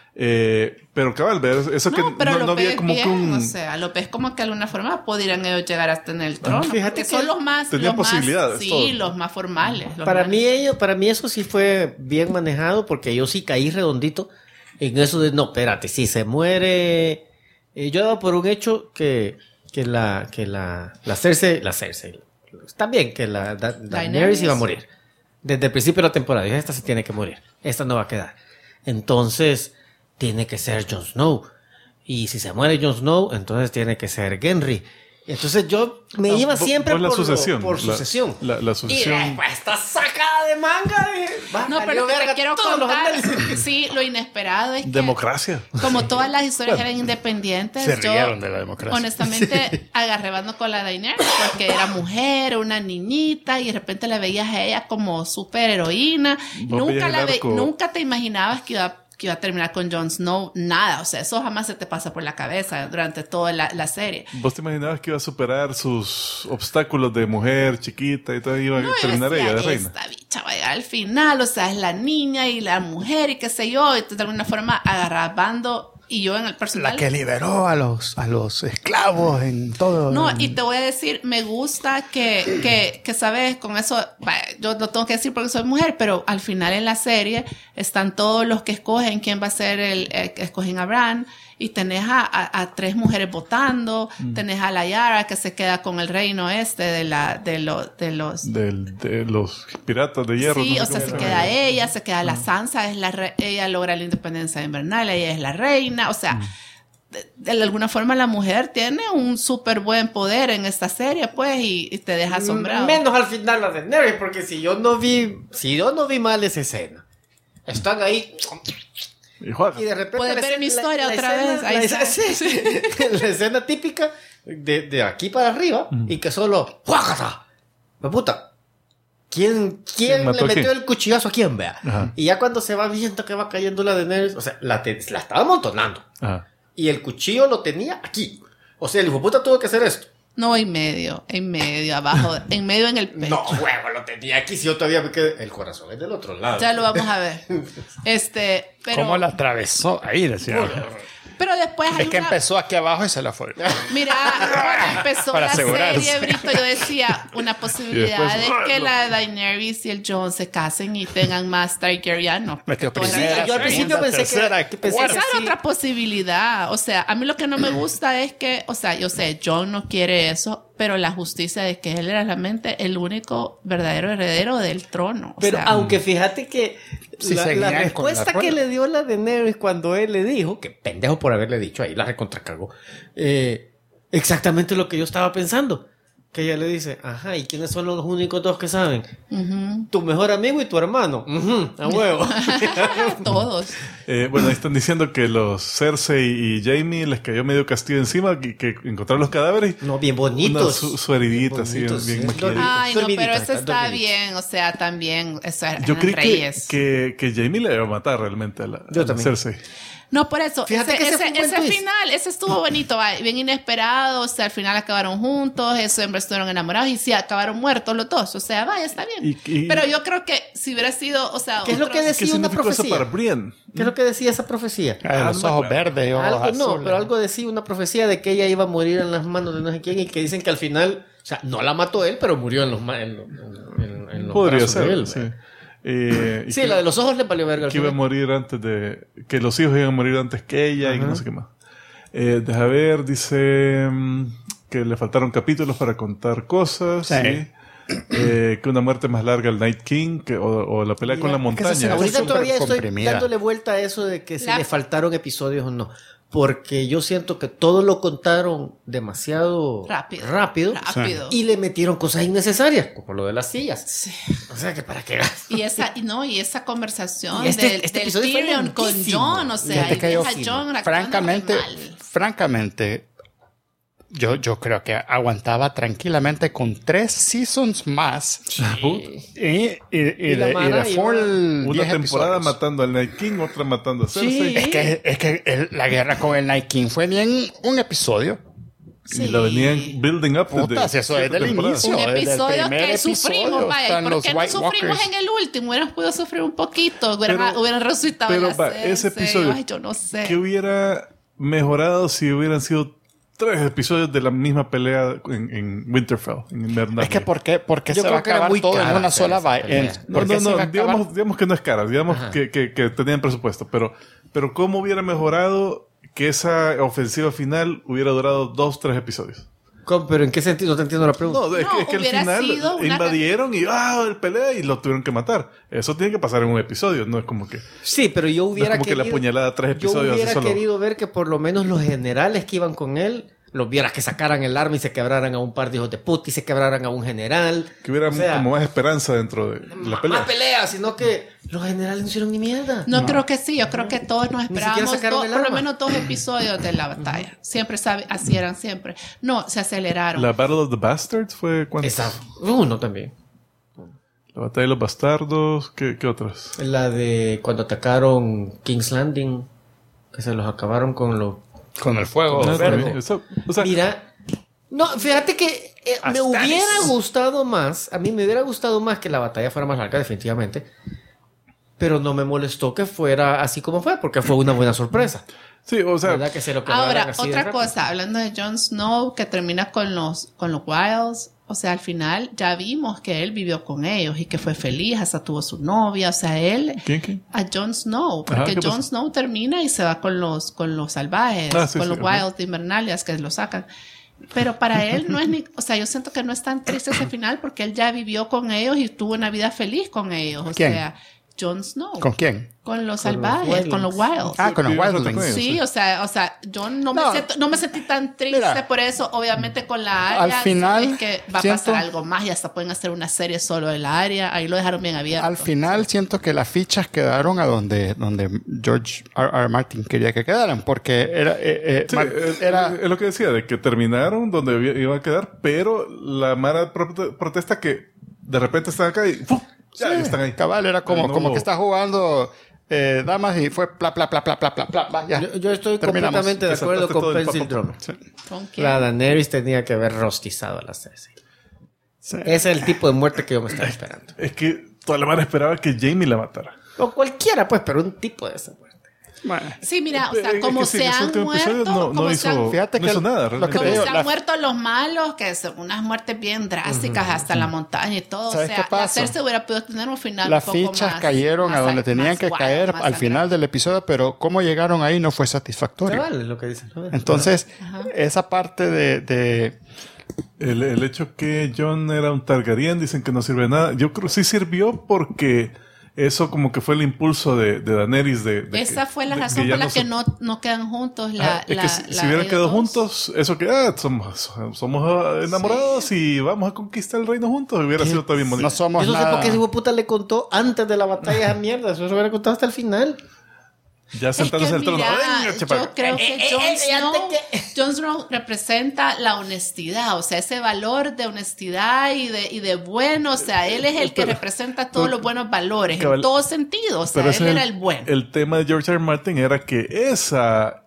Speaker 2: Pero cabal, ¿verdad? Eso que
Speaker 5: pero
Speaker 2: no
Speaker 5: López
Speaker 2: había como
Speaker 5: bien,
Speaker 2: que un...
Speaker 5: o sea, López como que de alguna forma podrían ellos llegar a tener el trono.
Speaker 3: Fíjate
Speaker 5: Porque son
Speaker 3: que
Speaker 5: los más...
Speaker 2: tenían
Speaker 5: los más-
Speaker 2: posibilidades,
Speaker 5: sí,
Speaker 2: todos.
Speaker 5: los más formales. los
Speaker 3: Para
Speaker 5: más-
Speaker 3: mí eso sí fue bien manejado porque yo sí caí redondito en eso de no, espérate, si se muere, yo daba por un hecho que la Cersei, está bien que la Daenerys iba a morir desde el principio de la temporada. Dije, esta se tiene que morir, esta no va a quedar. Entonces tiene que ser Jon Snow, y si se muere Jon Snow, entonces tiene que ser Gendry. Entonces yo me iba siempre
Speaker 2: la
Speaker 3: por
Speaker 2: sucesión.
Speaker 3: por sucesión.
Speaker 2: La
Speaker 3: Y
Speaker 2: sucesión.
Speaker 3: después está sacada de manga.
Speaker 5: No, pero
Speaker 3: valió
Speaker 5: te
Speaker 3: verga
Speaker 5: quiero
Speaker 3: todos los
Speaker 5: contar,
Speaker 3: análisis.
Speaker 5: sí, lo inesperado es que
Speaker 2: Democracia.
Speaker 5: como todas las historias eran independientes,
Speaker 1: Se
Speaker 5: yo
Speaker 1: rieron de la democracia.
Speaker 5: honestamente agarré bando con la Daenerys porque era mujer, una niñita y de repente la veías a ella como súper heroína.
Speaker 2: Vos veías el arco.
Speaker 5: Nunca te imaginabas que iba a terminar con Jon Snow, nada, o sea, eso jamás se te pasa por la cabeza durante toda la serie.
Speaker 2: ¿Vos te imaginabas que iba a superar sus obstáculos de mujer chiquita y todo? Iba a terminar
Speaker 5: Decía,
Speaker 2: ella de reina.
Speaker 5: esta bicha va a llegar al final, o sea, es la niña y la mujer y qué sé yo, y de alguna forma agarrar bando. Y yo en el personal...
Speaker 1: La que liberó a los esclavos en todo.
Speaker 5: No, y te voy a decir, me gusta que sabes, con eso, yo lo tengo que decir porque soy mujer, pero al final en la serie están todos los que escogen quién va a ser que escogen a Bran, y tenés a 3 mujeres votando, tenés a la Yara que se queda con el reino de
Speaker 2: los piratas de hierro.
Speaker 5: Sí,
Speaker 2: no
Speaker 5: o
Speaker 2: sé
Speaker 5: sea,
Speaker 2: cómo
Speaker 5: se queda ella, se queda la Sansa, ella logra la independencia invernal, ella es la reina, o sea, de alguna forma la mujer tiene un súper buen poder en esta serie, pues, y te deja asombrado.
Speaker 3: Menos al final la de Daenerys, porque si yo no vi mal esa escena. Están ahí y de repente
Speaker 5: puedes ver mi historia otra vez. Ahí está.
Speaker 3: Sí. La escena típica de aquí para arriba y que solo ¡juácata! ¡Me puta! ¿Quién
Speaker 2: mató
Speaker 3: le
Speaker 2: a
Speaker 3: metió
Speaker 2: quién?
Speaker 3: el cuchillazo a quién, vea?
Speaker 2: Ajá.
Speaker 3: Y ya cuando se va viendo que va cayendo la Daenerys, o sea, la estaba amontonando.
Speaker 2: Ajá.
Speaker 3: Y el cuchillo lo tenía aquí. O sea, el hijo puta tuvo que hacer esto.
Speaker 5: No, en medio, abajo, en medio en el pecho.
Speaker 3: No, huevo, lo tenía aquí. Si yo todavía me quedé. El corazón es del otro lado.
Speaker 5: Ya lo vamos a ver. Pero,
Speaker 1: ¿Cómo la atravesó? Ahí decía.
Speaker 5: pero después hay
Speaker 1: Es que
Speaker 5: una...
Speaker 1: empezó aquí abajo y se la fue.
Speaker 5: Mira, cuando empezó
Speaker 1: Para
Speaker 5: la
Speaker 1: asegurarse.
Speaker 5: serie, Brito, yo decía una posibilidad
Speaker 2: Y después,
Speaker 5: de que la Daenerys y el Jon se casen y tengan más Targaryen.
Speaker 1: Metió
Speaker 5: Toda la-
Speaker 1: primera,
Speaker 3: yo al principio
Speaker 1: segunda,
Speaker 3: pensé
Speaker 1: tercera,
Speaker 3: que pensé
Speaker 5: Esa
Speaker 3: que
Speaker 5: era
Speaker 3: sí.
Speaker 5: otra posibilidad. O sea, a mí lo que no me gusta es que, o sea, yo sé, Jon no quiere eso, pero la justicia de que él era realmente el único verdadero heredero del trono. O
Speaker 3: Pero
Speaker 5: sea,
Speaker 3: aunque fíjate que
Speaker 1: Sí,
Speaker 3: la
Speaker 1: seguían con la
Speaker 3: respuesta
Speaker 1: rueda.
Speaker 3: que le dio la Daenerys cuando él le dijo, que pendejo por haberle dicho, ahí la recontracagó, exactamente lo que yo estaba pensando. Que ella le dice, ajá, ¿y quiénes son los únicos 2 que saben? Tu mejor amigo y tu hermano. A huevo.
Speaker 5: todos.
Speaker 2: Bueno, ahí están diciendo que los Cersei y Jaime les cayó medio castillo encima, que encontraron los cadáveres.
Speaker 3: No, bien bonitos.
Speaker 2: Su heridita, así,
Speaker 3: Bonitos,
Speaker 2: bien
Speaker 3: sí.
Speaker 2: maquilladita.
Speaker 5: Ay, no,
Speaker 3: Dormidita,
Speaker 5: pero eso
Speaker 3: está
Speaker 5: está
Speaker 3: dormidita.
Speaker 5: bien. O sea, también, eso eran
Speaker 2: Yo creí
Speaker 5: reyes.
Speaker 2: que Jaime le iba a matar realmente a la
Speaker 3: también.
Speaker 2: Cersei.
Speaker 5: No, por eso,
Speaker 3: Fíjate que ese fue un buen twist.
Speaker 5: final, ese estuvo bonito, bien inesperado, o sea, al final acabaron juntos, siempre estuvieron enamorados y sí, acabaron muertos los dos, o sea, vaya, está bien. Pero yo creo que si hubiera sido, o sea,
Speaker 3: ¿Qué es lo que
Speaker 2: ¿Qué
Speaker 3: decía una
Speaker 2: significó eso
Speaker 3: profecía?
Speaker 2: para Brienne?
Speaker 3: ¿Qué es lo que decía esa profecía?
Speaker 1: Los ojos verdes y ojos
Speaker 3: Algo, no,
Speaker 1: azules.
Speaker 3: pero algo decía una profecía de que ella iba a morir en las manos de no sé quién y que dicen que al final, o sea, no la mató él, pero murió en los
Speaker 2: Podría
Speaker 3: brazos de
Speaker 2: ser,
Speaker 3: él,
Speaker 2: sí.
Speaker 3: ¿verdad?
Speaker 2: Y
Speaker 3: Sí,
Speaker 2: que-
Speaker 3: la de los ojos le valió verga al
Speaker 2: que iba a
Speaker 3: final.
Speaker 2: morir antes de... Que los hijos iban a morir antes que ella y que no sé qué más. Deja ver, dice que le faltaron capítulos para contar cosas.
Speaker 1: Sí.
Speaker 2: Sí. Que una muerte más larga al Night King o la pelea con la
Speaker 1: es que esa
Speaker 2: montaña.
Speaker 1: escena
Speaker 3: Ahorita
Speaker 1: súper
Speaker 3: todavía estoy
Speaker 1: comprimida.
Speaker 3: dándole vuelta a eso de que si
Speaker 5: La-
Speaker 3: le faltaron episodios o no. Porque yo siento que todo lo contaron demasiado rápido y le metieron cosas innecesarias, como lo de las sillas.
Speaker 5: Sí.
Speaker 3: O sea, que para qué.
Speaker 5: Y esa conversación
Speaker 3: Y este
Speaker 5: del
Speaker 3: episodio fue
Speaker 5: Tyrion con
Speaker 3: lentísimo.
Speaker 5: Jon, o sea,
Speaker 1: Fíjate
Speaker 5: y
Speaker 1: que yo-
Speaker 5: deja a Jon actuando
Speaker 1: francamente, yo creo que aguantaba tranquilamente con 3 seasons más. Y
Speaker 3: la
Speaker 1: de
Speaker 3: Mara
Speaker 1: full
Speaker 2: Una
Speaker 1: 10
Speaker 2: temporada
Speaker 1: episodios.
Speaker 2: matando al Night King, otra matando a Cersei.
Speaker 3: Sí.
Speaker 1: Es que la guerra con el Night King fue bien un episodio.
Speaker 2: Y lo venían building up
Speaker 1: Puta, si eso es
Speaker 2: cierta
Speaker 1: del
Speaker 2: temporada.
Speaker 1: inicio.
Speaker 5: Un
Speaker 1: desde el
Speaker 5: episodio
Speaker 1: primer
Speaker 5: que
Speaker 1: episodio
Speaker 5: sufrimos, vaya,
Speaker 1: están
Speaker 5: ¿y
Speaker 1: los
Speaker 5: por qué no
Speaker 1: White
Speaker 5: sufrimos
Speaker 1: Walkers.
Speaker 5: en el último? Hubieran podido sufrir un poquito,
Speaker 2: Pero-
Speaker 5: hubieran resucitado
Speaker 2: Pero
Speaker 5: la
Speaker 2: va, ese
Speaker 5: Cersei.
Speaker 2: episodio,
Speaker 5: Ay, yo no sé.
Speaker 2: ¿qué hubiera mejorado si hubieran sido 3 episodios de la misma pelea en Winterfell, en Invernalia?
Speaker 1: Es que ¿por qué
Speaker 3: Yo
Speaker 1: se va
Speaker 3: creo
Speaker 1: a
Speaker 3: que era
Speaker 1: acabar
Speaker 3: muy
Speaker 1: todo en
Speaker 3: cara
Speaker 1: una sola
Speaker 3: hacer esa pelea.
Speaker 2: No, digamos que no es cara, digamos
Speaker 3: Ajá.
Speaker 2: que tenían presupuesto, pero ¿cómo hubiera mejorado que esa ofensiva final hubiera durado 2-3 episodios?
Speaker 3: ¿Pero en qué sentido? No te entiendo la pregunta.
Speaker 2: No, es que al
Speaker 5: hubiera
Speaker 2: final
Speaker 5: sido una-
Speaker 2: invadieron y el pelea y lo tuvieron que matar. Eso tiene que pasar en un episodio, no es como que
Speaker 3: Sí, pero yo hubiera
Speaker 2: como que la
Speaker 3: querido...
Speaker 2: puñalada 3
Speaker 3: Yo
Speaker 2: episodios
Speaker 3: hubiera
Speaker 2: así solo.
Speaker 3: querido ver que por lo menos los generales que iban con él los vieras que sacaran el arma y se quebraran a un par de hijos de puta y se quebraran a un general.
Speaker 2: Que hubiera
Speaker 3: O sea,
Speaker 2: como más esperanza dentro de la pelea.
Speaker 3: Más pelea, sino que los generales no hicieron ni mierda.
Speaker 5: No, creo que sí, yo creo que todos nos
Speaker 3: siquiera
Speaker 5: esperábamos
Speaker 3: sacaron el
Speaker 5: por lo
Speaker 3: arma.
Speaker 5: menos 2 episodios de la batalla. Siempre así eran siempre. No, se aceleraron.
Speaker 2: La Battle of the Bastards fue cuando
Speaker 3: Esa, uno también.
Speaker 2: la batalla de los bastardos, ¿qué otras?
Speaker 3: La de cuando atacaron King's Landing, que se los acabaron con los...
Speaker 1: Con el fuego
Speaker 2: Ah,
Speaker 1: verde.
Speaker 2: también, eso, o sea,
Speaker 3: Mira, no, fíjate que me hubiera gustado más, a mí me hubiera gustado más que la batalla fuera más larga, definitivamente, pero no me molestó que fuera así como fue, porque fue una buena sorpresa.
Speaker 2: sí, o sea,
Speaker 3: ¿Verdad? Que se lo quedaran
Speaker 5: Ahora,
Speaker 3: así de
Speaker 5: otra
Speaker 3: rápido.
Speaker 5: cosa, hablando de Jon Snow, que termina con los Wilds, o sea, al final ya vimos que él vivió con ellos y que fue feliz, hasta tuvo su novia, o sea, él...
Speaker 2: ¿Quién?
Speaker 5: A Jon Snow,
Speaker 2: Ajá,
Speaker 5: porque
Speaker 2: ¿qué
Speaker 5: Jon
Speaker 2: pasó?
Speaker 5: Snow termina y se va con los salvajes,
Speaker 2: Sí,
Speaker 5: con
Speaker 2: sí,
Speaker 5: los
Speaker 2: ajá.
Speaker 5: Wild de Invernalias que lo sacan. Pero para él no es ni... O sea, yo siento que no es tan triste ese final porque él ya vivió con ellos y tuvo una vida feliz con ellos. O
Speaker 1: ¿Quién?
Speaker 5: sea, Jon Snow.
Speaker 1: ¿Con quién?
Speaker 5: Con los
Speaker 3: Con los
Speaker 5: salvajes, con los Wilds.
Speaker 1: Ah, con los
Speaker 2: vive un rato
Speaker 1: Wildlings.
Speaker 2: con ellos.
Speaker 5: Sí, o sea, yo no
Speaker 1: No.
Speaker 5: me sentí tan triste
Speaker 1: Mira,
Speaker 5: por eso. Obviamente con la
Speaker 1: al
Speaker 5: área,
Speaker 1: final,
Speaker 5: es que va a
Speaker 1: siento-
Speaker 5: pasar algo más y hasta pueden hacer una serie solo de la área. Ahí lo dejaron bien abierto.
Speaker 1: Al final siento que las fichas quedaron a donde George R. Martin quería que quedaran, porque
Speaker 2: Sí, es lo que decía, de que terminaron donde iba a quedar, pero la mara protesta que de repente están acá y ¡pum! Ya están ahí.
Speaker 1: cabal, era como,
Speaker 2: No.
Speaker 1: como que está jugando damas y fue pla, pla, pla, pla, pla, pla, pla, va, ya.
Speaker 3: Yo estoy
Speaker 1: Terminamos.
Speaker 3: completamente de
Speaker 2: Te
Speaker 3: acuerdo
Speaker 2: saltaste
Speaker 3: con
Speaker 2: todo el
Speaker 3: Pencil
Speaker 2: papo.
Speaker 3: Drummer.
Speaker 1: Sí.
Speaker 5: ¿Con quién?
Speaker 3: La Daenerys tenía que haber rostizado a la Cersei.
Speaker 1: Sí.
Speaker 3: Ese es el tipo de muerte que yo me estaba esperando.
Speaker 2: Es que toda la mara esperaba que Jaime la matara.
Speaker 3: O cualquiera, pues, pero un tipo de esa muerte.
Speaker 1: Bueno,
Speaker 5: Sí, mira, o sea,
Speaker 2: Es
Speaker 5: como
Speaker 2: que sí,
Speaker 5: se
Speaker 2: ese
Speaker 5: han
Speaker 2: último episodio
Speaker 5: muerto,
Speaker 2: no
Speaker 5: como se
Speaker 2: hizo,
Speaker 5: han,
Speaker 1: Fíjate
Speaker 2: no
Speaker 1: que
Speaker 2: hizo nada.
Speaker 1: lo que
Speaker 2: realmente.
Speaker 1: te
Speaker 5: como
Speaker 1: digo,
Speaker 5: se han
Speaker 1: la-
Speaker 5: muerto los malos, que son unas muertes bien drásticas hasta la montaña y todo. O
Speaker 1: ¿Sabes
Speaker 5: sea,
Speaker 1: qué pasa?
Speaker 5: la Cersei hubiera podido tener un final
Speaker 1: las
Speaker 5: un poco
Speaker 1: fichas
Speaker 5: más-
Speaker 1: cayeron
Speaker 5: más
Speaker 1: a donde
Speaker 5: más
Speaker 1: tenían que
Speaker 5: wild,
Speaker 1: caer
Speaker 5: más
Speaker 1: al final
Speaker 5: sangrante.
Speaker 1: del episodio, pero cómo llegaron ahí no fue satisfactorio.
Speaker 3: Vale, lo que dicen. ¿No?
Speaker 1: Entonces, esa parte de
Speaker 2: El hecho que Jon era un Targaryen, dicen que no sirve de nada. Yo creo que sí sirvió porque eso como que fue el impulso de Daenerys
Speaker 5: Esa fue la
Speaker 2: de
Speaker 5: razón
Speaker 2: ya
Speaker 5: por la
Speaker 2: no
Speaker 5: que
Speaker 2: se-
Speaker 5: no quedan juntos.
Speaker 2: Es que si hubieran quedado juntos, eso que somos enamorados y vamos a conquistar el reino juntos, hubiera sido todavía bonito.
Speaker 1: no somos
Speaker 3: Yo no sé
Speaker 1: nada.
Speaker 3: por qué ese hijo puta le contó antes de la batalla esa mierda. Eso se hubiera contado hasta el final.
Speaker 2: Ya sentándose en el trono. ¡Venga,
Speaker 5: yo
Speaker 2: chaparro!
Speaker 5: creo que Jon Snow representa la honestidad, o sea, ese valor de honestidad y de bueno, o sea, él es el que representa todos los buenos valores,
Speaker 2: Cabal.
Speaker 5: en todo sentido, o sea,
Speaker 2: Pero
Speaker 5: él
Speaker 2: ese
Speaker 5: era
Speaker 2: es
Speaker 5: el bueno.
Speaker 2: El tema de George R. R. Martin era que esa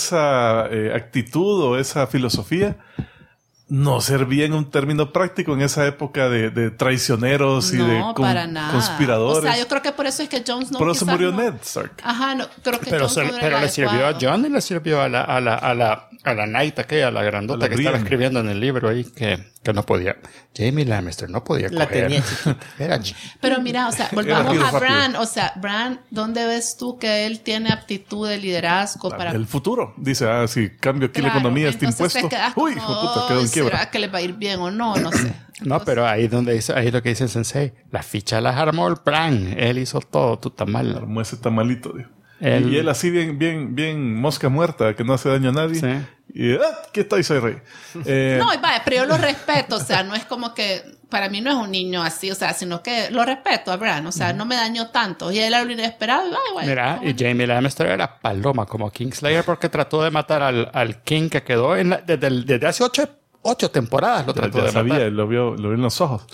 Speaker 2: actitud o esa filosofía no servía en un término práctico en esa época de traicioneros y de
Speaker 5: No, para nada.
Speaker 2: conspiradores.
Speaker 5: O sea, yo creo que por eso es que Jon Snow
Speaker 2: Por eso
Speaker 5: quizás
Speaker 2: murió
Speaker 5: no-
Speaker 2: Ned Stark.
Speaker 5: Ajá, no, creo que
Speaker 1: Pero,
Speaker 5: Jon Snow era
Speaker 1: pero
Speaker 5: el
Speaker 1: le sirvió a
Speaker 5: adecuado.
Speaker 1: John y le sirvió a la Knight aquella, a la grandota
Speaker 2: A la
Speaker 1: que estaba
Speaker 2: Brienne.
Speaker 1: escribiendo en el libro ahí que no podía. Jamie Lannister no podía
Speaker 3: La
Speaker 1: coger.
Speaker 3: tenía chiquita.
Speaker 1: Era
Speaker 5: Pero mira, o sea, volvamos
Speaker 2: rápido,
Speaker 5: a
Speaker 2: rápido.
Speaker 5: Bran, o sea, Bran, ¿dónde ves tú que él tiene aptitud de liderazgo para
Speaker 2: El futuro. Dice, si cambio aquí la
Speaker 5: Claro,
Speaker 2: economía, este
Speaker 5: entonces te
Speaker 2: impuesto.
Speaker 5: quedas
Speaker 2: Uy,
Speaker 5: como,
Speaker 2: hijo de puta, quedó en quiebra.
Speaker 5: ¿será que le va a ir bien o no? No sé.
Speaker 1: No, pero ahí es lo que dice el sensei. Las fichas las armó el Bran. Él hizo todo, tú estás mal.
Speaker 2: Armó ese tamalito, dijo.
Speaker 1: Él-
Speaker 2: Y él así bien mosca muerta, que no hace daño a nadie.
Speaker 1: Sí.
Speaker 2: Y, ¿qué estoy? Soy rey.
Speaker 5: No, y vaya, pero yo lo respeto, o sea, no es como que, para mí no es un niño así, o sea, sino que lo respeto a Bran, o sea, no me dañó tanto. Y él era lo inesperado y vaya, bueno.
Speaker 1: Mira, y Jamie Lannister era paloma como Kingslayer porque trató de matar al King que quedó desde hace 8 temporadas. Lo trató
Speaker 2: Ya
Speaker 1: de
Speaker 2: sabía,
Speaker 1: matar.
Speaker 2: lo vio en los ojos.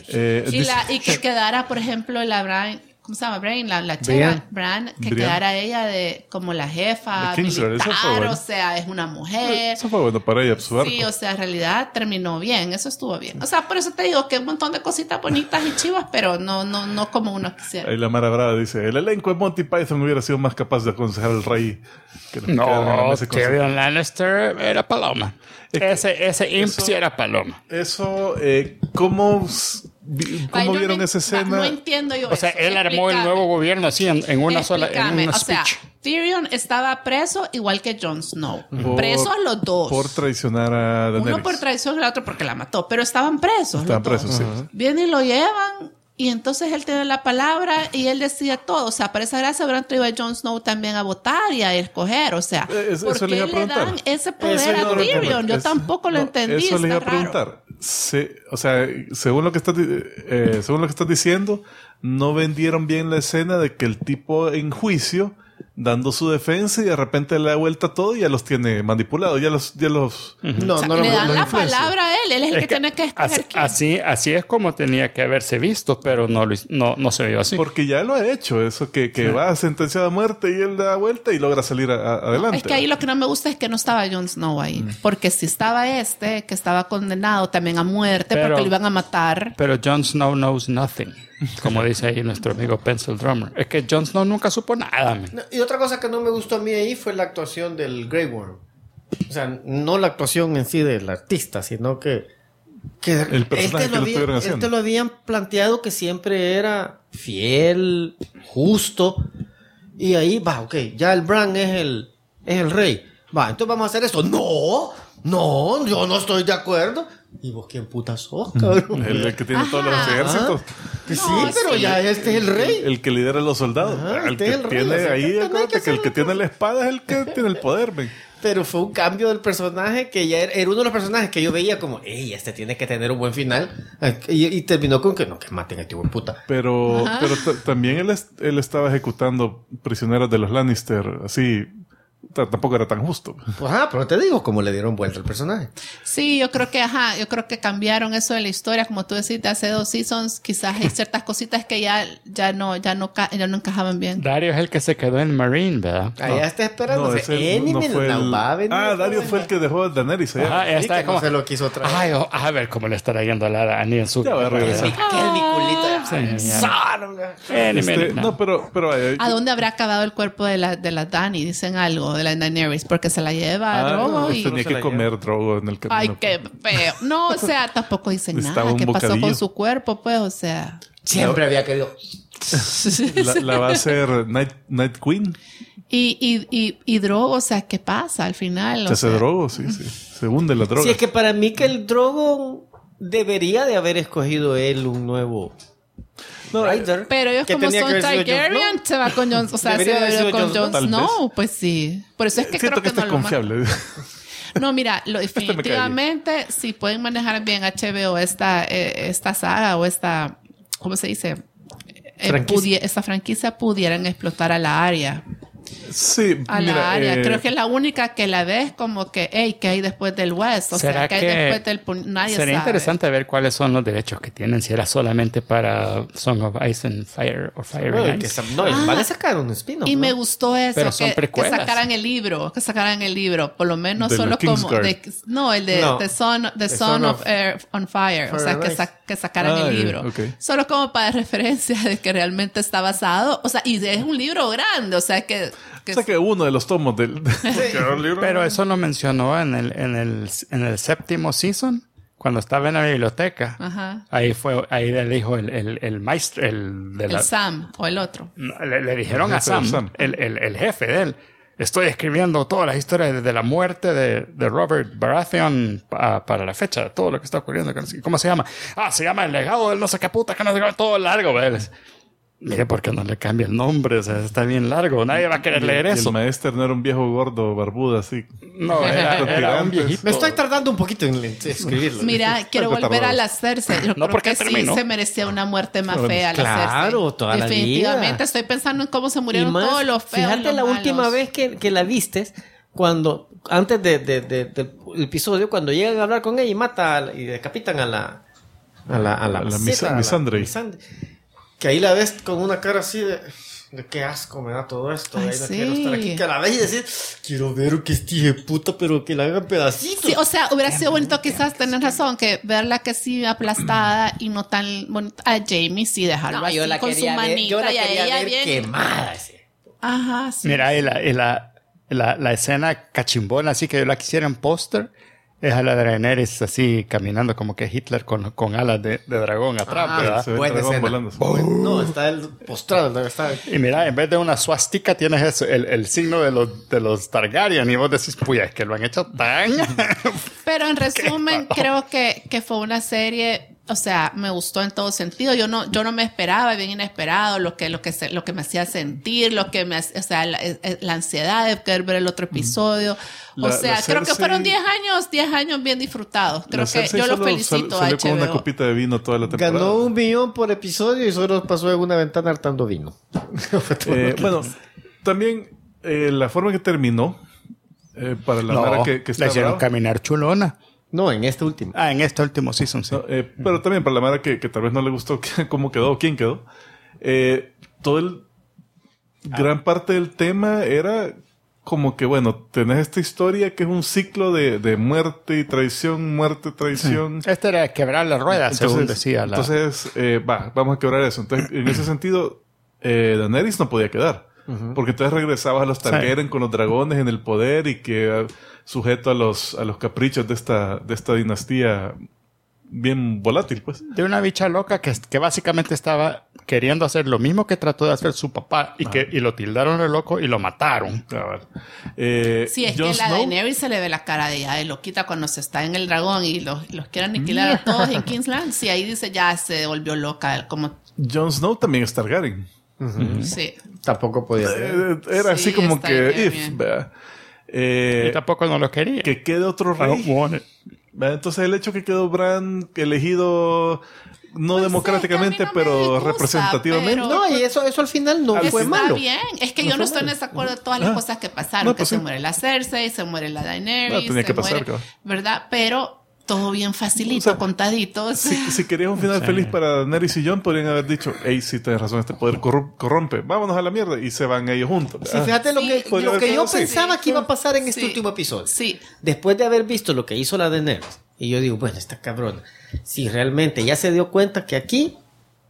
Speaker 5: Y que quedara, por ejemplo, la Bran, ¿cómo se llama? Bran, la chera, Bran, que
Speaker 2: Brienne.
Speaker 5: quedara ella de como la jefa
Speaker 2: De Kingsland, eso
Speaker 5: militar,
Speaker 2: fue bueno.
Speaker 5: o sea, es una mujer.
Speaker 2: Eso fue bueno para ella, su arco.
Speaker 5: Sí, o sea, en realidad terminó bien, eso estuvo bien. O sea, por eso te digo que un montón de cositas bonitas y chivas, pero no como uno quisiera.
Speaker 2: Ahí la Mara Brava dice, el elenco de Monty Python hubiera sido más capaz de aconsejar al rey que los que quedaron en la
Speaker 1: No,
Speaker 2: mesa de consejo.
Speaker 1: Tyrion Lannister era paloma. Ese imp sí era paloma.
Speaker 2: Eso, ¿cómo
Speaker 5: Ay, no
Speaker 2: vieron
Speaker 5: me-
Speaker 2: esa escena?
Speaker 5: No entiendo yo
Speaker 1: O sea,
Speaker 5: eso.
Speaker 1: él armó el
Speaker 5: Explícame.
Speaker 1: nuevo gobierno así en una sola, en
Speaker 5: Explícame.
Speaker 1: un
Speaker 5: O sea,
Speaker 1: speech.
Speaker 5: Tyrion estaba preso igual que Jon Snow.
Speaker 2: Por-
Speaker 5: Presos los dos.
Speaker 2: Por traicionar a Daenerys.
Speaker 5: Uno por traición y el otro porque la mató. Pero estaban presos.
Speaker 2: Estaban
Speaker 5: los dos.
Speaker 2: presos, sí.
Speaker 5: Vienen y lo llevan. Y entonces él tiene la palabra y él decide todo. O sea, para esa gracia habrán traído a Jon Snow también a votar y a escoger. O sea,
Speaker 2: Eso
Speaker 5: ¿por
Speaker 2: le
Speaker 5: qué
Speaker 2: iba a
Speaker 5: le
Speaker 2: preguntar.
Speaker 5: dan ese
Speaker 3: Eso
Speaker 5: poder
Speaker 3: yo
Speaker 5: a
Speaker 3: no lo
Speaker 5: Tyrion?
Speaker 3: entiendo.
Speaker 5: Yo tampoco lo entendí.
Speaker 2: Eso le iba a
Speaker 5: está raro.
Speaker 2: preguntar. O sea, según lo que estás diciendo, no vendieron bien la escena de que el tipo en juicio, dando su defensa y de repente le da vuelta todo y ya los tiene manipulados, ya los
Speaker 3: No,
Speaker 5: O sea,
Speaker 3: no
Speaker 5: le dan
Speaker 3: los
Speaker 5: la
Speaker 3: influencia.
Speaker 5: palabra a él. Él es el que tiene que escoger quién.
Speaker 1: así es como tenía que haberse visto, pero no se vio así.
Speaker 2: porque ya lo ha hecho, eso que va sentenciado a muerte y él da vuelta y logra salir adelante.
Speaker 5: Es que ahí lo que no me gusta es que no estaba Jon Snow ahí. Porque si estaba que estaba condenado también a muerte
Speaker 1: Pero-
Speaker 5: porque lo iban a matar.
Speaker 1: Pero Jon Snow knows nothing, como dice ahí nuestro amigo Pencil Drummer. Es que Jon Snow nunca supo nada. Man.
Speaker 3: No, y otra cosa que no me gustó a mí ahí fue la actuación del Grey Worm. O sea, no la actuación en sí del artista, sino que que
Speaker 2: El personaje que lo estuvieron haciendo.
Speaker 3: este lo habían planteado que siempre era fiel, justo. Y ahí va, ok, ya el Bran es el rey. Va, entonces vamos a hacer esto. No, yo no estoy de acuerdo. ¿Y vos quién puta sos, cabrón?
Speaker 2: El que tiene todos los ejércitos.
Speaker 3: Que sí,
Speaker 5: No,
Speaker 3: pero
Speaker 5: sí.
Speaker 3: ya este es el rey.
Speaker 2: El que lidera a los soldados.
Speaker 3: Ajá,
Speaker 2: el
Speaker 3: este
Speaker 2: que
Speaker 3: es el rey,
Speaker 2: tiene
Speaker 3: o sea,
Speaker 2: ahí,
Speaker 3: que también hay
Speaker 2: acuérdate
Speaker 3: que
Speaker 2: que el que
Speaker 3: hacerlo.
Speaker 2: tiene la espada es el que tiene el poder, men.
Speaker 3: Pero fue un cambio del personaje que ya era uno de los personajes que yo veía como, ey, este tiene que tener un buen final. Y terminó con que no, que maten a este buen puta.
Speaker 2: Pero también él estaba ejecutando prisioneros de los Lannister, así. Tampoco era tan justo.
Speaker 3: Pues, pero te digo, cómo le dieron vuelta al personaje.
Speaker 5: Sí, yo creo que cambiaron eso de la historia, como tú decís, de hace 2 seasons, quizás hay ciertas cositas que ya no encajaban bien.
Speaker 1: Dario es el que se quedó en Marine, ¿verdad?
Speaker 3: Allá está esperando.
Speaker 2: ese no fue el... Dario fue el que dejó a Daenerys allá.
Speaker 1: Ajá, ya
Speaker 3: Sí,
Speaker 1: está
Speaker 3: que
Speaker 1: como...
Speaker 3: no se lo quiso traer.
Speaker 1: Ay, a ver cómo le estará yendo a la Dani en su...
Speaker 2: Ya va a regresar.
Speaker 3: Aquel mi culito.
Speaker 1: Sí, ya.
Speaker 3: Záronga.
Speaker 2: No, pero
Speaker 5: ¿A dónde habrá acabado el cuerpo de la Dany? Dicen algo de la Daenerys, porque se la lleva a Drogo y...
Speaker 2: tenía
Speaker 3: se
Speaker 2: que
Speaker 3: la
Speaker 2: comer Drogo en el camino.
Speaker 5: Ay, qué feo. No, o sea, tampoco dicen
Speaker 2: Estaba
Speaker 5: nada.
Speaker 2: un
Speaker 5: ¿Qué pasó
Speaker 2: bocadillo.
Speaker 5: con su cuerpo? Pues, o sea...
Speaker 3: Siempre había querido.
Speaker 2: La va a hacer Night Queen.
Speaker 5: Y Drogo, o sea, ¿qué pasa al final?
Speaker 2: Se
Speaker 5: O
Speaker 2: hace
Speaker 5: sea,
Speaker 2: Drogo, sí. Se hunde la droga.
Speaker 3: Sí, es que para mí que el Drogo debería de haber escogido él un nuevo writer.
Speaker 5: pero ellos
Speaker 3: que
Speaker 5: como
Speaker 3: tenía
Speaker 5: son
Speaker 3: que haber sido Jon
Speaker 5: Targaryen,
Speaker 3: Snow.
Speaker 5: se va con Jon... O sea,
Speaker 3: Debería
Speaker 5: se
Speaker 3: haber
Speaker 5: va
Speaker 3: sido
Speaker 5: con
Speaker 3: Jon Snow,
Speaker 5: Jon
Speaker 2: tal
Speaker 5: Snow. Pues sí. Por eso es que
Speaker 2: Siento
Speaker 5: creo
Speaker 2: que
Speaker 5: que
Speaker 2: este
Speaker 5: no
Speaker 2: es
Speaker 5: lo...
Speaker 2: confiable.
Speaker 5: No, mira,
Speaker 2: me cae
Speaker 5: definitivamente, si pueden manejar bien HBO esta saga o esta, ¿cómo se dice? Esta franquicia pudieran explotar a la área.
Speaker 2: Sí,
Speaker 5: A la área. Creo que es la única que la ves como que, hey, ¿qué hay después del West? O sea,
Speaker 1: ¿Será
Speaker 5: ¿qué hay
Speaker 1: que
Speaker 5: después del... Nadie
Speaker 1: sería
Speaker 5: sabe.
Speaker 1: interesante ver cuáles son los derechos que tienen, si era solamente para Song of Ice and Fire o Fire
Speaker 3: Bueno,
Speaker 1: and
Speaker 3: que
Speaker 1: Ice.
Speaker 3: van a sacar un spin-off.
Speaker 5: Y
Speaker 3: ¿no?
Speaker 5: me gustó eso,
Speaker 1: Pero son
Speaker 5: que
Speaker 1: precuelas.
Speaker 5: sacaran el libro, por lo menos
Speaker 2: De
Speaker 5: solo
Speaker 2: la
Speaker 5: como...
Speaker 2: Kingsguard.
Speaker 5: el de
Speaker 3: No.
Speaker 5: The Son of Air on Fire, o sea, que sacaran el libro.
Speaker 2: Ok.
Speaker 5: Solo como para referencia de que realmente está basado, o sea, y es un libro grande, o sea, que
Speaker 2: O sea que uno de los tomos del libro.
Speaker 1: Pero eso lo mencionó en el 7º season, cuando estaba en la biblioteca.
Speaker 5: Ajá.
Speaker 1: Ahí le dijo el maestro,
Speaker 5: el Sam o el otro.
Speaker 1: le dijeron
Speaker 2: El
Speaker 1: a
Speaker 2: jefe de
Speaker 1: Sam,
Speaker 2: Sam.
Speaker 1: el jefe de él. Estoy escribiendo toda la historia desde la muerte de Robert Baratheon para la fecha de todo lo que está ocurriendo. ¿Cómo se llama? Se llama El legado del no sé qué puta, que no sé qué, todo largo, ¿verdad? Mire, ¿por qué no le cambia el nombre? O sea, está bien largo. Nadie va a querer leer
Speaker 2: Y
Speaker 1: eso.
Speaker 2: el maestro no era un viejo gordo, barbudo, así.
Speaker 1: No, era un viejito.
Speaker 3: Me estoy tardando un poquito en escribirlo.
Speaker 5: Mira, quiero
Speaker 2: Algo
Speaker 5: volver a
Speaker 2: tardados.
Speaker 5: la Cersei. Yo creo
Speaker 1: porque
Speaker 5: que sí
Speaker 1: terminó.
Speaker 5: se merecía una muerte más
Speaker 2: Bueno,
Speaker 5: fea la
Speaker 3: claro,
Speaker 5: Cersei.
Speaker 3: toda la
Speaker 5: Definitivamente.
Speaker 3: vida.
Speaker 5: Estoy pensando en cómo se
Speaker 3: Y
Speaker 5: murieron
Speaker 3: más,
Speaker 5: todos los feos.
Speaker 3: fíjate
Speaker 5: los
Speaker 3: la
Speaker 5: malos.
Speaker 3: última vez que la vistes, cuando antes del episodio, cuando llegan a hablar con ella y y decapitan a la
Speaker 2: Misandre.
Speaker 3: Que ahí la ves con una cara así de qué asco me da todo esto.
Speaker 5: Ay,
Speaker 3: Ahí no
Speaker 5: sí.
Speaker 3: quiero estar aquí. Que la ves y decir, quiero ver que este hijo de puta, pero que la hagan pedacitos.
Speaker 5: Sí, o sea, hubiera sido bonito quizás tener razón, que verla que sí aplastada y no tan bonita. A Jamie sí dejarlo así con su manita
Speaker 3: yo la
Speaker 5: y a
Speaker 3: quería
Speaker 5: ella
Speaker 3: ver
Speaker 5: bien.
Speaker 3: quemada. Sí.
Speaker 5: Ajá, sí.
Speaker 1: Mira, y la escena cachimbona, así que yo la quisiera en póster, es a la Daenerys así caminando como que Hitler con alas de dragón atrás, ¿verdad?
Speaker 2: Se ve el
Speaker 3: Buena
Speaker 2: dragón
Speaker 3: escena.
Speaker 2: volando.
Speaker 3: No, está el postrado. Está...
Speaker 1: Y mira, en vez de una swastika tienes eso, el signo de los Targaryen y vos decís, puya, es que lo han hecho tan...
Speaker 5: Pero en resumen, creo que fue una serie, o sea, me gustó en todo sentido. Yo no me esperaba, bien inesperado, lo que me hacía sentir, lo que me, o sea, la ansiedad de querer ver el otro episodio. O sea, creo que fueron 10 años bien disfrutados. Creo que yo los felicito a
Speaker 2: Salió con una
Speaker 5: HBO.
Speaker 2: copita de vino toda la temporada.
Speaker 3: Ganó 1 millón por episodio y solo pasó en una ventana hartando vino.
Speaker 2: Bueno, también la forma que terminó para la Mara que
Speaker 1: la
Speaker 2: está
Speaker 1: hicieron
Speaker 2: brava.
Speaker 1: caminar chulona.
Speaker 3: No, en este último.
Speaker 1: En este último season, sí.
Speaker 2: No, pero también para la Mara que tal vez no le gustó cómo quedó, quién quedó. Gran parte del tema era como que, bueno, tenés esta historia que es un ciclo de muerte y traición, muerte, traición.
Speaker 1: Este era quebrar la rueda, según decía la...
Speaker 2: Entonces, vamos a quebrar eso. Entonces, en ese sentido, Daenerys no podía quedar. Porque entonces regresabas a los Targaryen con los dragones en el poder y que sujeto a los caprichos de esta dinastía bien volátil, pues.
Speaker 1: De una bicha loca que básicamente estaba queriendo hacer lo mismo que trató de hacer su papá y lo tildaron de loco y lo mataron.
Speaker 2: A ver.
Speaker 5: Sí, es
Speaker 2: Jon
Speaker 5: que la
Speaker 2: Snow,
Speaker 5: Daenerys se le ve la cara de ella de loquita cuando se está en el dragón y los quiere aniquilar a todos en Kingsland. Sí, ahí dice ya se volvió loca. Como,
Speaker 2: Jon Snow también es Targaryen.
Speaker 5: sí.
Speaker 3: Tampoco podía ser.
Speaker 2: Era
Speaker 5: Sí,
Speaker 2: así como
Speaker 5: está
Speaker 2: que...
Speaker 5: bien,
Speaker 2: if,
Speaker 5: bien.
Speaker 2: ¿verdad?
Speaker 1: Y tampoco no lo quería.
Speaker 2: Que quede otro
Speaker 1: I don't
Speaker 2: rey.
Speaker 1: want it.
Speaker 2: ¿Verdad? Entonces el hecho que quedó Bran elegido no
Speaker 5: Pues
Speaker 2: democráticamente,
Speaker 5: sí, que a mí no me
Speaker 2: pero
Speaker 5: disgusta,
Speaker 2: representativamente.
Speaker 5: pero-
Speaker 3: No, y eso al final no fue
Speaker 5: Está
Speaker 3: malo.
Speaker 5: bien. Es que
Speaker 3: No
Speaker 5: yo no
Speaker 3: fue
Speaker 5: estoy en
Speaker 3: malo.
Speaker 5: desacuerdo de todas las cosas que pasaron.
Speaker 2: No,
Speaker 5: que
Speaker 2: pues
Speaker 5: se
Speaker 2: sí.
Speaker 5: muere la Cersei, se muere la Daenerys.
Speaker 2: No, tenía
Speaker 5: se
Speaker 2: que pasar,
Speaker 5: muere,
Speaker 2: claro.
Speaker 5: ¿verdad? Pero todo bien facilito,
Speaker 2: O sea,
Speaker 5: contadito.
Speaker 2: Si querías un final feliz para Daenerys y Jon, podrían haber dicho, hey, sí, tienes razón, este poder corrompe, vámonos a la mierda, y se van ellos juntos.
Speaker 3: Sí, fíjate lo
Speaker 5: Sí,
Speaker 3: que,
Speaker 2: podría
Speaker 3: lo
Speaker 2: haber
Speaker 3: que yo
Speaker 2: quedado así.
Speaker 3: pensaba que iba a pasar en este
Speaker 5: Sí.
Speaker 3: último episodio.
Speaker 5: Sí.
Speaker 3: Después de haber visto lo que hizo la Daenerys, y yo digo, bueno, esta cabrona, si realmente ya se dio cuenta que aquí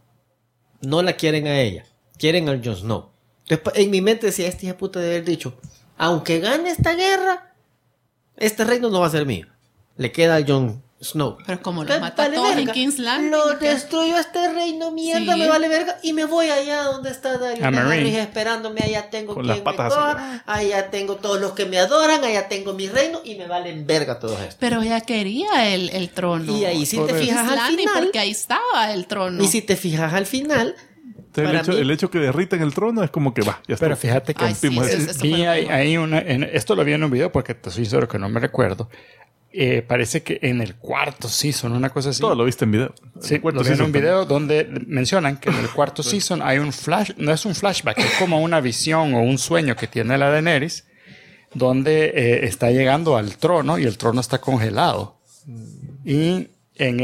Speaker 3: no la quieren a ella, quieren al Jon Snow. Entonces, en mi mente decía, este hijo de puta de haber dicho, aunque gane esta guerra, este reino no va a ser mío. Le queda al Jon Snow.
Speaker 5: Pero como lo
Speaker 3: Entonces,
Speaker 5: mata a
Speaker 3: vale
Speaker 5: todos en
Speaker 3: verga.
Speaker 5: King's Landing.
Speaker 3: Lo
Speaker 5: ¿qué?
Speaker 3: destruyó este reino, mierda,
Speaker 5: Sí.
Speaker 3: me vale verga. Y me voy allá donde está Daenerys
Speaker 1: A Marine.
Speaker 3: Targaryen esperándome. Allá tengo
Speaker 2: Con
Speaker 3: quien
Speaker 2: las patas
Speaker 3: me
Speaker 2: así.
Speaker 3: coja, allá tengo todos los que me adoran, allá tengo mi reino y me valen verga todos estos.
Speaker 5: Pero ella quería el trono.
Speaker 3: Y ahí si
Speaker 1: Por
Speaker 3: te
Speaker 1: eso.
Speaker 3: fijas
Speaker 5: King's
Speaker 3: al
Speaker 5: Landing,
Speaker 3: final,
Speaker 5: porque ahí estaba el trono.
Speaker 3: y si te fijas al final,
Speaker 2: Entonces,
Speaker 3: para mí-
Speaker 2: el hecho que derritan el trono es como que va, ya está.
Speaker 1: Pero fíjate que
Speaker 5: Ay, sí,
Speaker 2: rompimos
Speaker 5: eso-
Speaker 2: eso.
Speaker 5: eso
Speaker 1: vi
Speaker 5: fue lo
Speaker 1: ahí,
Speaker 5: mejor.
Speaker 1: esto lo vi en un video porque te soy sincero que no me recuerdo. Parece que en el cuarto season, una cosa así.
Speaker 2: Todo lo viste en video.
Speaker 1: Sí,
Speaker 2: El cuarto
Speaker 1: lo vi en
Speaker 2: season
Speaker 1: un video donde mencionan que en el cuarto season hay un flash, no es un flashback, es como una visión o un sueño que tiene la Daenerys, donde está llegando al trono y el trono está congelado. Y en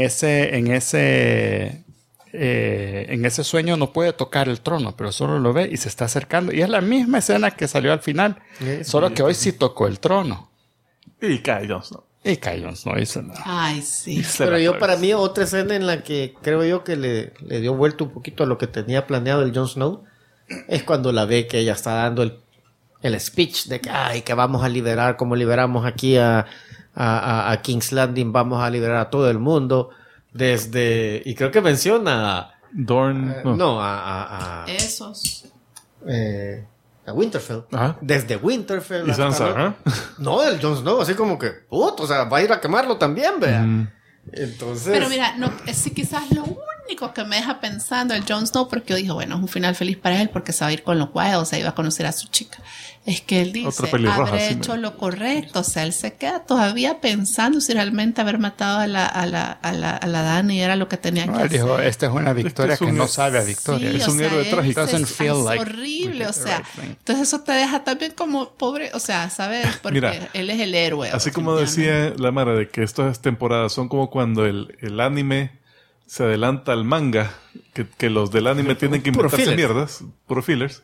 Speaker 1: ese sueño no puede tocar el trono, pero solo lo ve y se está acercando. Y es la misma escena que salió al final, solo que hoy sí tocó el trono.
Speaker 2: Y cae Jon Snow.
Speaker 1: Y Kylo no hizo nada.
Speaker 5: Ay, sí.
Speaker 3: pero yo para mí otra escena en la que creo yo que le dio vuelta un poquito a lo que tenía planeado el Jon Snow es cuando la ve que ella está dando el speech de que, ay, que vamos a liberar, como liberamos aquí a King's Landing, vamos a liberar a todo el mundo desde, y creo que menciona
Speaker 2: Dorne.
Speaker 3: no, a Winterfell.
Speaker 2: Ajá.
Speaker 3: Desde Winterfell.
Speaker 2: Y
Speaker 3: hasta
Speaker 2: Sansa,
Speaker 3: luego.
Speaker 2: ¿ah?
Speaker 3: No, el Jon Snow, así como que, puto, o sea, va a ir a quemarlo también, vea. Entonces.
Speaker 5: Pero mira, no, sí, quizás lo único que me deja pensando el Jon Snow, porque yo dije, bueno, es un final feliz para él porque se va a ir con los Wild, o sea, iba a conocer a su chica. Es que él dice,
Speaker 2: Otra pelirroja,
Speaker 5: habré
Speaker 2: sí,
Speaker 5: hecho lo correcto. O sea, él se queda todavía pensando si realmente haber matado a la Dani era lo que tenía
Speaker 1: No,
Speaker 5: que
Speaker 1: él
Speaker 5: hacer.
Speaker 1: dijo, esta es una victoria
Speaker 2: es un-
Speaker 1: que no sabe a victoria.
Speaker 5: Sí,
Speaker 2: es
Speaker 5: o
Speaker 2: un
Speaker 5: sea,
Speaker 2: héroe
Speaker 5: él
Speaker 2: trágico.
Speaker 5: dice,
Speaker 1: Doesn't feel
Speaker 5: es
Speaker 1: like
Speaker 5: horrible,
Speaker 1: we
Speaker 5: o
Speaker 1: did the
Speaker 5: sea,
Speaker 1: right thing.
Speaker 5: entonces eso te deja también como pobre, o sea, ¿sabes? Porque
Speaker 2: Mira,
Speaker 5: él es el héroe.
Speaker 2: Así como
Speaker 5: definitivamente.
Speaker 2: decía la Mara de que estas temporadas son como cuando el anime se adelanta al manga, que los del anime tienen que
Speaker 3: Puro
Speaker 2: inventarse
Speaker 3: fillers.
Speaker 2: mierdas, puro fillers.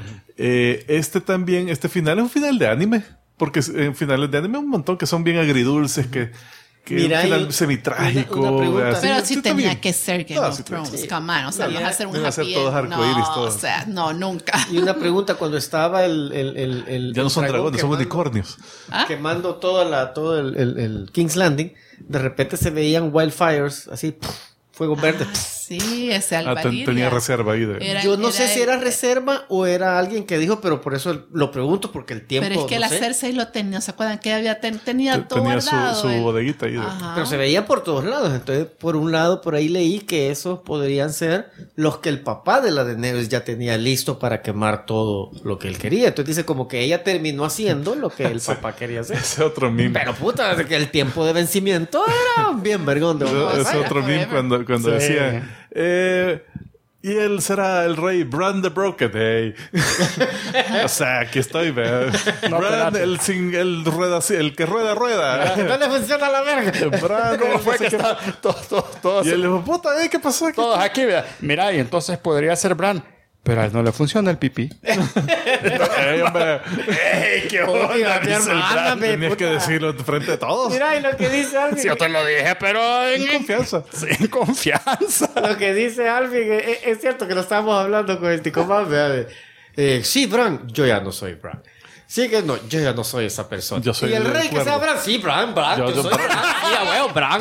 Speaker 2: Este final es un final de anime, porque en finales de anime hay un montón que son bien agridulces, que
Speaker 3: Mira,
Speaker 2: un final
Speaker 3: y
Speaker 2: semitrágico.
Speaker 3: una pregunta.
Speaker 2: así,
Speaker 5: Pero sí
Speaker 2: está
Speaker 5: tenía
Speaker 2: bien.
Speaker 5: que ser Game
Speaker 2: Ah,
Speaker 5: of
Speaker 2: sí,
Speaker 5: Thrones,
Speaker 2: sí.
Speaker 5: come on, o sea,
Speaker 3: Mira,
Speaker 5: vas a hacer un
Speaker 2: deben hacer
Speaker 5: happy
Speaker 2: todos
Speaker 5: end.
Speaker 2: arcoíris,
Speaker 5: No,
Speaker 2: todos.
Speaker 5: o sea, no, nunca.
Speaker 3: Y una pregunta, cuando estaba el
Speaker 2: Ya no son
Speaker 3: dragón
Speaker 2: dragones, son
Speaker 3: quemando-
Speaker 2: unicornios.
Speaker 5: ¿Ah?
Speaker 3: quemando todo el King's Landing, de repente se veían wildfires, así, fuego verde.
Speaker 5: Sí, ese Alvaliria.
Speaker 2: Tenía reserva ahí de...
Speaker 5: Era-
Speaker 3: Yo no sé si era
Speaker 5: el-
Speaker 3: reserva o era alguien que dijo, pero por eso lo pregunto, porque el tiempo.
Speaker 5: Pero es que
Speaker 3: no
Speaker 5: la
Speaker 3: sé.
Speaker 5: Cersei lo tenía, ¿se acuerdan? Que había tenía todo
Speaker 2: Tenía
Speaker 5: guardado.
Speaker 2: su
Speaker 5: él.
Speaker 2: bodeguita ahí. de-
Speaker 5: Ajá.
Speaker 3: Pero se veía por todos lados. Entonces, por un lado, por ahí leí que esos podrían ser los que el papá de la Daenerys ya tenía listo para quemar todo lo que él quería. Entonces dice como que ella terminó haciendo lo que el papá quería hacer.
Speaker 2: Ese otro meme.
Speaker 3: Pero puta, desde que el tiempo de vencimiento era bien vergón de una
Speaker 2: Es
Speaker 3: batalla.
Speaker 2: otro meme cuando
Speaker 1: Sí.
Speaker 2: decía... y él será el rey Bran the Broken. Hey. O sea, aquí estoy, vea.
Speaker 1: No,
Speaker 2: Bran,
Speaker 1: espérate.
Speaker 2: el que rueda.
Speaker 3: No le funciona la verga.
Speaker 2: Bran,
Speaker 1: ¿Cómo
Speaker 2: no
Speaker 1: fue
Speaker 2: sé
Speaker 1: que
Speaker 2: qué-
Speaker 1: está todos,
Speaker 2: Y él le dijo, puta, ¿qué pasó aquí?
Speaker 1: todos aquí? Mira, y entonces podría ser Bran, pero a él no le funciona el pipí.
Speaker 2: Ey, hombre,
Speaker 1: ¡Ey, qué
Speaker 3: Oiga, mi hermana, me
Speaker 2: tenías que
Speaker 3: puta.
Speaker 2: decirlo frente de todos.
Speaker 3: Mira, y lo que dice Alvin.
Speaker 1: Sí, yo te lo dije, pero
Speaker 2: En confianza.
Speaker 1: sin confianza.
Speaker 3: Lo que dice Alvin es cierto que lo estábamos hablando con el Ticomán, vea, sí, Bran, yo ya no soy Bran. Sí, que no, yo ya no soy esa persona.
Speaker 2: Yo soy
Speaker 3: y el
Speaker 2: el
Speaker 3: rey que sea
Speaker 2: cuervo.
Speaker 3: Bran, sí, Bran,
Speaker 2: Yo
Speaker 3: yo soy
Speaker 2: Bran.
Speaker 3: Bran. Sí, a huevo, Bran.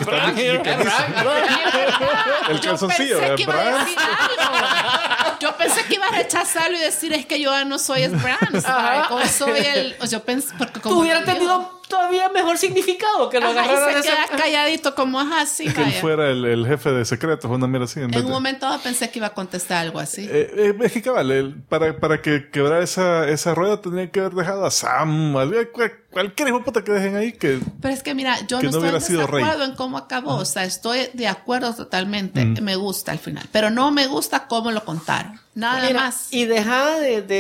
Speaker 2: El calzoncillo,
Speaker 5: Pensé que iba a
Speaker 2: ¿verdad?
Speaker 5: decir algo. Yo pensé que iba a rechazarlo y decir es que yo ya no soy el Bran, ¿sabes? O soy el... Yo pensé... Porque como
Speaker 3: Tú hubieras
Speaker 5: lo digo,
Speaker 3: tenido todavía mejor significado que lo
Speaker 5: ajá,
Speaker 3: agarraran
Speaker 5: y
Speaker 3: de
Speaker 5: se
Speaker 3: esa...
Speaker 5: queda calladito como es así,
Speaker 2: Que él
Speaker 5: vaya.
Speaker 2: fuera el jefe de secretos, una mierda así.
Speaker 5: En un momento dado pensé que iba a contestar algo así.
Speaker 2: Es que cabal, para que quebrara esa rueda tendrían que haber dejado a Sam, cualquier hijo de puta que dejen ahí que...
Speaker 5: Pero es que mira, yo
Speaker 2: que
Speaker 5: no
Speaker 2: no
Speaker 5: estoy
Speaker 2: hubiera
Speaker 5: en
Speaker 2: sido rey.
Speaker 5: desacuerdo en cómo acabó. O sea, estoy de acuerdo totalmente. Me gusta al final. Pero no me gusta cómo lo contaron. Nada
Speaker 3: Mira,
Speaker 5: más.
Speaker 3: y deja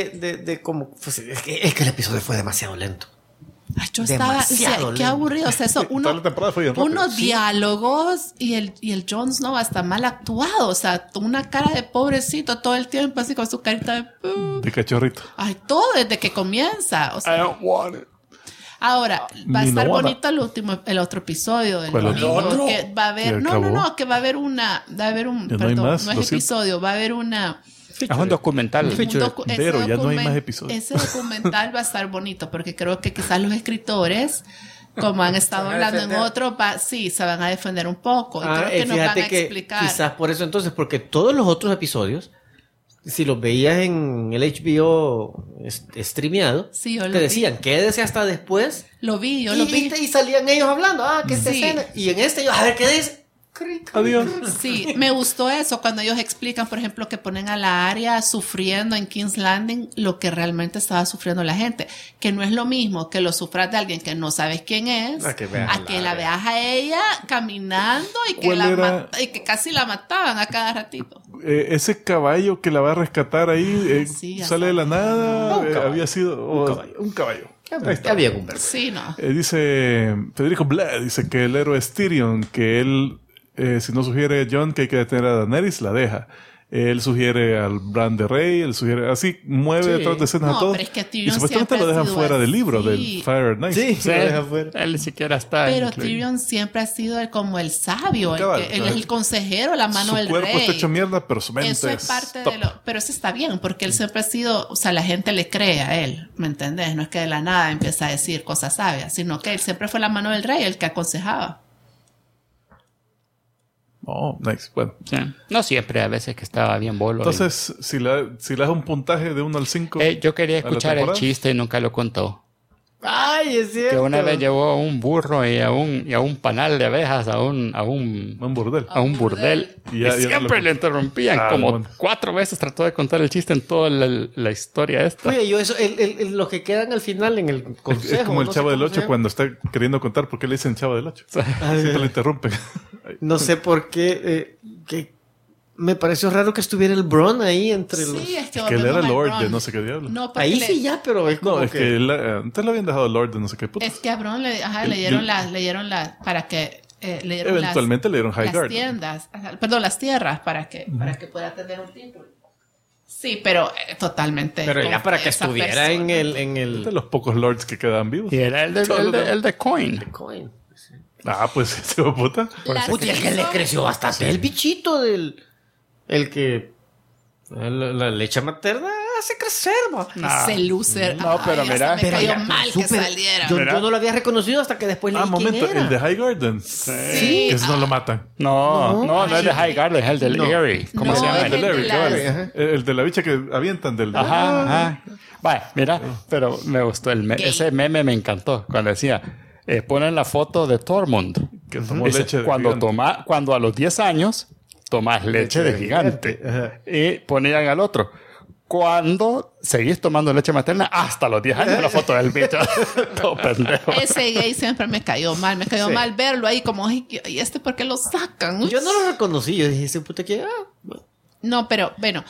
Speaker 3: de como... Pues, es que el episodio fue demasiado lento.
Speaker 5: Ay, yo estaba, o sea,
Speaker 3: demasiado
Speaker 5: qué
Speaker 3: lento.
Speaker 5: aburrido. O sea, eso,
Speaker 2: Toda la temporada fue bien rápido.
Speaker 5: unos diálogos y el Jon Snow hasta mal actuado. O sea, una cara de pobrecito todo el tiempo, así con su carita de...
Speaker 2: De cachorrito.
Speaker 5: Ay, todo desde que comienza. O
Speaker 1: I
Speaker 5: sea,
Speaker 1: don't want it.
Speaker 5: ahora, va a
Speaker 2: Ni
Speaker 5: estar
Speaker 2: no wanna.
Speaker 5: bonito el otro episodio del
Speaker 2: ¿Cuál
Speaker 5: domingo,
Speaker 2: otro?
Speaker 5: que va a haber,
Speaker 2: ¿Que
Speaker 5: no,
Speaker 2: acabó?
Speaker 5: que va a haber un,
Speaker 2: Ya no hay
Speaker 5: perdón,
Speaker 2: más,
Speaker 5: no
Speaker 2: lo
Speaker 5: es
Speaker 2: siento.
Speaker 5: episodio, va a haber una,
Speaker 1: Es un documental.
Speaker 2: Pero ya no hay más episodios.
Speaker 5: Ese documental va a estar bonito porque creo que quizás los escritores, como han estado
Speaker 3: van a
Speaker 5: hablando en
Speaker 3: defender.
Speaker 5: otro, sí, se van a defender un poco. Y creo que nos van a
Speaker 3: fíjate que
Speaker 5: explicar.
Speaker 3: quizás por eso entonces, porque todos los otros episodios, si los veías en el HBO streameado,
Speaker 5: Sí, yo lo
Speaker 3: te
Speaker 5: vi.
Speaker 3: decían, quédese hasta después.
Speaker 5: Lo vi, yo
Speaker 3: y,
Speaker 5: lo vi.
Speaker 3: y salían ellos hablando, que esta
Speaker 5: Sí.
Speaker 3: escena. Y en este, yo, a ver, ¿qué dice?
Speaker 2: Adiós.
Speaker 5: Sí, me gustó eso cuando ellos explican, por ejemplo, que ponen a la Arya sufriendo en King's Landing lo que realmente estaba sufriendo la gente, que no es lo mismo que lo sufras de alguien que no sabes quién es,
Speaker 3: A que veas a la
Speaker 5: que la
Speaker 3: Arya.
Speaker 5: veas a ella caminando y que,
Speaker 2: ¿Cuál era?
Speaker 5: y que casi la mataban a cada ratito.
Speaker 2: Ese caballo que la va a rescatar ahí
Speaker 5: Sí, ya
Speaker 2: sale de la nada.
Speaker 3: Un caballo.
Speaker 2: Había sido un caballo. Ahí está.
Speaker 3: Había un verbo.
Speaker 5: Sí, no.
Speaker 2: Dice Federico Bled, dice que el héroe es Tyrion, que él, si no sugiere a Jon que hay que detener a Daenerys, la deja. Él sugiere al Bran de Rey, él sugiere, así mueve
Speaker 3: Sí.
Speaker 2: detrás de escenas
Speaker 5: No,
Speaker 2: a todos.
Speaker 5: pero es que
Speaker 2: Y
Speaker 5: Tyrion
Speaker 2: supuestamente
Speaker 5: siempre
Speaker 2: lo
Speaker 5: ha
Speaker 2: dejan
Speaker 5: sido
Speaker 2: fuera del libro,
Speaker 5: así.
Speaker 2: del Fire at Night.
Speaker 3: Sí,
Speaker 1: Sí,
Speaker 3: lo deja fuera.
Speaker 1: él ni siquiera está
Speaker 5: Pero
Speaker 1: incluido.
Speaker 5: Tyrion siempre ha sido como el sabio,
Speaker 2: Cabal,
Speaker 5: él es el consejero, la mano
Speaker 2: Su
Speaker 5: del
Speaker 2: cuerpo
Speaker 5: rey.
Speaker 2: está hecho mierda, pero su mente
Speaker 5: Eso es parte
Speaker 2: top.
Speaker 5: de lo... Pero eso está bien, porque él siempre ha sido... O sea, la gente le cree a él, ¿me entendés? No es que de la nada empieza a decir cosas sabias, sino que él siempre fue la mano del rey, el que aconsejaba.
Speaker 2: Oh, nice. Bueno.
Speaker 1: Sí. No siempre, a veces que estaba bien bolo.
Speaker 2: Entonces, si le das un puntaje de 1 al 5...
Speaker 1: Yo quería
Speaker 2: a la
Speaker 1: escuchar el
Speaker 2: temporada.
Speaker 1: chiste y nunca lo contó.
Speaker 3: Ay, es cierto.
Speaker 1: Que una vez llevó a un burro y a un panal de abejas a un
Speaker 2: burdel.
Speaker 1: burdel.
Speaker 2: Y
Speaker 1: Y,
Speaker 2: ya no
Speaker 1: siempre
Speaker 2: lo-
Speaker 1: le interrumpían.
Speaker 2: Ah,
Speaker 1: Como
Speaker 2: bueno.
Speaker 1: 4 veces trató de contar el chiste en toda la historia esta.
Speaker 3: Oye, yo eso, los que quedan al final en el consejo.
Speaker 2: Es como el
Speaker 3: no sé
Speaker 2: Chavo del
Speaker 3: cómo se
Speaker 2: 8
Speaker 3: llama.
Speaker 2: cuando está queriendo contar por qué le dicen Chavo del 8. Siempre le interrumpen.
Speaker 3: No sé por qué. Que me pareció raro que estuviera el Bron ahí entre los.
Speaker 5: Sí, es que
Speaker 2: Que él era
Speaker 5: volvemos al
Speaker 2: Lord
Speaker 5: Bron.
Speaker 2: de no sé qué diablo.
Speaker 5: No, porque
Speaker 3: Ahí
Speaker 5: le-
Speaker 3: sí ya, pero es como
Speaker 2: No, es que antes lo habían dejado Lord de no sé qué puto.
Speaker 5: Es que a Bron le
Speaker 2: El-
Speaker 5: dieron la para que le dieron
Speaker 2: Eventualmente le dieron
Speaker 5: las
Speaker 2: Highgarden.
Speaker 5: tiendas, perdón, las tierras para que pueda tener un título. Sí, pero totalmente.
Speaker 3: Pero ya para que
Speaker 5: esa
Speaker 3: estuviera en
Speaker 5: persona.
Speaker 3: el
Speaker 2: De los pocos Lords que quedan vivos.
Speaker 1: Y era el de Coin.
Speaker 3: coin.
Speaker 2: Ah, pues ese hijo de puta.
Speaker 5: La
Speaker 3: Puta, es que le
Speaker 5: season-
Speaker 3: creció bastante el bichito del. El que. La leche materna hace crecer, ma.
Speaker 5: Ese loser.
Speaker 1: No, pero
Speaker 5: Ay,
Speaker 1: mira.
Speaker 5: hasta me
Speaker 3: Pero
Speaker 5: cayó
Speaker 3: ya,
Speaker 5: mal que
Speaker 3: súper-
Speaker 5: saliera.
Speaker 3: Yo
Speaker 1: Mira.
Speaker 3: no lo había reconocido hasta que después leí quién
Speaker 2: Momento,
Speaker 3: era.
Speaker 2: el de Highgarden.
Speaker 5: Sí.
Speaker 2: Que ese no lo matan.
Speaker 1: No es de Highgarden, es el del
Speaker 3: No.
Speaker 1: Erie. ¿Cómo
Speaker 5: No,
Speaker 1: se llama?
Speaker 5: es
Speaker 2: El de
Speaker 5: el de
Speaker 2: Larry,
Speaker 5: la-
Speaker 2: cabal.
Speaker 3: Ajá.
Speaker 2: El de la bicha que avientan del...
Speaker 1: Ajá. Vaya, mira, pero me gustó
Speaker 5: Gay.
Speaker 1: ese meme me encantó cuando decía ponen la foto de Tormund
Speaker 2: Que tomó
Speaker 1: Dice,
Speaker 2: leche de
Speaker 1: cuando
Speaker 2: gigante.
Speaker 1: cuando a los 10 años tomas leche de gigante. Y ponían al otro. Cuando seguís tomando leche materna hasta los 10 años, la foto del bicho. Todo pendejo.
Speaker 5: Ese gay siempre me cayó mal. Me cayó
Speaker 3: Sí.
Speaker 5: mal verlo ahí como, ¿y este por qué lo sacan?
Speaker 3: Yo no lo reconocí. Yo dije, ese puta que.
Speaker 5: No, pero bueno,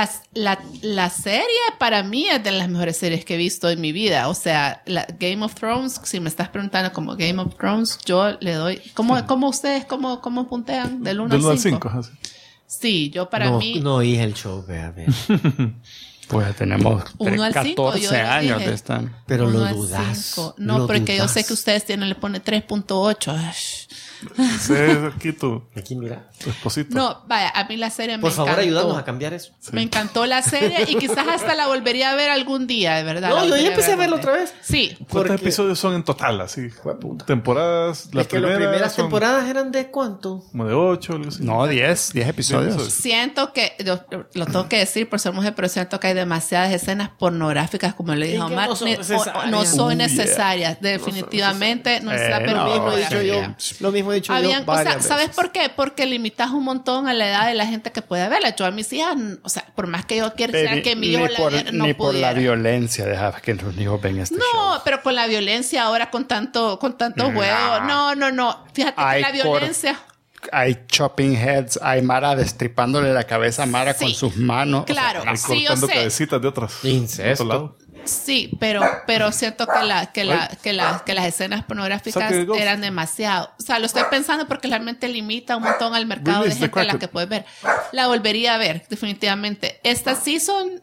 Speaker 5: la serie para mí es de las mejores series que he visto en mi vida. O sea, Game of Thrones, si me estás preguntando como Game of Thrones, yo le doy... ¿Cómo ustedes, cómo puntean? Del 1
Speaker 2: Del 1
Speaker 5: al
Speaker 2: al
Speaker 5: 5.
Speaker 2: 5.
Speaker 5: Sí, yo para
Speaker 3: no,
Speaker 5: mí...
Speaker 3: no oí el show, vea.
Speaker 1: Pues tenemos
Speaker 5: 1 al 5,
Speaker 1: 14
Speaker 5: yo le
Speaker 1: años
Speaker 5: dije.
Speaker 1: de esta.
Speaker 3: Pero
Speaker 5: 1
Speaker 3: lo
Speaker 5: al
Speaker 3: dudas.
Speaker 5: 5. No,
Speaker 3: lo
Speaker 5: porque yo
Speaker 3: dudas.
Speaker 5: sé que ustedes le pone 3.8. Ay,
Speaker 2: Sí, aquí tu
Speaker 3: Aquí, mira.
Speaker 2: esposito.
Speaker 5: No, vaya, a mí la serie me
Speaker 3: Por
Speaker 5: encantó.
Speaker 3: favor, ayúdanos a cambiar eso.
Speaker 5: Me encantó la serie y quizás hasta la volvería a ver algún día, de verdad.
Speaker 3: No,
Speaker 5: la
Speaker 3: yo ya
Speaker 5: volvería
Speaker 3: empecé a verlo
Speaker 5: algún día.
Speaker 3: otra vez.
Speaker 5: Sí.
Speaker 2: ¿Cuántos
Speaker 3: porque-
Speaker 2: episodios son en total? Así.
Speaker 3: Jueputa.
Speaker 2: Temporadas.
Speaker 3: Es que las primeras
Speaker 2: son
Speaker 3: temporadas eran de ¿cuánto?
Speaker 2: como de 8, algo así.
Speaker 1: No, 10 episodios.
Speaker 2: episodios.
Speaker 5: Siento que, lo tengo que decir por ser mujer, pero siento que hay demasiadas escenas pornográficas, como le dijo
Speaker 3: Y que
Speaker 5: Omar,
Speaker 3: no son necesarias.
Speaker 5: no son
Speaker 1: Yeah.
Speaker 5: necesarias. Definitivamente no está
Speaker 1: no,
Speaker 3: Lo mismo he
Speaker 5: permitido.
Speaker 3: dicho yo. Lo mismo he dicho
Speaker 5: Habían,
Speaker 3: yo
Speaker 5: o sea,
Speaker 3: varias
Speaker 5: ¿sabes
Speaker 3: veces.
Speaker 5: por qué? Porque limitas un montón a la edad de la gente que puede verla. Yo a mis hijas, o sea, por más que yo quisiera que mi hijo la viera, no
Speaker 1: ni por la
Speaker 5: pudiera.
Speaker 1: violencia dejar que los niños ven este show.
Speaker 5: No, pero con la violencia ahora, con tanto juego. No. Fíjate
Speaker 1: Hay
Speaker 5: que la violencia.
Speaker 1: Hay chopping heads, hay Mara destripándole la cabeza a Mara
Speaker 5: Sí.
Speaker 1: con sus manos.
Speaker 5: Claro.
Speaker 2: Ahí
Speaker 5: Sí, yo
Speaker 2: cortando
Speaker 5: sé.
Speaker 2: cabecitas de otras.
Speaker 3: Incesto.
Speaker 2: de otro lado.
Speaker 5: Sí, pero siento que las escenas pornográficas
Speaker 2: Saque el Ghost.
Speaker 5: eran demasiado. O sea, lo estoy pensando porque realmente limita un montón al mercado
Speaker 2: Release
Speaker 5: de
Speaker 2: the
Speaker 5: gente a la
Speaker 2: Kraken.
Speaker 5: que puedes ver. La volvería a ver, definitivamente. Esta season,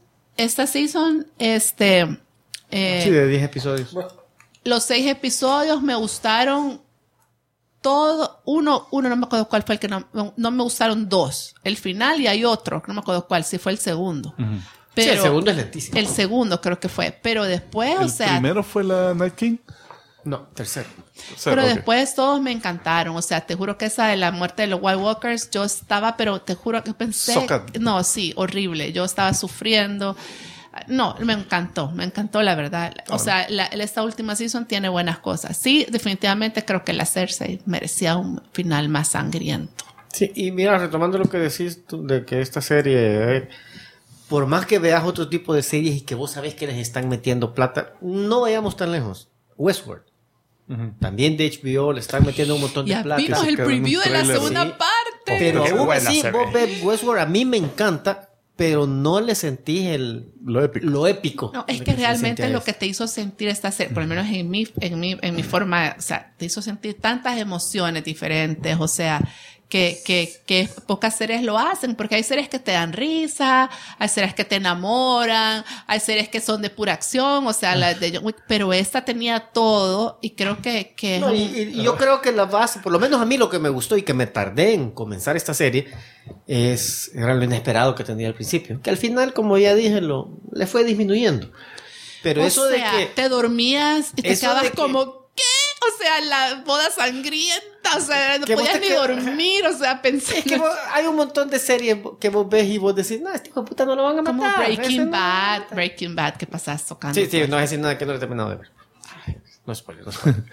Speaker 3: Sí, de 10 episodios.
Speaker 5: los 6 episodios me gustaron todo. Uno no me acuerdo cuál fue el que no me gustaron. 2. El final y hay otro, no me acuerdo cuál, si fue el segundo. Pero
Speaker 3: Sí, el segundo es lentísimo.
Speaker 5: el segundo creo que fue. Pero después,
Speaker 2: El
Speaker 5: o sea,
Speaker 2: primero fue la Night King.
Speaker 3: No, tercero.
Speaker 2: O sea,
Speaker 5: pero
Speaker 2: ok.
Speaker 5: después todos me encantaron. O sea, te juro que esa de la muerte de los White Walkers, yo estaba, pero te juro que pensé.
Speaker 2: Soca.
Speaker 5: No, sí, horrible. Yo estaba sufriendo. No, me encantó la verdad. O sea, esta última season tiene buenas cosas. Sí, definitivamente creo que la Cersei merecía un final más sangriento.
Speaker 3: Sí, y mira, retomando lo que decís tú, de que esta serie, por más que veas otro tipo de series y que vos sabés que les están metiendo plata, no vayamos tan lejos. Westworld. También de HBO le están metiendo un montón de
Speaker 5: Ya
Speaker 3: plata.
Speaker 5: vimos el
Speaker 2: quedó en un
Speaker 5: preview de la
Speaker 2: trailer.
Speaker 5: segunda
Speaker 3: Sí.
Speaker 5: parte.
Speaker 3: Pero
Speaker 1: Qué
Speaker 3: aún
Speaker 1: buena
Speaker 3: así,
Speaker 1: se
Speaker 3: vos
Speaker 1: ve.
Speaker 3: ves Westworld, a mí me encanta, pero no le sentís
Speaker 2: Lo épico.
Speaker 3: lo épico.
Speaker 5: No, es
Speaker 3: de
Speaker 5: que
Speaker 3: se
Speaker 5: realmente
Speaker 3: sentía
Speaker 5: lo
Speaker 3: eso.
Speaker 5: que te hizo sentir esta serie, por lo menos en mi forma, o sea, te hizo sentir tantas emociones diferentes, o sea, que pocas series lo hacen, porque hay series que te dan risa, hay series que te enamoran, hay series que son de pura acción, o sea, la de John Wick, pero esta tenía todo y creo que
Speaker 3: No, y yo creo que la base, por lo menos a mí lo que me gustó y que me tardé en comenzar esta serie, era lo inesperado que tenía al principio. Que al final, como ya dije, le fue disminuyendo. Pero
Speaker 5: o
Speaker 3: eso
Speaker 5: sea,
Speaker 3: de que...
Speaker 5: te dormías y te
Speaker 3: eso
Speaker 5: quedabas
Speaker 3: de que-
Speaker 5: como, ¿qué? O sea, la boda sangrienta, o sea, no
Speaker 3: Que vos
Speaker 5: podías
Speaker 3: te
Speaker 5: ni
Speaker 3: quedas-
Speaker 5: dormir, o sea, pensé
Speaker 3: Es que hay un montón de series que vos ves y vos decís, no, este hijo de puta no lo van a
Speaker 5: como
Speaker 3: matar. ese
Speaker 5: Breaking
Speaker 3: no".
Speaker 5: Bad, que pasas tocando.
Speaker 3: Sí, no voy a decir nada que no le he terminado de ver. Ay, no spoiler, no spoiler.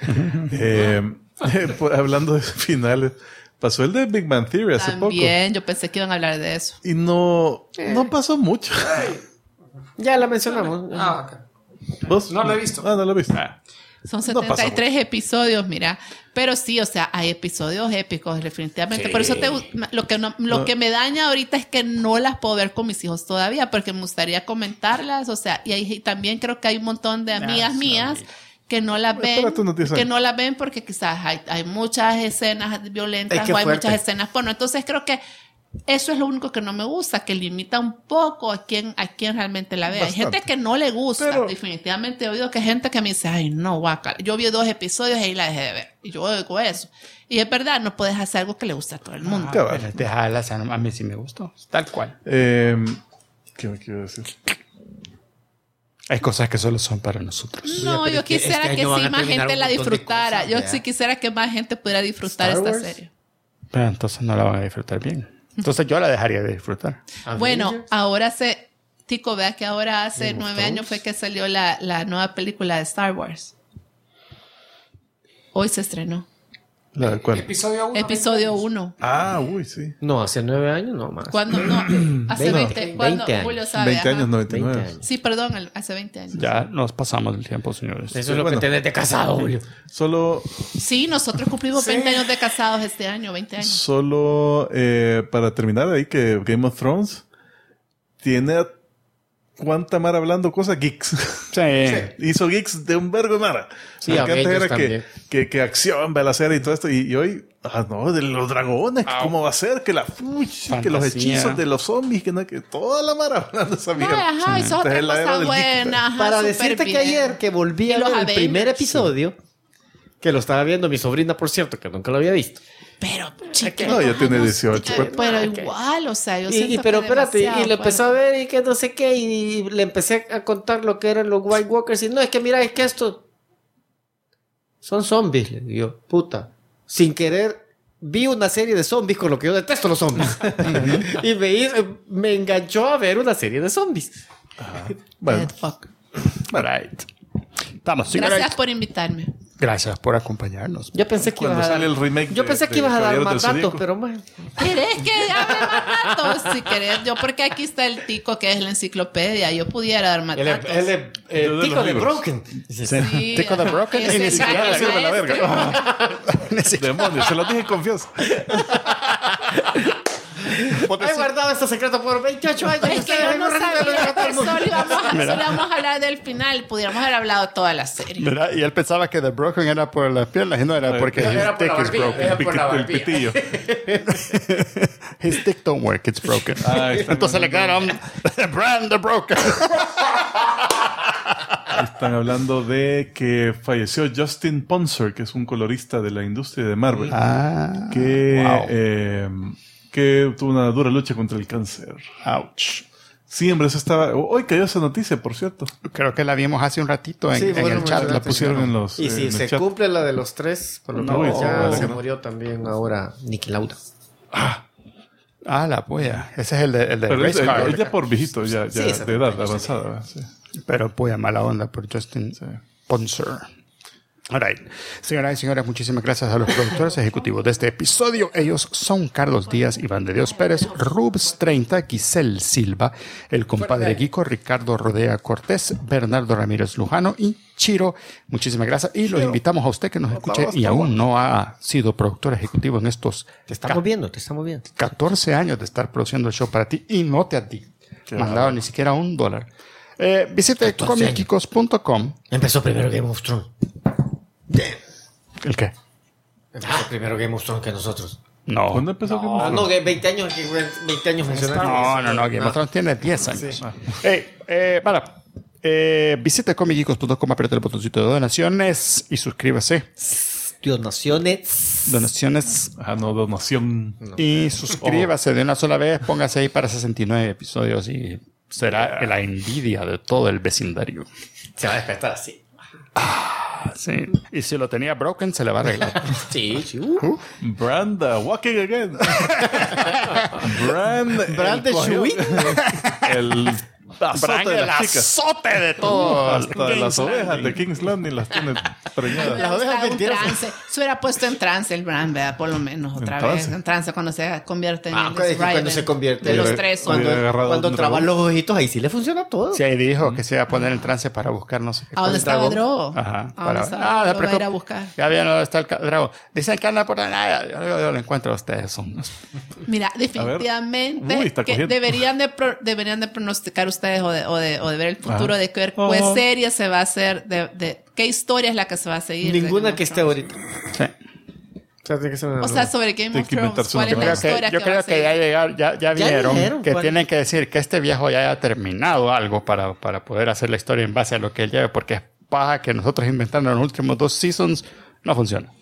Speaker 2: Hablando de finales, pasó el de Big Bang Theory hace poco.
Speaker 5: También, yo pensé que iban a hablar de eso.
Speaker 2: Y no pasó mucho.
Speaker 3: Ya la mencionamos.
Speaker 2: ¿Vos?
Speaker 6: No lo he visto.
Speaker 2: Ah, no lo he visto.
Speaker 5: Son
Speaker 2: No pasa
Speaker 5: 73 episodios, mira. Pero sí, o sea, hay episodios épicos, definitivamente.
Speaker 3: Sí.
Speaker 5: Por eso lo que me daña ahorita es que no las puedo ver con mis hijos todavía, porque me gustaría comentarlas, o sea, y también creo que hay un montón de amigas mías que no las ven,
Speaker 2: Espérate unos 10 años.
Speaker 5: que no las ven porque quizás hay muchas escenas violentas
Speaker 3: Ay, qué
Speaker 5: o hay
Speaker 3: fuerte.
Speaker 5: muchas escenas porno. Entonces creo que eso es lo único que no me gusta, que limita un poco a quien realmente la ve. Hay
Speaker 2: Bastante.
Speaker 5: gente que no le gusta,
Speaker 2: Pero-
Speaker 5: definitivamente he oído que hay gente que me dice, ay no, guácala. Yo vi 2 episodios y ahí la dejé de ver. Y yo oigo eso. Y es verdad, no puedes hacer algo que le guste a todo el mundo.
Speaker 2: Cabal.
Speaker 1: Déjala, a mí sí me gustó. Tal cual.
Speaker 2: ¿Qué me quiero decir?
Speaker 1: Hay cosas que solo son para nosotros.
Speaker 5: No,
Speaker 3: pero
Speaker 5: yo
Speaker 3: es que
Speaker 5: quisiera
Speaker 3: este
Speaker 5: que
Speaker 3: año van
Speaker 5: sí
Speaker 3: a
Speaker 5: más
Speaker 3: terminar
Speaker 5: gente
Speaker 3: un
Speaker 5: la
Speaker 3: montón de
Speaker 5: disfrutara.
Speaker 3: cosas,
Speaker 5: Yo
Speaker 3: ya.
Speaker 5: sí quisiera que más gente pudiera disfrutar
Speaker 3: Star
Speaker 5: esta
Speaker 3: Wars.
Speaker 5: serie.
Speaker 1: Pero entonces no la van a disfrutar bien. Entonces yo la dejaría de disfrutar.
Speaker 5: Bueno,
Speaker 3: Avengers.
Speaker 5: ahora Tico, vea que ahora hace
Speaker 3: Game of
Speaker 5: 9 años
Speaker 3: Thrones.
Speaker 5: fue que salió la nueva película de Star Wars. Hoy se estrenó.
Speaker 2: ¿La de cuál?
Speaker 6: Episodio 1.
Speaker 5: Episodio 1.
Speaker 2: Ah, uy, sí.
Speaker 3: No, hace 9 años no más.
Speaker 5: ¿Cuándo? No, hace
Speaker 3: 20,
Speaker 5: 20. ¿Cuándo?
Speaker 3: 20 años.
Speaker 5: Julio sabe.
Speaker 2: 20 años,
Speaker 5: ajá.
Speaker 2: 99.
Speaker 3: 20 años.
Speaker 5: Sí, perdón, hace 20 años.
Speaker 1: Ya nos pasamos el tiempo, señores.
Speaker 3: Eso es lo
Speaker 2: bueno.
Speaker 3: que tenés de casado, Julio.
Speaker 2: Solo
Speaker 5: Sí, nosotros cumplimos 20 años de casados este año, 20 años.
Speaker 2: Solo para terminar ahí, que Game of Thrones tiene a cuánta Mara hablando cosas geeks.
Speaker 1: Sí.
Speaker 2: Hizo geeks de un vergo de Mara.
Speaker 3: Sí,
Speaker 2: Porque antes
Speaker 3: Avengers
Speaker 2: era
Speaker 3: también.
Speaker 2: que acción, balacera y todo esto. Y hoy, no, de los dragones, ¿cómo va a ser? Que que los
Speaker 1: Fantasía.
Speaker 2: hechizos de los zombies, que toda la Mara hablando esa mierda.
Speaker 5: Ay, ajá, hizo otra
Speaker 2: Entonces, la era
Speaker 5: cosa
Speaker 2: del geek.
Speaker 5: buena. ajá,
Speaker 3: Para
Speaker 5: súper
Speaker 3: decirte que
Speaker 5: bien.
Speaker 3: ayer que volví
Speaker 5: Y
Speaker 3: a
Speaker 5: los
Speaker 3: ver el
Speaker 5: Avengers.
Speaker 3: primer episodio, Que lo estaba viendo mi sobrina, por cierto, que nunca lo había visto.
Speaker 5: Pero,
Speaker 2: No,
Speaker 5: chica.
Speaker 2: ya tiene 18.
Speaker 5: Pero igual, o sea, yo siento
Speaker 3: Pero
Speaker 5: que
Speaker 3: espérate,
Speaker 5: demasiado
Speaker 3: y lo empezó a
Speaker 5: fuerte.
Speaker 3: ver y que no sé qué, y le empecé a contar lo que eran los White Walkers. Y no, es que mira, es que esto son zombies. Le digo, puta. Sin querer, vi una serie de zombies, con lo que yo detesto los zombies. Y me enganchó a ver una serie de zombies.
Speaker 2: Bueno,
Speaker 5: Dead fuck.
Speaker 1: Right. Estamos, señora.
Speaker 5: Gracias por invitarme.
Speaker 1: Gracias por acompañarnos.
Speaker 3: Yo pensé que
Speaker 2: cuando
Speaker 3: ibas a
Speaker 2: sale
Speaker 3: dar,
Speaker 2: el remake
Speaker 3: yo pensé que ibas a dar
Speaker 2: Caballeros
Speaker 3: más
Speaker 2: del
Speaker 3: datos,
Speaker 2: Zodíaco.
Speaker 3: pero bueno.
Speaker 5: ¿Querés que hable más datos? Si querés, yo porque aquí está el tico que es la enciclopedia, yo pudiera dar más datos.
Speaker 2: Yo de
Speaker 3: Tico
Speaker 2: los
Speaker 3: de
Speaker 2: libros.
Speaker 3: Broken.
Speaker 5: Sí,
Speaker 1: Tico the Broken.
Speaker 5: ese
Speaker 1: Y ni
Speaker 5: es
Speaker 1: siquiera
Speaker 5: el
Speaker 2: le sirve la
Speaker 5: maestro.
Speaker 2: verga. Demonios, se lo dije en confianza.
Speaker 3: He guardado este secreto por 28 años.
Speaker 5: Es que yo no sabía que solo íbamos a hablar del final. Pudiéramos haber hablado toda la serie.
Speaker 1: ¿Verdad? Y él pensaba que The Broken era por las piernas y no era porque
Speaker 3: Era
Speaker 1: his
Speaker 3: por
Speaker 1: dick
Speaker 3: la
Speaker 1: is
Speaker 3: barbilla,
Speaker 1: broken.
Speaker 3: era por la
Speaker 2: El
Speaker 3: barbilla.
Speaker 2: pitillo.
Speaker 1: His dick don't work, it's broken.
Speaker 2: Ah, están
Speaker 1: Entonces le quedaron Brand the Broken.
Speaker 2: Están hablando de que falleció Justin Ponsor, que es un colorista de la industria de Marvel, que tuvo una dura lucha contra el cáncer.
Speaker 1: Ouch.
Speaker 2: Siempre eso estaba... Hoy cayó esa noticia, por cierto.
Speaker 1: Creo que la vimos hace un ratito en,
Speaker 3: Sí,
Speaker 1: en
Speaker 3: bueno,
Speaker 1: el chat.
Speaker 3: mucho
Speaker 2: La pusieron en los...
Speaker 3: Y
Speaker 2: en
Speaker 3: si
Speaker 2: el
Speaker 3: se
Speaker 2: chat.
Speaker 3: cumple la de los 3, por lo
Speaker 2: No,
Speaker 3: menos ya
Speaker 2: vale,
Speaker 3: se
Speaker 2: no.
Speaker 3: murió también ahora Niki Lauda.
Speaker 1: Ah, la polla. Ese es el de
Speaker 2: Pero
Speaker 1: Race Car.
Speaker 2: él ya por viejito, ya
Speaker 3: Sí,
Speaker 2: de
Speaker 3: 70
Speaker 2: edad
Speaker 3: años,
Speaker 2: avanzada. ¿verdad? Sí.
Speaker 1: Pero polla, mala onda por Justin Ponsor. All right. Señoras y señores, muchísimas gracias a los productores ejecutivos de este episodio. Ellos son Carlos Díaz, Iván de Dios Pérez, Rubs 30, Giselle Silva, el compadre Guico, Ricardo Rodea Cortés, Bernardo Ramírez Lujano y Chiro. Muchísimas gracias. Y los invitamos a usted que nos escuche y aún no ha sido productor ejecutivo en estos
Speaker 3: Te estamos viendo, te estamos viendo.
Speaker 1: 14 años de estar produciendo el show para ti y no te ha mandado ni siquiera $1. Visite comicicos.com.
Speaker 3: Empezó primero Game of Thrones.
Speaker 1: ¿El qué?
Speaker 3: Empezó primero Game of Thrones que nosotros.
Speaker 1: No.
Speaker 2: ¿Cuándo empezó Game of
Speaker 3: Ah,
Speaker 2: Thrones?
Speaker 3: no, 20 años, 20 años mencionaron.
Speaker 1: No. Game of Thrones tiene 10 años. Visite comicicos.com, apriete el botoncito de donaciones y suscríbase.
Speaker 3: Donaciones.
Speaker 1: Donaciones.
Speaker 2: Ah, no, donación.
Speaker 1: Y suscríbase de una sola vez. Póngase ahí para 69 episodios y será la envidia de todo el vecindario.
Speaker 3: Se va a despertar así.
Speaker 1: Sí. Y si lo tenía broken, se le va a arreglar.
Speaker 3: Sí, sí.
Speaker 2: Branda, walking again.
Speaker 3: Brand de Shui.
Speaker 2: El
Speaker 1: Brand,
Speaker 2: azote de
Speaker 1: el
Speaker 2: las chicas.
Speaker 1: azote de todo.
Speaker 2: Hasta de las
Speaker 1: King's
Speaker 2: ovejas
Speaker 1: Landing.
Speaker 2: de King's Landing las tiene preñadas.
Speaker 3: Las ovejas
Speaker 5: Está un
Speaker 3: mentirosas.
Speaker 5: trance. Se hubiera puesto en trance el Bran, ¿verdad? Por lo menos otra
Speaker 2: ¿En
Speaker 5: vez.
Speaker 2: trance?
Speaker 5: En trance cuando se convierte en el
Speaker 3: Cuando
Speaker 5: Raven.
Speaker 3: se convierte.
Speaker 5: De los
Speaker 2: Hubiera-
Speaker 5: tres.
Speaker 2: hubiera agarrado
Speaker 3: Cuando
Speaker 2: un
Speaker 3: traban
Speaker 2: dragón.
Speaker 3: los ojitos, ahí sí le funciona todo.
Speaker 1: Sí, ahí dijo que se iba a poner en trance para buscar no sé qué
Speaker 5: ¿A dónde
Speaker 1: cosa.
Speaker 5: estaba
Speaker 3: dragón?
Speaker 5: Drogo?
Speaker 1: Ajá.
Speaker 5: ¿A dónde estaba?
Speaker 1: de
Speaker 5: Lo voy a ir a buscar.
Speaker 1: Ya bien, ¿dónde está el dragón? Dicen que anda por allá. Yo lo encuentro a ustedes.
Speaker 5: Mira, definitivamente
Speaker 2: Uy, está
Speaker 5: que
Speaker 2: cogiendo.
Speaker 5: deberían de pronosticar ustedes o de ver el futuro, de qué
Speaker 2: Oh.
Speaker 5: serie se va a hacer, de qué historia es la que se va a seguir. de
Speaker 3: Ninguna
Speaker 5: Game
Speaker 3: que
Speaker 5: of
Speaker 3: esté
Speaker 5: Thrones.
Speaker 3: ahorita.
Speaker 1: Sí.
Speaker 3: O sea, tiene que ser una
Speaker 5: O sea,
Speaker 3: nueva.
Speaker 5: sobre Game
Speaker 2: Tiene
Speaker 5: of
Speaker 2: que
Speaker 5: Thrones,
Speaker 2: inventarse
Speaker 5: ¿cuál es
Speaker 2: una
Speaker 5: la
Speaker 2: nueva.
Speaker 5: historia
Speaker 1: Yo
Speaker 5: que va
Speaker 1: creo
Speaker 5: a
Speaker 1: que
Speaker 5: seguir?
Speaker 1: ya vieron
Speaker 3: dijeron
Speaker 1: que
Speaker 3: cuál.
Speaker 1: tienen que decir que este viejo ya haya terminado algo para poder hacer la historia en base a lo que él lleve, porque es paja que nosotros inventando en los últimos 2 seasons no funciona.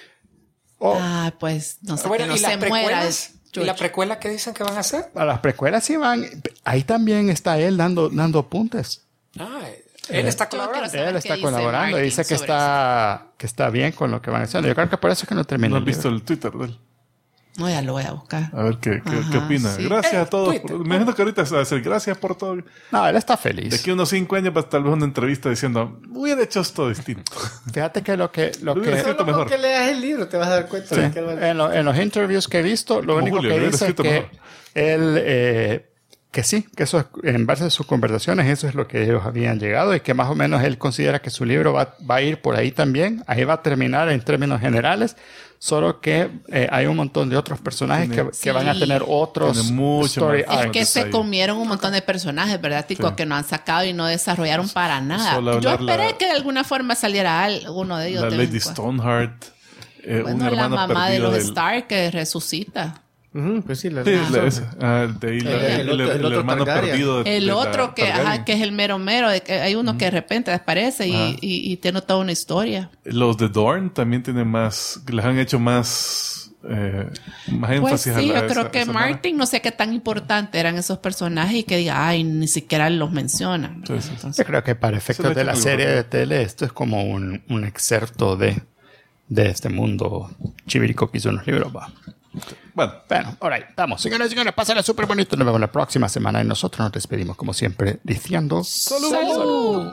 Speaker 5: Ah, pues no sé,
Speaker 4: Bueno,
Speaker 5: que no
Speaker 4: ¿y las
Speaker 5: se muera.
Speaker 4: precuelas? ¿Y la precuela qué dicen que van a hacer?
Speaker 1: A las precuelas sí van. Ahí también está él dando apuntes.
Speaker 4: Ah, él está
Speaker 5: Yo quiero
Speaker 4: colaborando.
Speaker 5: saber
Speaker 1: Él
Speaker 5: qué
Speaker 1: está
Speaker 5: dice
Speaker 1: colaborando.
Speaker 5: Martin
Speaker 1: Dice que
Speaker 5: sobre
Speaker 1: está bien con lo que van haciendo. Yo creo que por eso es que no terminó.
Speaker 2: ¿No
Speaker 1: el
Speaker 2: has visto
Speaker 1: libro.
Speaker 2: el Twitter de él?
Speaker 5: No, ya lo voy a buscar.
Speaker 2: A ver qué
Speaker 5: Ajá,
Speaker 2: opina.
Speaker 5: sí.
Speaker 2: Gracias a todos.
Speaker 4: Twitter.
Speaker 2: Me imagino que ahorita se va a decir gracias por todo.
Speaker 1: No, él está
Speaker 2: De
Speaker 1: feliz.
Speaker 2: aquí a unos 5 años, pues, tal vez una entrevista diciendo, hubiera hecho esto distinto.
Speaker 1: Fíjate que lo que
Speaker 2: hubiera escrito
Speaker 3: Solo
Speaker 2: mejor.
Speaker 3: con que leas el libro te vas a dar cuenta
Speaker 1: Sí.
Speaker 3: de que él va-
Speaker 1: En los interviews que he visto, lo
Speaker 2: Como
Speaker 1: único
Speaker 2: Julio,
Speaker 1: que
Speaker 2: lo hubiera
Speaker 1: dice es
Speaker 2: escrito
Speaker 1: que
Speaker 2: mejor.
Speaker 1: él, que sí, que eso es, en base a sus conversaciones, eso es lo que ellos habían llegado y que más o menos él considera que su libro va a ir por ahí también. Ahí va a terminar en términos generales, solo que hay un montón de otros personajes que van a tener otros
Speaker 2: Tiene mucho
Speaker 1: story
Speaker 2: más.
Speaker 5: Es
Speaker 1: arcs.
Speaker 5: que se
Speaker 2: detalle.
Speaker 5: comieron un montón de personajes, ¿verdad, Tico?
Speaker 2: Sí.
Speaker 5: Que no han sacado y no desarrollaron para nada.
Speaker 2: Solo
Speaker 5: Yo
Speaker 2: hablar
Speaker 5: esperé
Speaker 2: la-
Speaker 5: que de alguna forma saliera alguno de ellos.
Speaker 2: La
Speaker 5: de
Speaker 2: Lady
Speaker 5: vez en cuando.
Speaker 2: Stoneheart. Un
Speaker 5: Bueno, la
Speaker 2: hermano
Speaker 5: mamá de
Speaker 2: perdido
Speaker 5: los
Speaker 2: del...
Speaker 5: Stark que resucita.
Speaker 3: Pues sí,
Speaker 2: Sí, de ahí el
Speaker 3: otro
Speaker 2: hermano
Speaker 3: Targaryen.
Speaker 2: perdido.
Speaker 5: El otro que,
Speaker 2: Targaryen.
Speaker 5: que es el mero mero, de que hay uno que de repente aparece y tiene toda una historia.
Speaker 2: Los de Dorne también tienen más, les han hecho más
Speaker 5: Pues
Speaker 2: énfasis
Speaker 5: sí,
Speaker 2: a la,
Speaker 5: yo creo
Speaker 2: esa-
Speaker 5: que
Speaker 2: esa
Speaker 5: Martin, no sé qué tan importante eran esos personajes y que diga, ay, ni siquiera los mencionan.
Speaker 2: Sí, sí.
Speaker 1: Yo creo que para
Speaker 2: Se
Speaker 1: efectos
Speaker 2: lo
Speaker 1: de la
Speaker 2: echa
Speaker 1: serie
Speaker 2: algo.
Speaker 1: de tele, esto es como un excerto de este mundo chivirico que hizo en los libros. Va.
Speaker 2: Bueno,
Speaker 1: Bueno, alright, vamos. Señores y señores, pásenla súper bonito. Nos vemos la próxima semana y nosotros nos despedimos como siempre diciendo
Speaker 5: ¡Salud!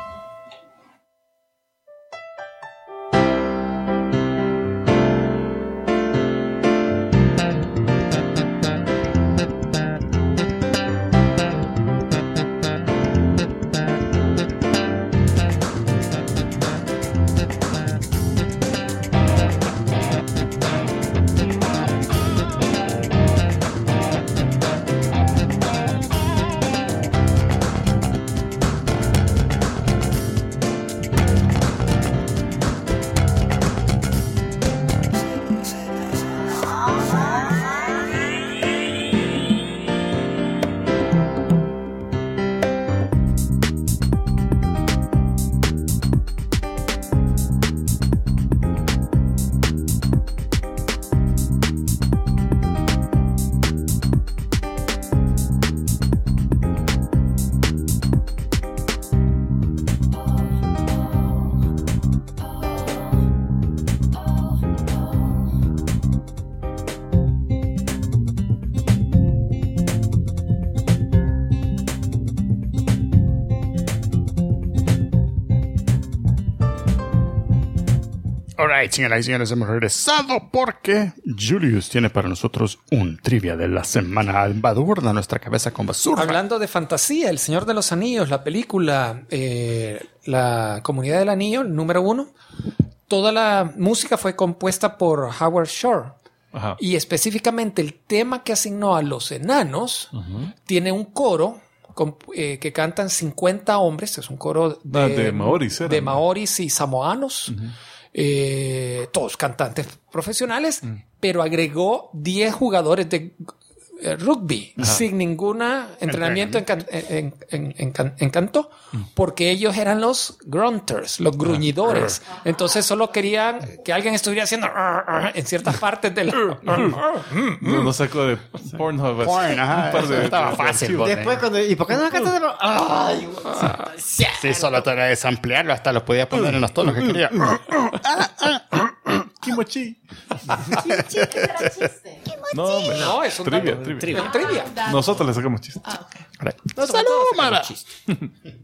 Speaker 1: Alright, señoras y señores, hemos regresado porque Julius tiene para nosotros un trivia de la semana. Embadurna nuestra cabeza con basura.
Speaker 4: Hablando de fantasía, El Señor de los Anillos, la película, La Comunidad del Anillo, el número 1, toda la música fue compuesta por Howard Shore.
Speaker 2: ajá.
Speaker 4: Y específicamente el tema que asignó a los enanos tiene un coro que cantan 50 hombres. Es un coro
Speaker 2: De maoris,
Speaker 4: de maoris y samoanos. Todos cantantes profesionales, pero agregó 10 jugadores de rugby sin ningún entrenamiento en canto, porque ellos eran los grunters, los gruñidores. Entonces solo querían que alguien estuviera haciendo en ciertas partes del
Speaker 2: No saco de Pornhub. así,
Speaker 1: Porn, ajá,
Speaker 2: un par
Speaker 1: eso estaba fácil,
Speaker 2: archivos.
Speaker 1: vos.
Speaker 3: Después, ¿y por qué no la cantas de los...? ¡Ay!
Speaker 1: Sí, solo tenía que desampliarlo, hasta lo podía poner en los tonos que quería.
Speaker 2: Kimochi. No, hombre.
Speaker 4: No, es un
Speaker 2: Trivia,
Speaker 4: dato.
Speaker 2: trivia.
Speaker 4: Trivia.
Speaker 2: Nosotros le sacamos chistes.
Speaker 1: Alright.
Speaker 3: No,
Speaker 1: ¡Salud,
Speaker 3: nosotros
Speaker 1: Mara!
Speaker 3: sacamos chistes.